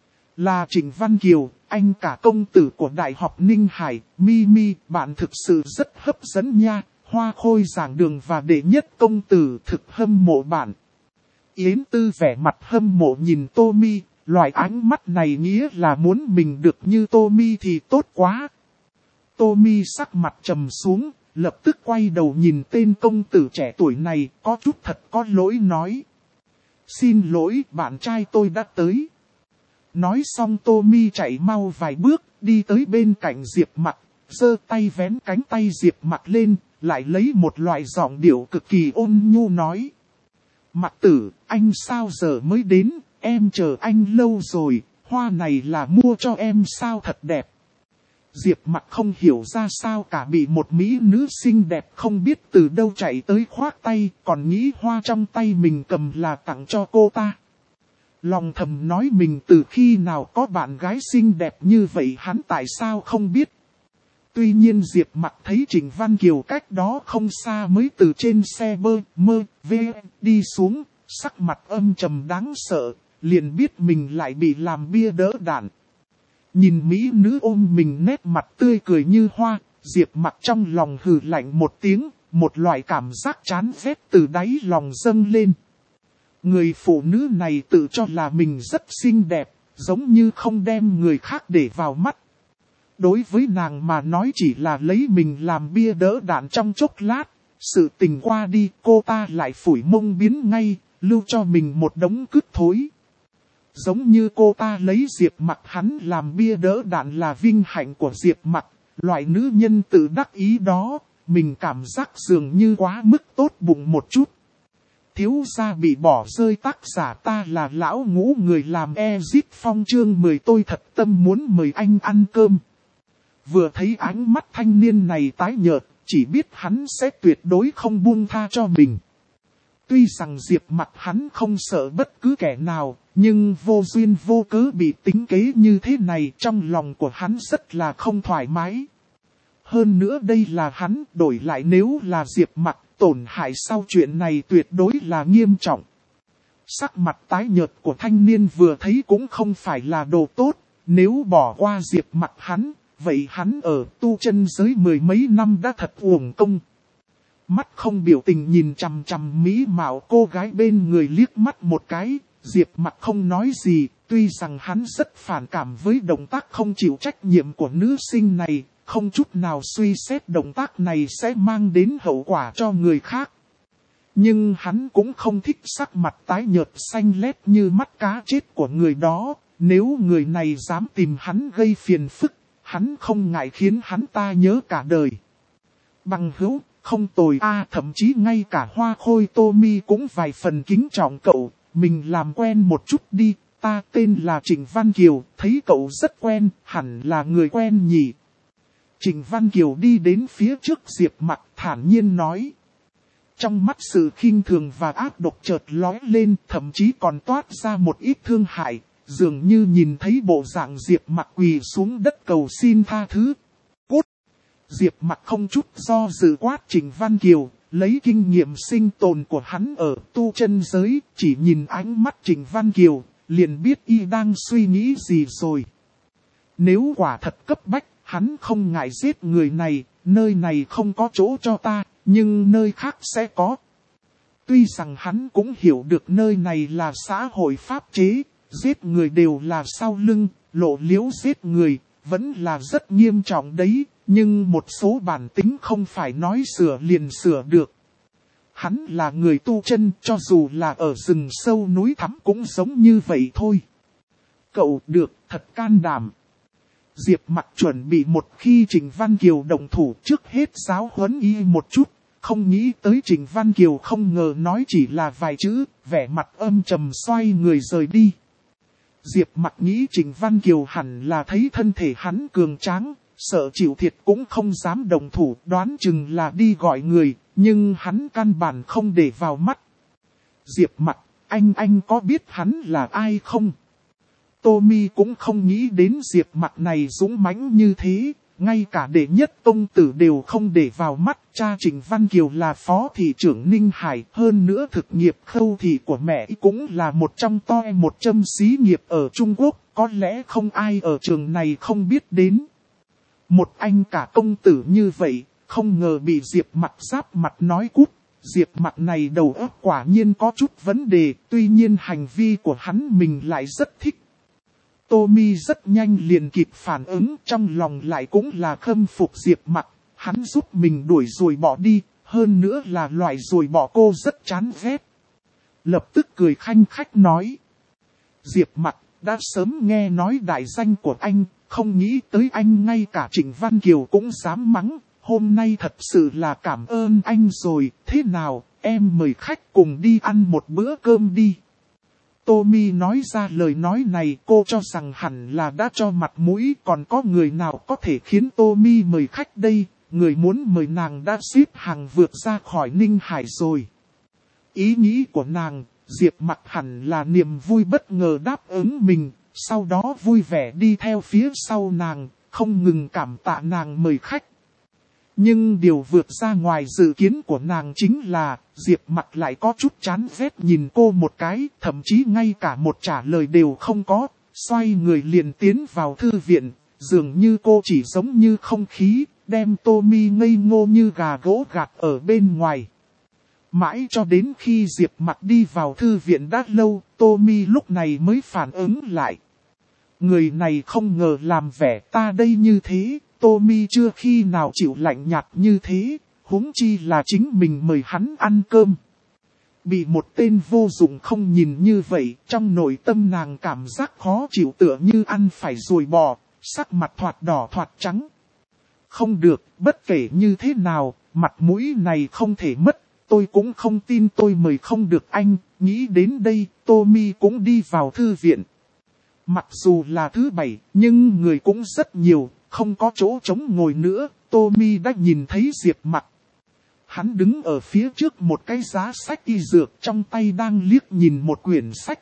Là Trịnh Văn Kiều, anh cả công tử của Đại học Ninh Hải, Mimi, bạn thực sự rất hấp dẫn nha, hoa khôi giảng đường và đệ nhất công tử thực hâm mộ bạn. Yến Tư vẻ mặt hâm mộ nhìn Tommy. Loại ánh mắt này nghĩa là muốn mình được như Tommy thì tốt quá. Tommy sắc mặt trầm xuống, lập tức quay đầu nhìn tên công tử trẻ tuổi này, có chút thật có lỗi nói. Xin lỗi, bạn trai tôi đã tới. Nói xong Tommy chạy mau vài bước, đi tới bên cạnh Diệp Mặc, giơ tay vén cánh tay Diệp Mặc lên, lại lấy một loại giọng điệu cực kỳ ôn nhu nói. Mặc tử, anh sao giờ mới đến? Em chờ anh lâu rồi, hoa này là mua cho em sao thật đẹp. Diệp Mặc không hiểu ra sao cả, bị một mỹ nữ xinh đẹp không biết từ đâu chạy tới khoác tay, còn nghĩ hoa trong tay mình cầm là tặng cho cô ta. Lòng thầm nói mình từ khi nào có bạn gái xinh đẹp như vậy hắn tại sao không biết. Tuy nhiên Diệp Mặc thấy Trịnh Văn Kiều cách đó không xa mới từ trên xe bơ, mơ, vê, đi xuống, sắc mặt âm trầm đáng sợ. Liền biết mình lại bị làm bia đỡ đạn. Nhìn mỹ nữ ôm mình nét mặt tươi cười như hoa, Diệp Mặc trong lòng hừ lạnh một tiếng, một loại cảm giác chán ghét từ đáy lòng dâng lên. Người phụ nữ này tự cho là mình rất xinh đẹp, giống như không đem người khác để vào mắt. Đối với nàng mà nói chỉ là lấy mình làm bia đỡ đạn trong chốc lát, sự tình qua đi cô ta lại phủi mông biến ngay, lưu cho mình một đống cứt thối. Giống như cô ta lấy Diệp Mặc hắn làm bia đỡ đạn là vinh hạnh của Diệp Mặc, loại nữ nhân tự đắc ý đó, mình cảm giác dường như quá mức tốt bụng một chút. Thiếu gia bị bỏ rơi, tác giả ta là lão ngũ, người làm Exit Phong, chương mười tôi thật tâm muốn mời anh ăn cơm. Vừa thấy ánh mắt thanh niên này tái nhợt, chỉ biết hắn sẽ tuyệt đối không buông tha cho mình. Tuy rằng Diệp Mặc hắn không sợ bất cứ kẻ nào, nhưng vô duyên vô cớ bị tính kế như thế này trong lòng của hắn rất là không thoải mái. Hơn nữa đây là hắn, đổi lại nếu là Diệp Mặc, tổn hại sau chuyện này tuyệt đối là nghiêm trọng. Sắc mặt tái nhợt của thanh niên vừa thấy cũng không phải là đồ tốt, nếu bỏ qua Diệp Mặc hắn, vậy hắn ở tu chân giới mười mấy năm đã thật uổng công. Mắt không biểu tình nhìn chằm chằm mỹ mạo cô gái bên người liếc mắt một cái, Diệp Mặc không nói gì, tuy rằng hắn rất phản cảm với động tác không chịu trách nhiệm của nữ sinh này, không chút nào suy xét động tác này sẽ mang đến hậu quả cho người khác. Nhưng hắn cũng không thích sắc mặt tái nhợt xanh lét như mắt cá chết của người đó, nếu người này dám tìm hắn gây phiền phức, hắn không ngại khiến hắn ta nhớ cả đời. Bằng hữu, không tồi a, thậm chí ngay cả hoa khôi Tommy cũng vài phần kính trọng cậu, mình làm quen một chút đi, ta tên là Trịnh Văn Kiều, thấy cậu rất quen, hẳn là người quen nhỉ. Trịnh Văn Kiều đi đến phía trước Diệp Mặc thản nhiên nói. Trong mắt sự khinh thường và ác độc chợt lóe lên, thậm chí còn toát ra một ít thương hại, dường như nhìn thấy bộ dạng Diệp Mặc quỳ xuống đất cầu xin tha thứ. Cút! Diệp Mặc không chút do dự quát Trịnh Văn Kiều, lấy kinh nghiệm sinh tồn của hắn ở tu chân giới, chỉ nhìn ánh mắt Trịnh Văn Kiều, liền biết y đang suy nghĩ gì rồi. Nếu quả thật cấp bách, hắn không ngại giết người này, nơi này không có chỗ cho ta, nhưng nơi khác sẽ có. Tuy rằng hắn cũng hiểu được nơi này là xã hội pháp chế, giết người đều là sau lưng, lộ liễu giết người, vẫn là rất nghiêm trọng đấy, nhưng một số bản tính không phải nói sửa liền sửa được. Hắn là người tu chân, cho dù là ở rừng sâu núi thẳm cũng giống như vậy thôi. Cậu được, thật can đảm. Diệp Mặc chuẩn bị một khi Trịnh Văn Kiều động thủ trước hết giáo huấn y một chút, không nghĩ tới Trịnh Văn Kiều không ngờ nói chỉ là vài chữ, vẻ mặt âm trầm xoay người rời đi. Diệp Mặc nghĩ Trịnh Văn Kiều hẳn là thấy thân thể hắn cường tráng, sợ chịu thiệt cũng không dám động thủ, đoán chừng là đi gọi người, nhưng hắn căn bản không để vào mắt. Diệp Mặc, anh anh có biết hắn là ai không? Tommy cũng không nghĩ đến Diệp Mặc này dũng mãnh như thế, ngay cả đệ nhất tông tử đều không để vào mắt. Cha Trịnh Văn Kiều là phó thị trưởng Ninh Hải, hơn nữa thực nghiệp khâu thị của mẹ cũng là một trong to một châm xí nghiệp ở Trung Quốc, có lẽ không ai ở trường này không biết đến. Một anh cả công tử như vậy, không ngờ bị Diệp Mặc giáp mặt nói cút. Diệp Mặc này đầu óc quả nhiên có chút vấn đề, tuy nhiên hành vi của hắn mình lại rất thích. Tommy rất nhanh liền kịp phản ứng, trong lòng lại cũng là khâm phục Diệp Mặc, hắn giúp mình đuổi rồi bỏ đi, hơn nữa là loại rồi bỏ cô rất chán ghét. Lập tức cười khanh khách nói. Diệp Mặc, đã sớm nghe nói đại danh của anh, không nghĩ tới anh ngay cả Trịnh Văn Kiều cũng dám mắng, hôm nay thật sự là cảm ơn anh rồi, thế nào, em mời khách cùng đi ăn một bữa cơm đi. Tommy nói ra lời nói này, cô cho rằng hẳn là đã cho mặt mũi, còn có người nào có thể khiến Tommy mời khách đây, người muốn mời nàng đã xếp hàng vượt ra khỏi Ninh Hải rồi. Ý nghĩ của nàng, Diệp Mặc hẳn là niềm vui bất ngờ đáp ứng mình, sau đó vui vẻ đi theo phía sau nàng, không ngừng cảm tạ nàng mời khách. Nhưng điều vượt ra ngoài dự kiến của nàng chính là, Diệp Mặc lại có chút chán ghét nhìn cô một cái, thậm chí ngay cả một trả lời đều không có, xoay người liền tiến vào thư viện, dường như cô chỉ giống như không khí, đem Tommy ngây ngô như gà gỗ gạt ở bên ngoài. Mãi cho đến khi Diệp Mặc đi vào thư viện đã lâu, Tommy lúc này mới phản ứng lại. Người này không ngờ làm vẻ ta đây như thế. Tommy chưa khi nào chịu lạnh nhạt như thế, huống chi là chính mình mời hắn ăn cơm. Bị một tên vô dụng không nhìn như vậy, trong nội tâm nàng cảm giác khó chịu tựa như ăn phải ruồi bò, sắc mặt thoạt đỏ thoạt trắng. Không được, bất kể như thế nào, mặt mũi này không thể mất, tôi cũng không tin tôi mời không được anh, nghĩ đến đây, Tommy cũng đi vào thư viện. Mặc dù là thứ bảy, nhưng người cũng rất nhiều. Không có chỗ trống ngồi nữa, Tommy đã nhìn thấy Diệp Mặc. Hắn đứng ở phía trước một cái giá sách y dược, trong tay đang liếc nhìn một quyển sách.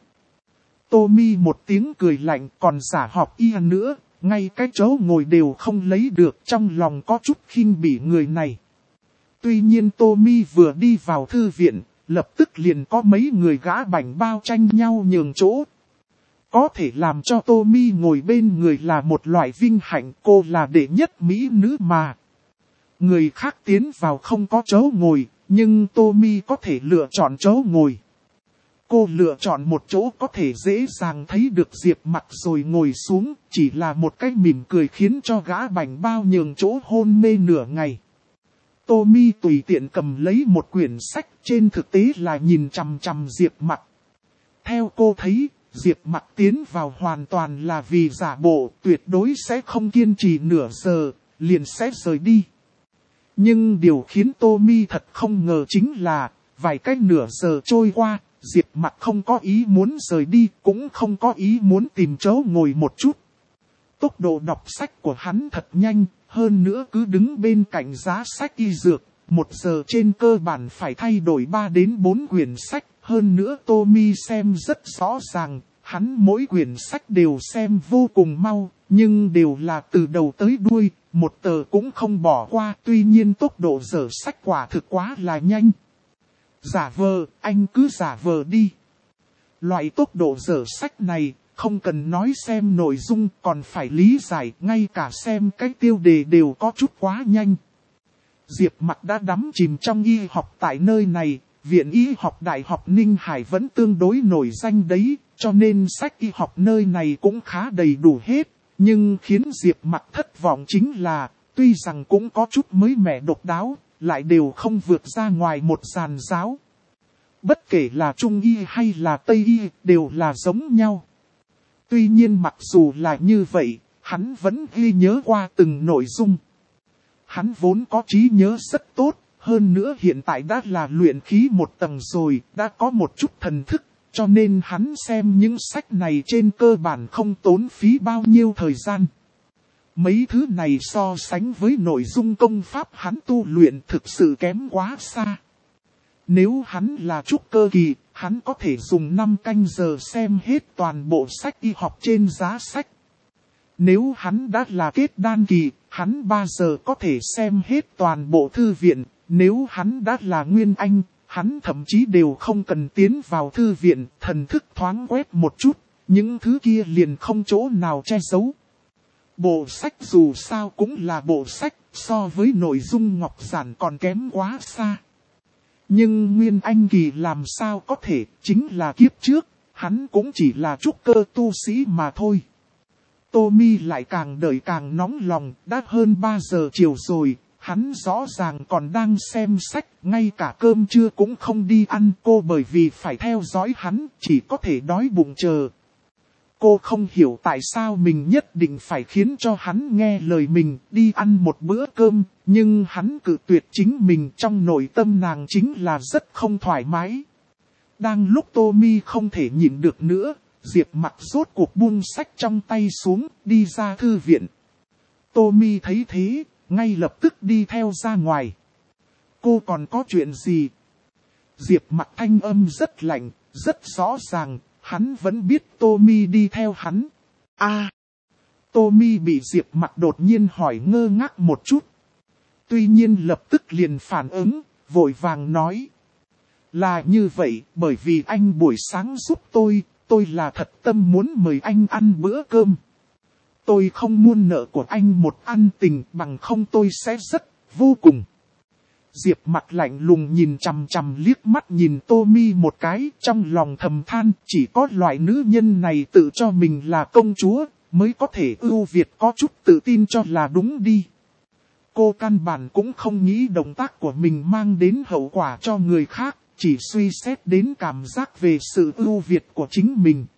Tommy một tiếng cười lạnh, còn giả học y nữa, ngay cái chỗ ngồi đều không lấy được, trong lòng có chút khinh bỉ người này. Tuy nhiên Tommy vừa đi vào thư viện, lập tức liền có mấy người gã bảnh bao tranh nhau nhường chỗ. Có thể làm cho Tommy ngồi bên người là một loại vinh hạnh, cô là đệ nhất mỹ nữ mà. Người khác tiến vào không có chỗ ngồi, nhưng Tommy có thể lựa chọn chỗ ngồi. Cô lựa chọn một chỗ có thể dễ dàng thấy được Diệp Mặc rồi ngồi xuống, chỉ là một cái mỉm cười khiến cho gã bảnh bao nhường chỗ hôn mê nửa ngày. Tommy tùy tiện cầm lấy một quyển sách, trên thực tế là nhìn chằm chằm Diệp Mặc. Theo cô thấy, Diệp Mặc tiến vào hoàn toàn là vì giả bộ, tuyệt đối sẽ không kiên trì nửa giờ, liền sẽ rời đi. Nhưng điều khiến Tommy thật không ngờ chính là, vài cái nửa giờ trôi qua, Diệp Mặc không có ý muốn rời đi, cũng không có ý muốn tìm chỗ ngồi một chút. Tốc độ đọc sách của hắn thật nhanh, hơn nữa cứ đứng bên cạnh giá sách y dược, một giờ trên cơ bản phải thay đổi ba đến bốn quyển sách. Hơn nữa Tommy xem rất rõ ràng, Hắn mỗi quyển sách đều xem vô cùng mau, nhưng đều là từ đầu tới đuôi, một tờ cũng không bỏ qua, tuy nhiên tốc độ dở sách quả thực quá là nhanh. Giả vờ, anh cứ giả vờ đi. Loại tốc độ dở sách này, không cần nói xem nội dung còn phải lý giải, ngay cả xem cái tiêu đề đều có chút quá nhanh. Diệp Mặc đã đắm chìm trong y học tại nơi này, Viện Y học Đại học Ninh Hải vẫn tương đối nổi danh đấy, cho nên sách y học nơi này cũng khá đầy đủ hết. Nhưng khiến Diệp Mặc thất vọng chính là, tuy rằng cũng có chút mới mẻ độc đáo, lại đều không vượt ra ngoài một giàn giáo. Bất kể là Trung Y hay là Tây Y, đều là giống nhau. Tuy nhiên mặc dù là như vậy, hắn vẫn ghi nhớ qua từng nội dung. Hắn vốn có trí nhớ rất tốt, hơn nữa hiện tại đã là luyện khí một tầng rồi, đã có một chút thần thức, cho nên hắn xem những sách này trên cơ bản không tốn phí bao nhiêu thời gian. Mấy thứ này so sánh với nội dung công pháp hắn tu luyện thực sự kém quá xa. Nếu hắn là trúc cơ kỳ, hắn có thể dùng năm canh giờ xem hết toàn bộ sách y học trên giá sách. Nếu hắn đã là kết đan kỳ, hắn ba giờ có thể xem hết toàn bộ thư viện. Nếu hắn đã là nguyên anh, hắn thậm chí đều không cần tiến vào thư viện, thần thức thoáng quét một chút, những thứ kia liền không chỗ nào che giấu. Bộ sách dù sao cũng là bộ sách, so với nội dung ngọc giản còn kém quá xa. Nhưng Nguyên Anh kỳ làm sao có thể, chính là kiếp trước, hắn cũng chỉ là trúc cơ tu sĩ mà thôi. Tô Mi lại càng đợi càng nóng lòng, đã hơn ba giờ chiều rồi, hắn rõ ràng còn đang xem sách, ngay cả cơm trưa cũng không đi ăn, cô bởi vì phải theo dõi hắn, chỉ có thể đói bụng chờ. Cô không hiểu tại sao mình nhất định phải khiến cho hắn nghe lời mình đi ăn một bữa cơm, nhưng hắn cự tuyệt chính mình, trong nội tâm nàng chính là rất không thoải mái. Đang lúc Tô Mi không thể nhịn được nữa, Diệp Mặc rốt cuộc buông sách trong tay xuống, đi ra thư viện. Tô Mi thấy thế, ngay lập tức đi theo ra ngoài. Cô còn có chuyện gì? Diệp Mặc thanh âm rất lạnh, rất rõ ràng. Hắn vẫn biết Tô Mi đi theo hắn. A, à, Tô Mi bị Diệp Mặc đột nhiên hỏi ngơ ngác một chút. Tuy nhiên lập tức liền phản ứng, vội vàng nói. Là như vậy, bởi vì anh buổi sáng giúp tôi, tôi là thật tâm muốn mời anh ăn bữa cơm. Tôi không muốn nợ của anh một ân tình, bằng không tôi sẽ rất, vô cùng. Diệp Mặc lạnh lùng nhìn chằm chằm liếc mắt nhìn Tô Mi một cái, trong lòng thầm than, chỉ có loại nữ nhân này tự cho mình là công chúa, mới có thể ưu việt có chút tự tin cho là đúng đi. Cô căn bản cũng không nghĩ động tác của mình mang đến hậu quả cho người khác, chỉ suy xét đến cảm giác về sự ưu việt của chính mình.